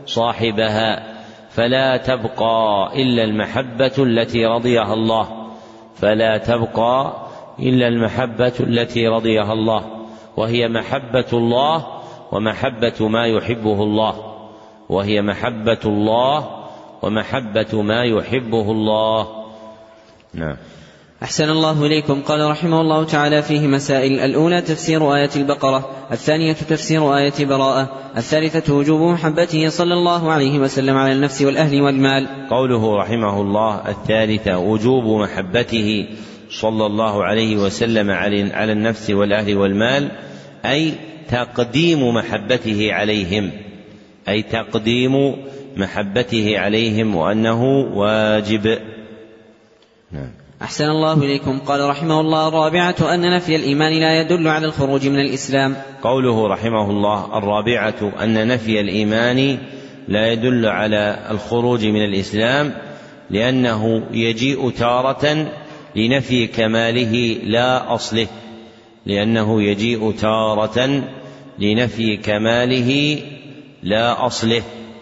S3: صاحبها فلا تبقى إلا المحبة التي رضيها الله فلا تبقى إلا المحبة التي رضيها الله وهي محبة الله ومحبة ما يحبه الله وهي محبة الله ومحبة ما يحبه الله. نعم.
S2: أحسن الله إليكم. قال رحمه الله تعالى فيه مسائل: الأولى تفسير آية البقرة، الثانية تفسير آية براءة، الثالثة وجوب محبته صلى الله عليه وسلم على النفس والأهل والمال.
S3: قوله رحمه الله الثالثة وجوب محبته صلى الله عليه وسلم على النفس والأهل والمال، أي تقديم محبته عليهم أي تقديم محبته عليهم وأنه واجب. نعم.
S2: أحسن الله إليكم. قال رحمه الله الرابعة أن نفي الإيمان لا يدل على الخروج من الإسلام.
S3: قوله رحمه الله الرابعة أن نفي الإيمان لا يدل على الخروج من الإسلام لأنه يجيء تارة لنفي كماله لا أصله لأنه يجيء تارة لنفي كماله لا أصله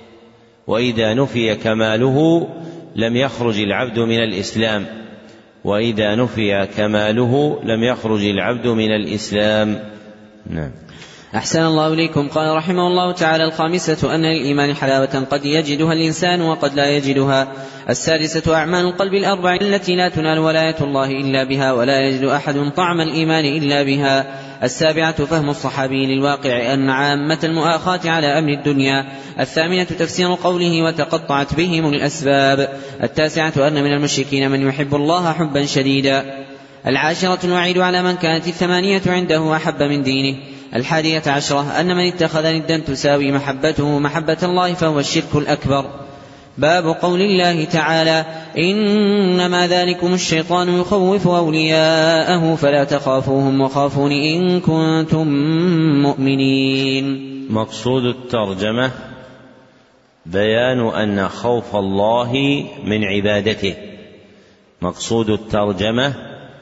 S3: وإذا نفي كماله لم يخرج العبد من الإسلام وإذا نفي كماله لم يخرج العبد من الإسلام. نعم.
S2: أحسن الله إليكم. قال رحمه الله تعالى الخامسة أن للإيمان حلاوة قد يجدها الإنسان وقد لا يجدها. السادسة أعمال القلب الأربع التي لا تنال ولاية الله إلا بها ولا يجد أحد طعم الإيمان إلا بها. السابعة فهم الصحابي للواقع أن عامة المؤاخاة على أمر الدنيا. الثامنة تفسير قوله وتقطعت بهم الأسباب. التاسعة أن من المشركين من يحب الله حبا شديدا. العاشرة الوعيد على من كانت الثمانية عنده أحب من دينه. الحادية عشرة أن من اتخذ ندا تساوي محبته محبة الله فهو الشرك الأكبر. باب قول الله تعالى إنما ذلكم الشيطان يخوف أولياءه فلا تخافوهم وخافون إن كنتم مؤمنين.
S3: مقصود الترجمة بيان أن خوف الله من عبادته. مقصود الترجمة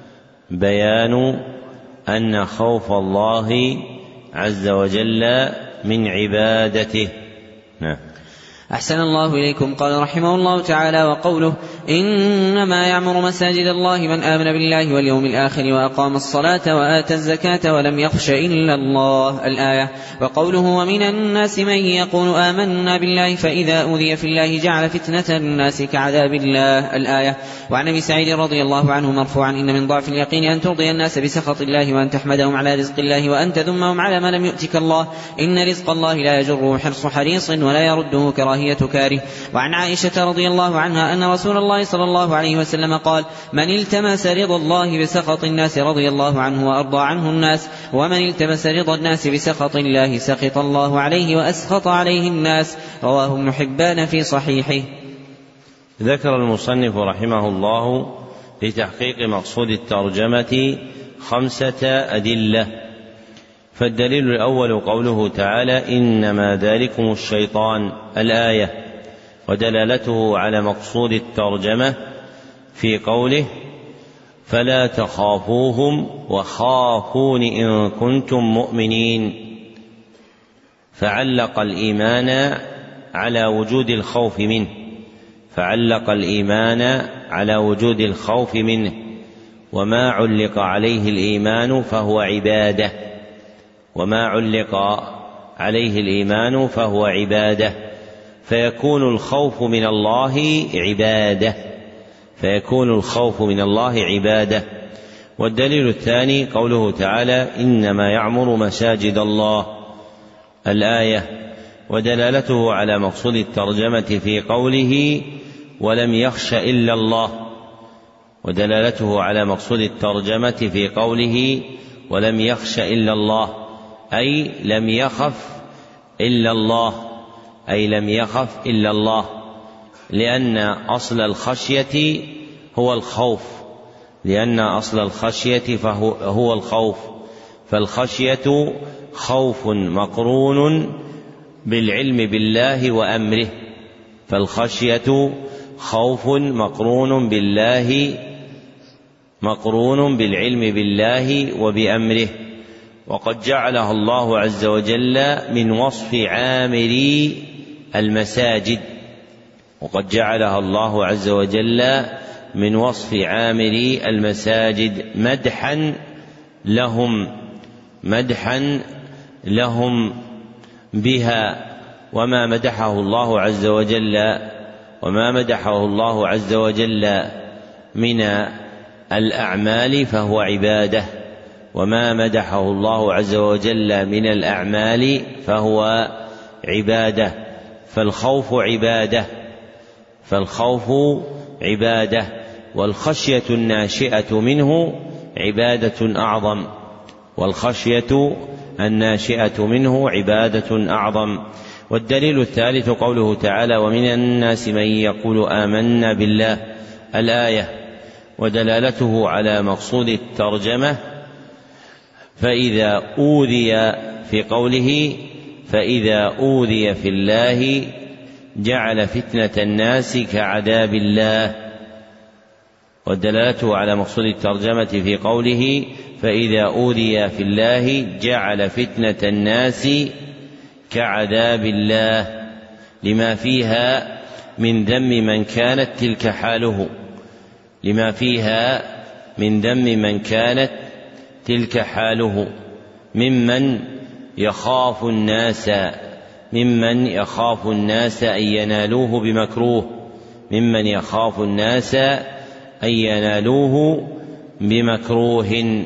S3: بيان أن خوف الله عز وجل من عبادته. نعم.
S2: أحسن الله إليكم. قال رحمه الله تعالى وقوله إنما يعمر مساجد الله من آمن بالله واليوم الآخر وأقام الصلاة وآتى الزكاة ولم يخش إلا الله الآية. وقوله ومن الناس من يقول آمنا بالله فإذا أوذي في الله جعل فتنة الناس كعذاب الله الآية. وعن أبي سعيد رضي الله عنه مرفوعا إن من ضعف اليقين أن ترضي الناس بسخط الله وأن تحمدهم على رزق الله وأن تذمهم على ما لم يؤتك الله إن رزق الله لا يجره حرص حريص ولا يرده كراهية كاره. وعن عائشة رضي الله عنها أن رسول الله صلى الله عليه وسلم قال من التمس رضا الله بسخط الناس رضي الله عنه وأرضى عنه الناس ومن التمس رضا الناس بسخط الله سخط الله عليه وأسخط عليه الناس. رواه ابن حبان في صحيحه.
S3: ذكر المصنف رحمه الله لتحقيق مقصود الترجمة خمسة أدلة. فالدليل الأول قوله تعالى إنما ذلكم الشيطان الآية ودلالته على مقصود الترجمة في قوله فلا تخافوهم وخافون إن كنتم مؤمنين. فعلق الإيمان على وجود الخوف منه فعلق الإيمان على وجود الخوف منه وما علق عليه الإيمان فهو عبادة وما علق عليه الإيمان فهو عبادة فيكون الخوف من الله عبادة فيكون الخوف من الله عبادة. والدليل الثاني قوله تعالى إنما يعمر مساجد الله الآية ودلالته على مقصود الترجمة في قوله ولم يخش إلا الله ودلالته على مقصود الترجمة في قوله ولم يخش إلا الله أي لم يخف إلا الله أي لم يخف إلا الله لأن أصل الخشية هو الخوف لأن أصل الخشية فهو هو الخوف فالخشية خوف مقرون بالعلم بالله وأمره، فالخشية خوف مقرون بالله مقرون بالعلم بالله وبأمره. وقد جعلها الله عز وجل من وصف عامري المساجد وقد جعلها الله عز وجل من وصف عامري المساجد مدحا لهم مدحا لهم بها. وما مدحه الله عز وجل وما مدحه الله عز وجل من الأعمال فهو عبادة، وما مدحه الله عز وجل من الأعمال فهو عبادة. فالخوف عبادة فالخوف عبادة والخشية الناشئة منه عبادة أعظم والخشية الناشئة منه عبادة أعظم. والدليل الثالث قوله تعالى: ومن الناس من يقول آمنا بالله، الآية، ودلالته على مقصود الترجمة. فإذا أوذي في قوله فإذا أوذي في الله جعل فتنة الناس كعذاب الله، ودلالته على مقصود الترجمة في قوله فإذا أوذي في الله جعل فتنة الناس كعذاب الله، لما فيها من ذم من كانت تلك حاله لما فيها من ذم من كانت تلك حاله ممن يخاف الناس ممن يخاف الناس أن ينالوه بمكروه ممن يخاف الناس أن ينالوه بمكروه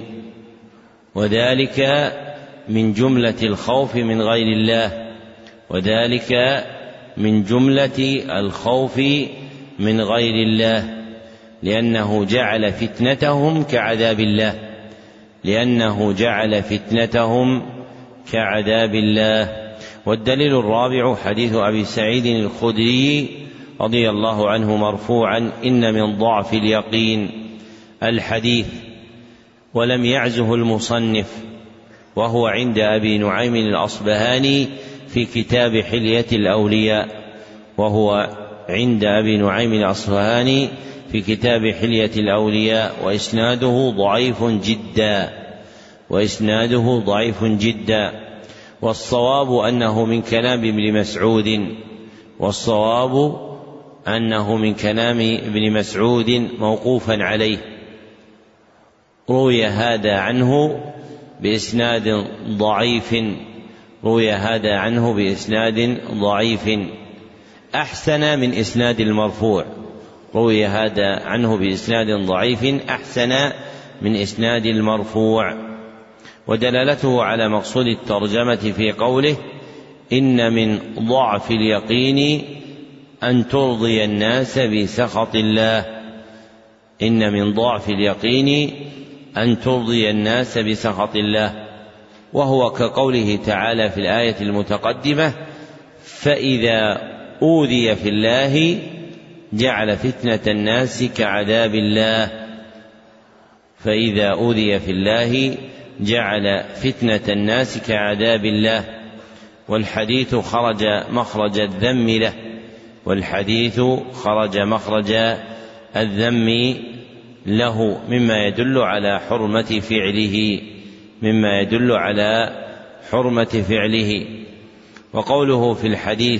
S3: وذلك من جملة الخوف من غير الله وذلك من جملة الخوف من غير الله لأنه جعل فتنتهم كعذاب الله لأنه جعل فتنتهم كعذاب الله. والدليل الرابع حديث أبي سعيد الخدري رضي الله عنه مرفوعا: إن من ضعف اليقين الحديث. ولم يعزه المصنف، وهو عند أبي نعيم الأصبهاني في كتاب حلية الأولياء وهو عند أبي نعيم الأصبهاني في كتاب حلية الأولياء وإسناده ضعيف جدا وإسناده ضعيف جدا والصواب أنه من كلام ابن مسعود والصواب أنه من كلام ابن مسعود موقوفا عليه. روي هذا عنه بإسناد ضعيف روي هذا عنه بإسناد ضعيف أحسن من إسناد المرفوع روي هذا عنه بإسناد ضعيف أحسن من إسناد المرفوع. ودلالته على مقصود الترجمة في قوله: إن من ضعف اليقين أن ترضي الناس بسخط الله إن من ضعف اليقين أن ترضي الناس بسخط الله، وهو كقوله تعالى في الآية المتقدمة: فإذا أوذي في الله جعل فتنة الناس كعذاب الله فإذا أوذي في الله جعل فتنة الناس كعذاب الله. والحديث خرج مخرج الذم له والحديث خرج مخرج الذم له مما يدل على حرمة فعله مما يدل على حرمة فعله. وقوله في الحديث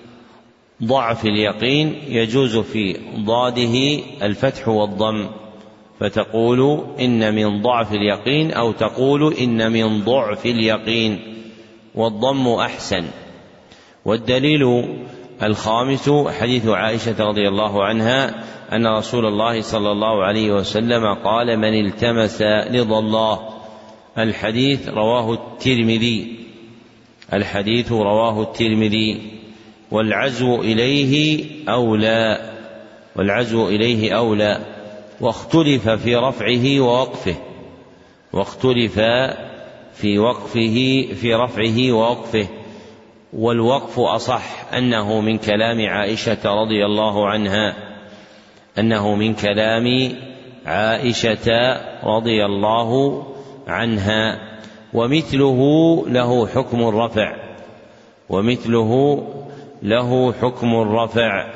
S3: ضعف اليقين يجوز في ضاده الفتح والضم، فتقول إن من ضعف اليقين أو تقول إن من ضعف اليقين، والضم أحسن. والدليل الخامس حديث عائشة رضي الله عنها أن رسول الله صلى الله عليه وسلم قال: من التمس رضا الله. الحديث رواه الترمذي الحديث رواه الترمذي والعزو إليه أولى والعزو إليه أولى واختلف في رفعه ووقفه واختلف في وقفه في رفعه ووقفه والوقف أصح أنه من كلام عائشة رضي الله عنها أنه من كلام عائشة رضي الله عنها ومثله له حكم الرفع ومثله له حكم الرفع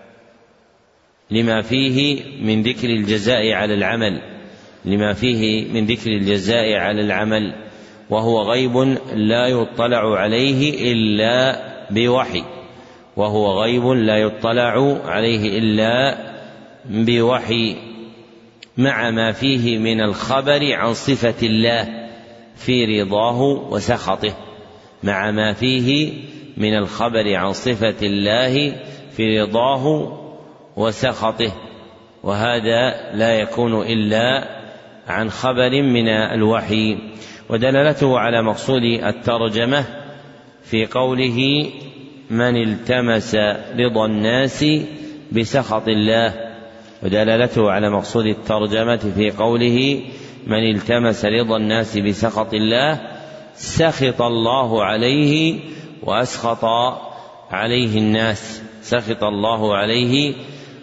S3: لما فيه من ذكر الجزاء على العمل لما فيه من ذكر الجزاء على العمل وهو غيب لا يطلع عليه إلا بوحي وهو غيب لا يطلع عليه إلا بوحي مع ما فيه من الخبر عن صفة الله في رضاه وسخطه مع ما فيه من الخبر عن صفة الله في رضاه وسخطه وهذا لا يكون إلا عن خبر من الوحي. ودلالته على مقصود الترجمة في قوله من التمس رضا الناس بسخط الله ودلالته على مقصود الترجمة في قوله من التمس رضا الناس بسخط الله سخط الله عليه وأسخط عليه الناس سخط الله عليه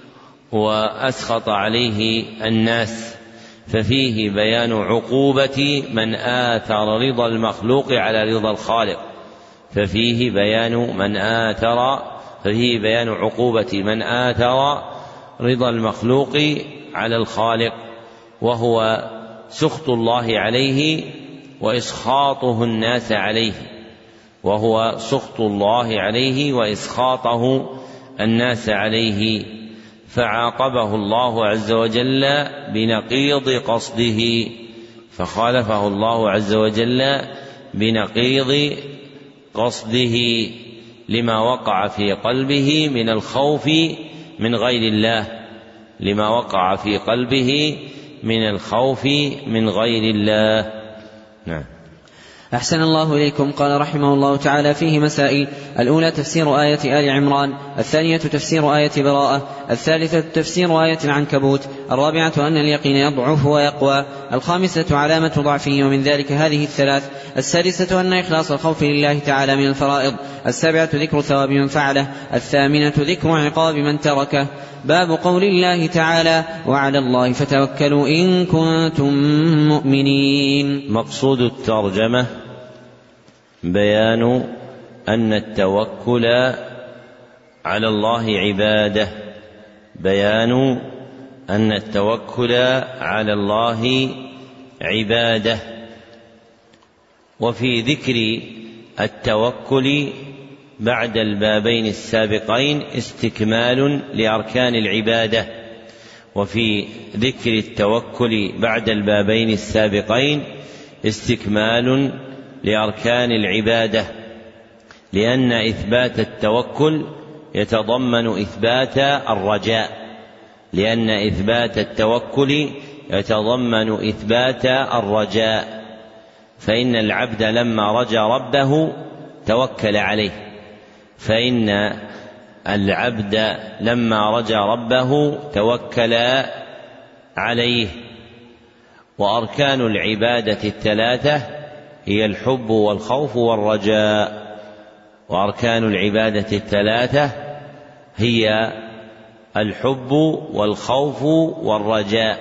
S3: وأسخط عليه الناس ففيه بيان عقوبة من آثر رضا المخلوق على رضا الخالق ففيه بيان من آثر ففيه بيان عقوبة من آثر رضا المخلوق على الخالق وهو سخط الله عليه وإسخاطه الناس عليه وهو سخط الله عليه وإسخاطه الناس عليه فعاقبه الله عز وجل بنقيض قصده فخالفه الله عز وجل بنقيض قصده لما وقع في قلبه من الخوف من غير الله لما وقع في قلبه من الخوف من غير الله. نعم.
S2: أحسن الله إليكم. قال رحمه الله تعالى فيه مسائل: الأولى تفسير آية آل عمران، الثانية تفسير آية براءة، الثالثة تفسير آية العنكبوت، الرابعة أن اليقين يضعف ويقوى، الخامسة علامة ضعفه ومن ذلك هذه الثلاث، السادسة أن إخلاص الخوف لله تعالى من الفرائض، السابعة ذكر ثواب من فعله، الثامنة ذكر عقاب من تركه. باب قول الله تعالى: وعلى الله فتوكلوا إن كنتم مؤمنين.
S3: مقصود الترجمة بيان أن التوكل على الله عبادة بيان أن التوكل على الله عبادة وفي ذكر التوكل بعد البابين السابقين استكمال لأركان العبادة وفي ذكر التوكل بعد البابين السابقين استكمال لأركان العبادة لأن إثبات التوكل يتضمن إثبات الرجاء لأن إثبات التوكل يتضمن إثبات الرجاء فإن العبد لما رجا ربه توكل عليه فإن العبد لما رجا ربه توكل عليه. وأركان العبادة الثلاثة هي الحب والخوف والرجاء وأركان العبادة الثلاثة هي الحب والخوف والرجاء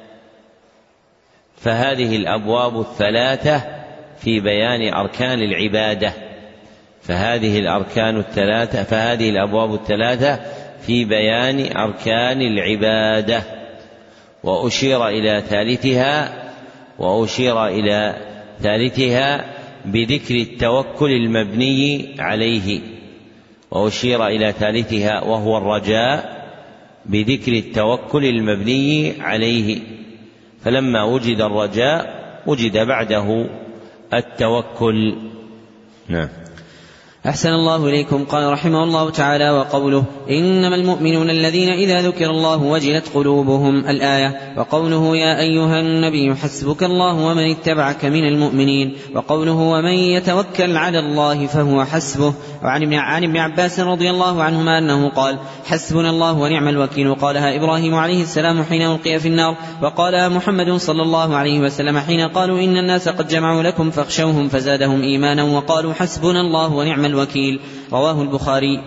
S3: فهذه الأبواب الثلاثة في بيان أركان العبادة فهذه الأركان الثلاثة فهذه الأبواب الثلاثة في بيان أركان العبادة وأشير إلى ثالثها وأشير إلى ثالثها بذكر التوكل المبني عليه وأشير إلى ثالثها وهو الرجاء بذكر التوكل المبني عليه فلما وجد الرجاء وجد بعده التوكل. نعم.
S2: أحسن الله إليكم. قال رحمه الله تعالى: وقوله إنما المؤمنون الذين إذا ذكر الله وجلت قلوبهم الآية، وقوله يا أيها النبي حسبك الله ومن اتبعك من المؤمنين، وقوله ومن يتوكل على الله فهو حسبه. وعن ابن عباس رضي الله عنهما أنه قال: حسبنا الله ونعم الوكيل. قالها إبراهيم عليه السلام حين ألقي في النار، وقالها محمد صلى الله عليه وسلم حين قالوا إن الناس قد جمعوا لكم فاخشوهم فزادهم إيمانا وقالوا حسبنا الله ونعم الوكيل. رواه البخاري.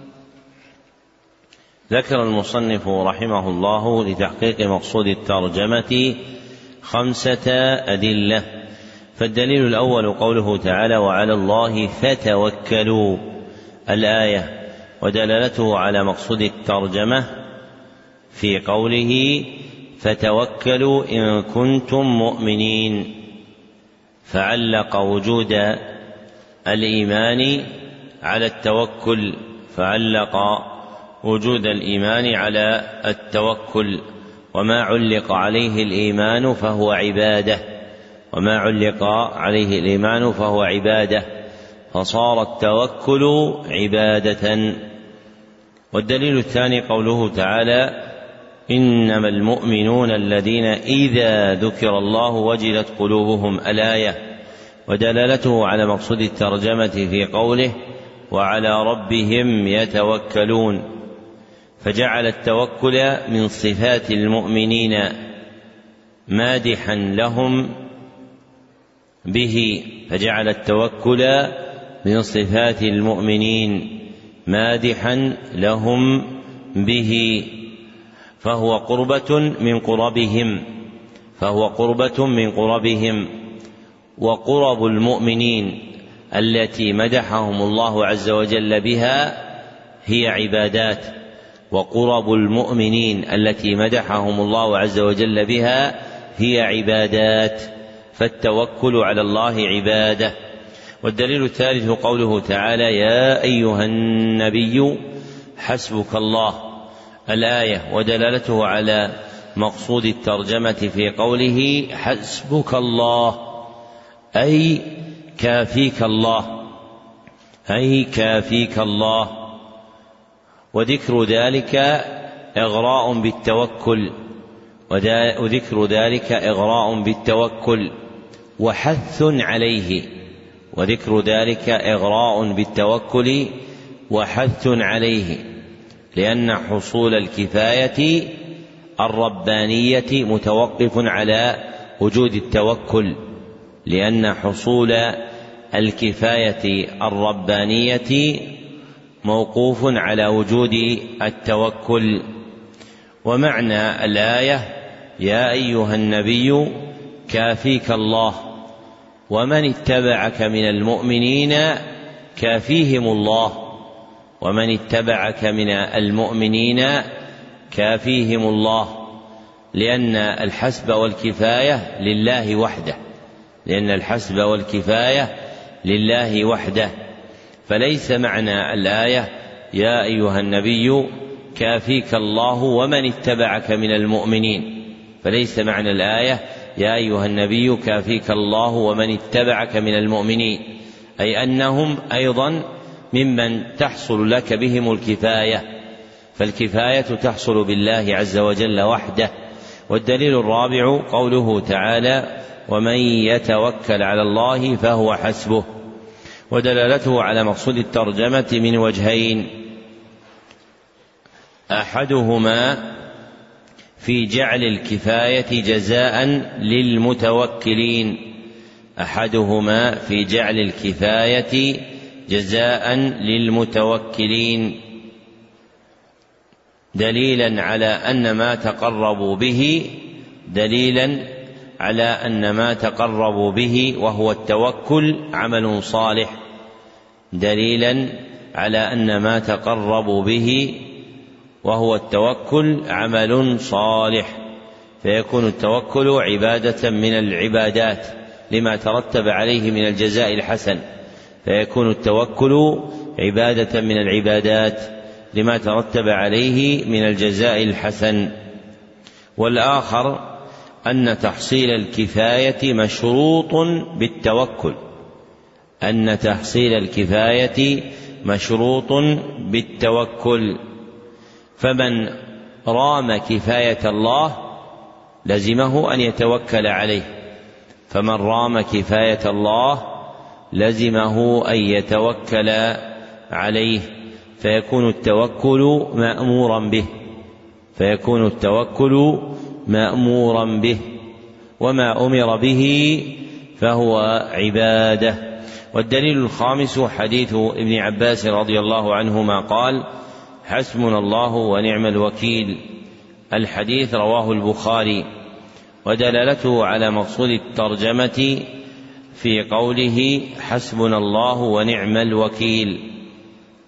S3: ذكر المصنف رحمه الله لتحقيق مقصود الترجمة خمسة أدلة. فالدليل الأول قوله تعالى: وعلى الله فتوكلوا
S1: الآية ودلالته على مقصود الترجمة في قوله فتوكلوا إن كنتم مؤمنين، فعلق وجود الإيمان على التوكل فعلق وجود الإيمان على التوكل، وما علق عليه الإيمان فهو عبادة وما علق عليه الإيمان فهو عبادة فصار التوكل عبادة. والدليل الثاني قوله تعالى إنما المؤمنون الذين إذا ذكر الله وجلت قلوبهم الآية، ودلالته على مقصود الترجمة في قوله وعلى ربهم يتوكلون، فجعل التوكل من صفات المؤمنين مادحا لهم به فجعل التوكل من صفات المؤمنين مادحا لهم به فهو قربة من قربهم فهو قربة من قربهم وقرب المؤمنين التي مدحهم الله عز وجل بها هي عبادات وقرب المؤمنين التي مدحهم الله عز وجل بها هي عبادات، فالتوكل على الله عبادة. والدليل الثالث قوله تعالى يا أيها النبي حسبك الله الآية، ودلالته على مقصود الترجمة في قوله حسبك الله أي كافيك الله أي كافيك الله، وذكر ذلك إغراء بالتوكل وذكر ذلك إغراء بالتوكل وحث عليه وذكر ذلك إغراء بالتوكل وحث عليه، لأن حصول الكفاية الربانية متوقف على وجود التوكل لأن حصول الكفاية الربانية موقوف على وجود التوكل. ومعنى الآية يا أيها النبي كافيك الله ومن اتبعك من المؤمنين كافيهم الله ومن اتبعك من المؤمنين كافيهم الله، لأن الحسب والكفاية لله وحده لأن الحسب والكفاية لله وحده فليس معنى الآية يا أيها النبي كافيك الله ومن اتبعك من المؤمنين فليس معنى الآية يا أيها النبي كافيك الله ومن اتبعك من المؤمنين، أي أنهم أيضا ممن تحصل لك بهم الكفاية، فالكفاية تحصل بالله عز وجل وحده. والدليل الرابع قوله تعالى ومن يتوكل على الله فهو حسبه، ودلالته على مقصود الترجمة من وجهين، أحدهما في جعل الكفاية جزاء للمتوكلين أحدهما في جعل الكفاية جزاء للمتوكلين دليلا على أن ما تقربوا به دليلا على أن ما تقربوا به وهو التوكل عمل صالح دليلا على أن ما تقربوا به وهو التوكل عمل صالح، فيكون التوكل عبادة من العبادات لما ترتب عليه من الجزاء الحسن فيكون التوكل عبادة من العبادات لما ترتب عليه من الجزاء الحسن. والآخر أن تحصيل الكفاية مشروط بالتوكل أن تحصيل الكفاية مشروط بالتوكل فمن رام كفاية الله لزمه أن يتوكل عليه فمن رام كفاية الله لزمه أن يتوكل عليه فيكون التوكل مأمورا به فيكون التوكل مأمورا به وما أمر به فهو عبادة. والدليل الخامس حديث ابن عباس رضي الله عنهما قال حسبنا الله ونعم الوكيل، الحديث رواه البخاري، ودلالته على مقصود الترجمة في قوله حسبنا الله ونعم الوكيل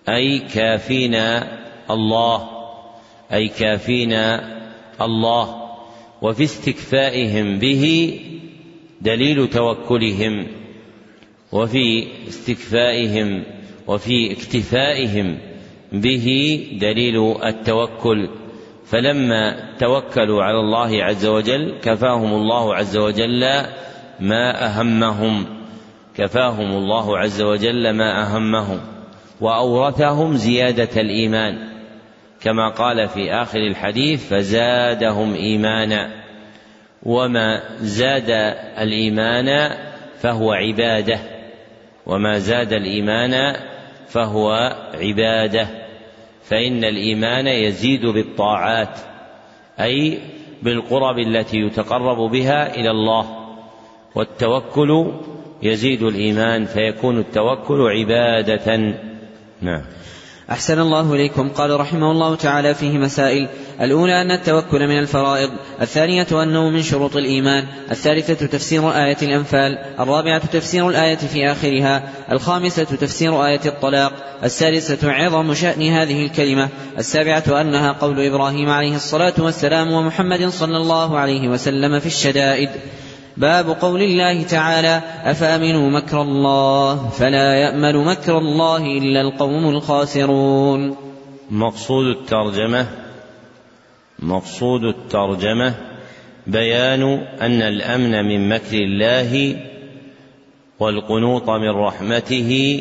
S3: أي كافينا الله أي كافينا الله وفي استكفائهم به دليل توكلهم وفي استكفائهم وفي اكتفائهم به دليل التوكل، فلما توكلوا على الله عز وجل كفاهم الله عز وجل ما أهمهم كفاهم الله عز وجل ما أهمهم وأورثهم زيادة الإيمان، كما قال في آخر الحديث فزادهم إيمانا، وما زاد الإيمان فهو عبادة وما زاد الإيمان فهو عبادة فإن الإيمان يزيد بالطاعات أي بالقرب التي يتقرب بها إلى الله، والتوكل يزيد الإيمان فيكون التوكل عبادة. نعم.
S2: أحسن الله إليكم. قال رحمه الله تعالى فيه مسائل: الأولى أن التوكل من الفرائض، الثانية أنه من شروط الإيمان، الثالثة تفسير آية الأنفال، الرابعة تفسير الآية في آخرها، الخامسة تفسير آية الطلاق، السادسة عظم شأن هذه الكلمة، السابعة أنها قول إبراهيم عليه الصلاة والسلام ومحمد صلى الله عليه وسلم في الشدائد. باب قول الله تعالى: أفأمنوا مكر الله فلا يأمن مكر الله إلا القوم الخاسرون.
S3: مقصود الترجمة مقصود الترجمة بيان أن الأمن من مكر الله والقنوط من رحمته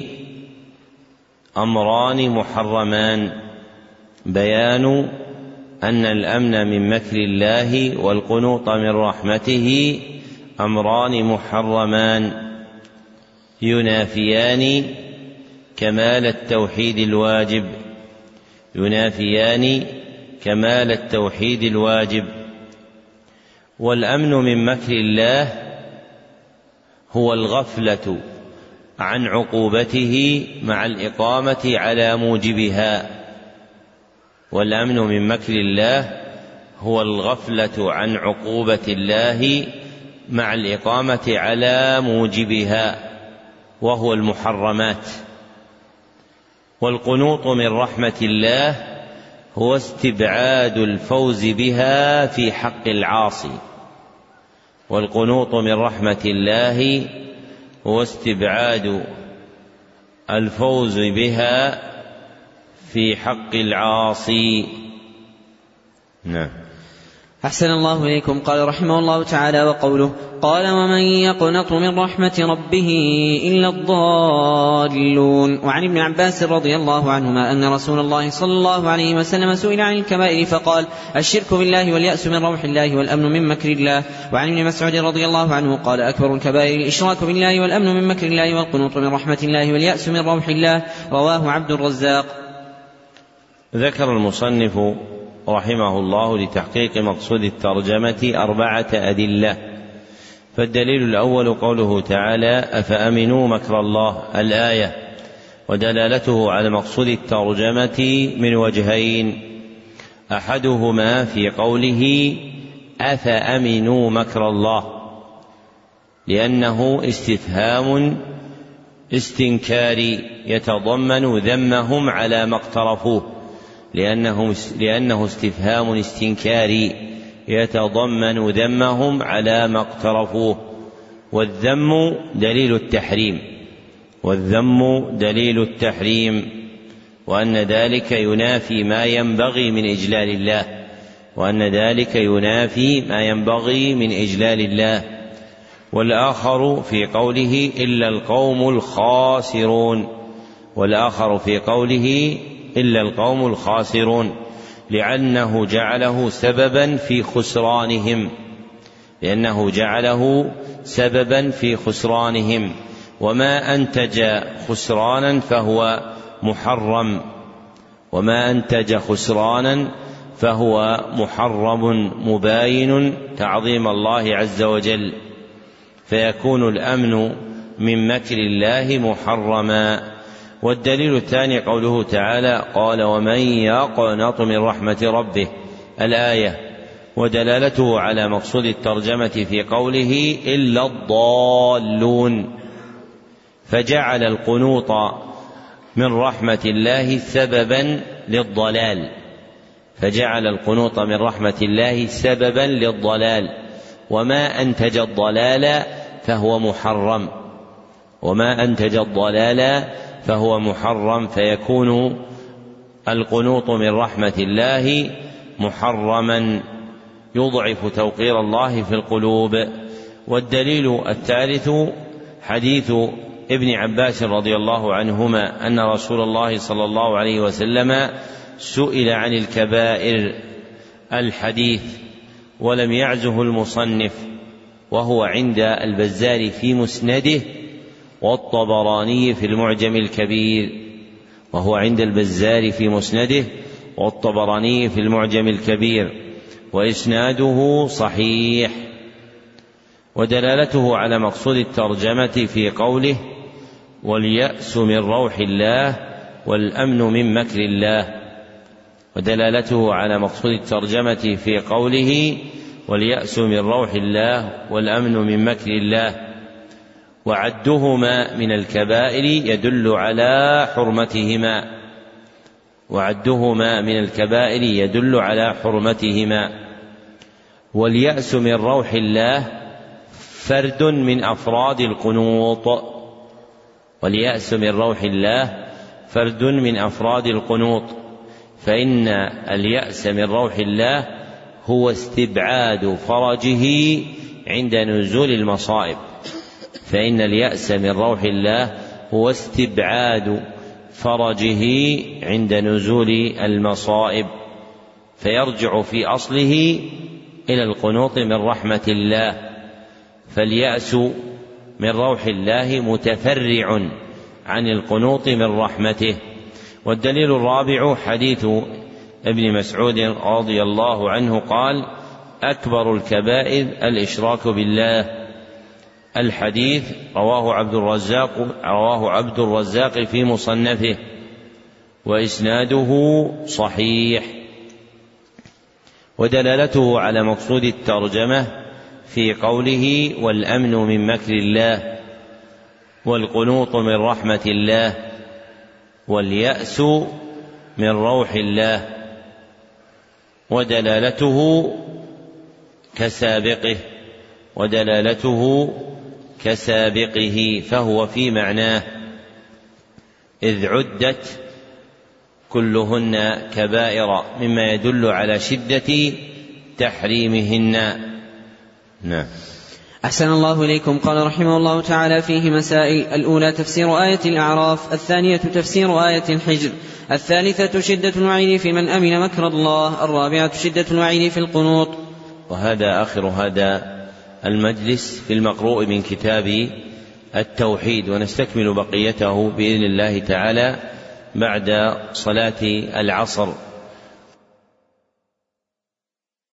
S3: أمران محرمان بيان أن الأمن من مكر الله والقنوط من رحمته أمران محرمان ينافيان كمال التوحيد الواجب ينافيان كمال التوحيد الواجب والأمن من مكر الله هو الغفلة عن عقوبته مع الإقامة على موجبها والأمن من مكر الله هو الغفلة عن عقوبة الله مع الإقامة على موجبها وهو المحرمات. والقنوط من رحمة الله هو استبعاد الفوز بها في حق العاصي والقنوط من رحمة الله هو استبعاد الفوز بها في حق العاصي. نعم.
S2: أحسن الله إليكم. قال رحمه الله تعالى: وقوله: قال ومن يقنط من رحمة ربه إلا الضالون. وعن ابن عباس رضي الله عنهما أن رسول الله صلى الله عليه وسلم سئل عن الكبائر فقال: الشرك بالله واليأس من روح الله والأمن من مكر الله. وعن ابن مسعود رضي الله عنه قال: أكبر الكبائر الإشراك بالله والأمن من مكر الله والقنوط من رحمة الله واليأس من روح الله. رواه عبد الرزاق.
S3: ذكر المصنف رحمه الله لتحقيق مقصود الترجمة أربعة أدلة. فالدليل الأول قوله تعالى: أفأمنوا مكر الله الآية، ودلالته على مقصود الترجمة من وجهين: أحدهما في قوله أفأمنوا مكر الله لأنه استفهام استنكاري يتضمن ذمهم على ما اقترفوه لأنه, لأنه استفهام استنكاري يتضمن ذمهم على ما اقترفوه، والذم دليل التحريم والذم دليل التحريم وأن ذلك ينافي ما ينبغي من إجلال الله وأن ذلك ينافي ما ينبغي من إجلال الله. والآخر في قوله إلا القوم الخاسرون والآخر في قوله إلا القوم الخاسرون لأنه جعله سببا في خسرانهم لأنه جعله سببا في خسرانهم وما أنتج خسرانا فهو محرم وما أنتج خسرانا فهو محرم مباين تعظيم الله عز وجل، فيكون الأمن من مكر الله محرما. والدليل الثاني قوله تعالى: قال ومن يقنط من رحمة ربه الآية، ودلالته على مقصود الترجمة في قوله إلا الضالون، فجعل القنوط من رحمة الله سببا للضلال، فجعل القنوط من رحمة الله سببا للضلال، وما أنتج الضلال فهو محرم، وما أنتج الضلال فهو محرم، فيكون القنوط من رحمة الله محرما يضعف توقير الله في القلوب. والدليل الثالث حديث ابن عباس رضي الله عنهما أن رسول الله صلى الله عليه وسلم سئل عن الكبائر الحديث ولم يعزه المصنف، وهو عند البزار في مسنده والطبراني في المعجم الكبير، وهو عند البزار في مسنده والطبراني في المعجم الكبير، وإسناده صحيح. ودلالته على مقصود الترجمة في قوله واليأس من روح الله والأمن من مكر الله، ودلالته على مقصود الترجمة في قوله واليأس من روح الله والأمن من مكر الله، وعدهما من الكبائر يدل على حرمتهما، وعدهما من الكبائر يدل على حرمتهما. واليأس من روح الله فرد من أفراد القنوط، واليأس من روح الله فرد من أفراد القنوط، فإن اليأس من روح الله هو استبعاد فرجه عند نزول المصائب، فإن اليأس من روح الله هو استبعاد فرجه عند نزول المصائب، فيرجع في أصله إلى القنوط من رحمة الله، فاليأس من روح الله متفرع عن القنوط من رحمته. والدليل الرابع حديث ابن مسعود رضي الله عنه قال أكبر الكبائر الإشراك بالله. الحديث رواه عبد الرزاق رواه عبد الرزاق في مصنفه، وإسناده صحيح. ودلالته على مقصود الترجمة في قوله والأمن من مكر الله والقنوط من رحمة الله واليأس من روح الله، ودلالته كسابقه ودلالته كسابقه فهو في معناه، إذ عدت كلهن كبائر مما يدل على شدة تحريمهن. نعم.
S2: أحسن الله إليكم. قال رحمه الله تعالى فيه مسائل: الأولى تفسير آية الأعراف، الثانية تفسير آية الحجر، الثالثة شدة الوعيد في من أمن مكر الله، الرابعة شدة الوعيد في القنوط.
S3: وهذا آخر هذا المجلس في المقروء من كتاب التوحيد، ونستكمل بقيته بإذن الله تعالى بعد صلاة العصر.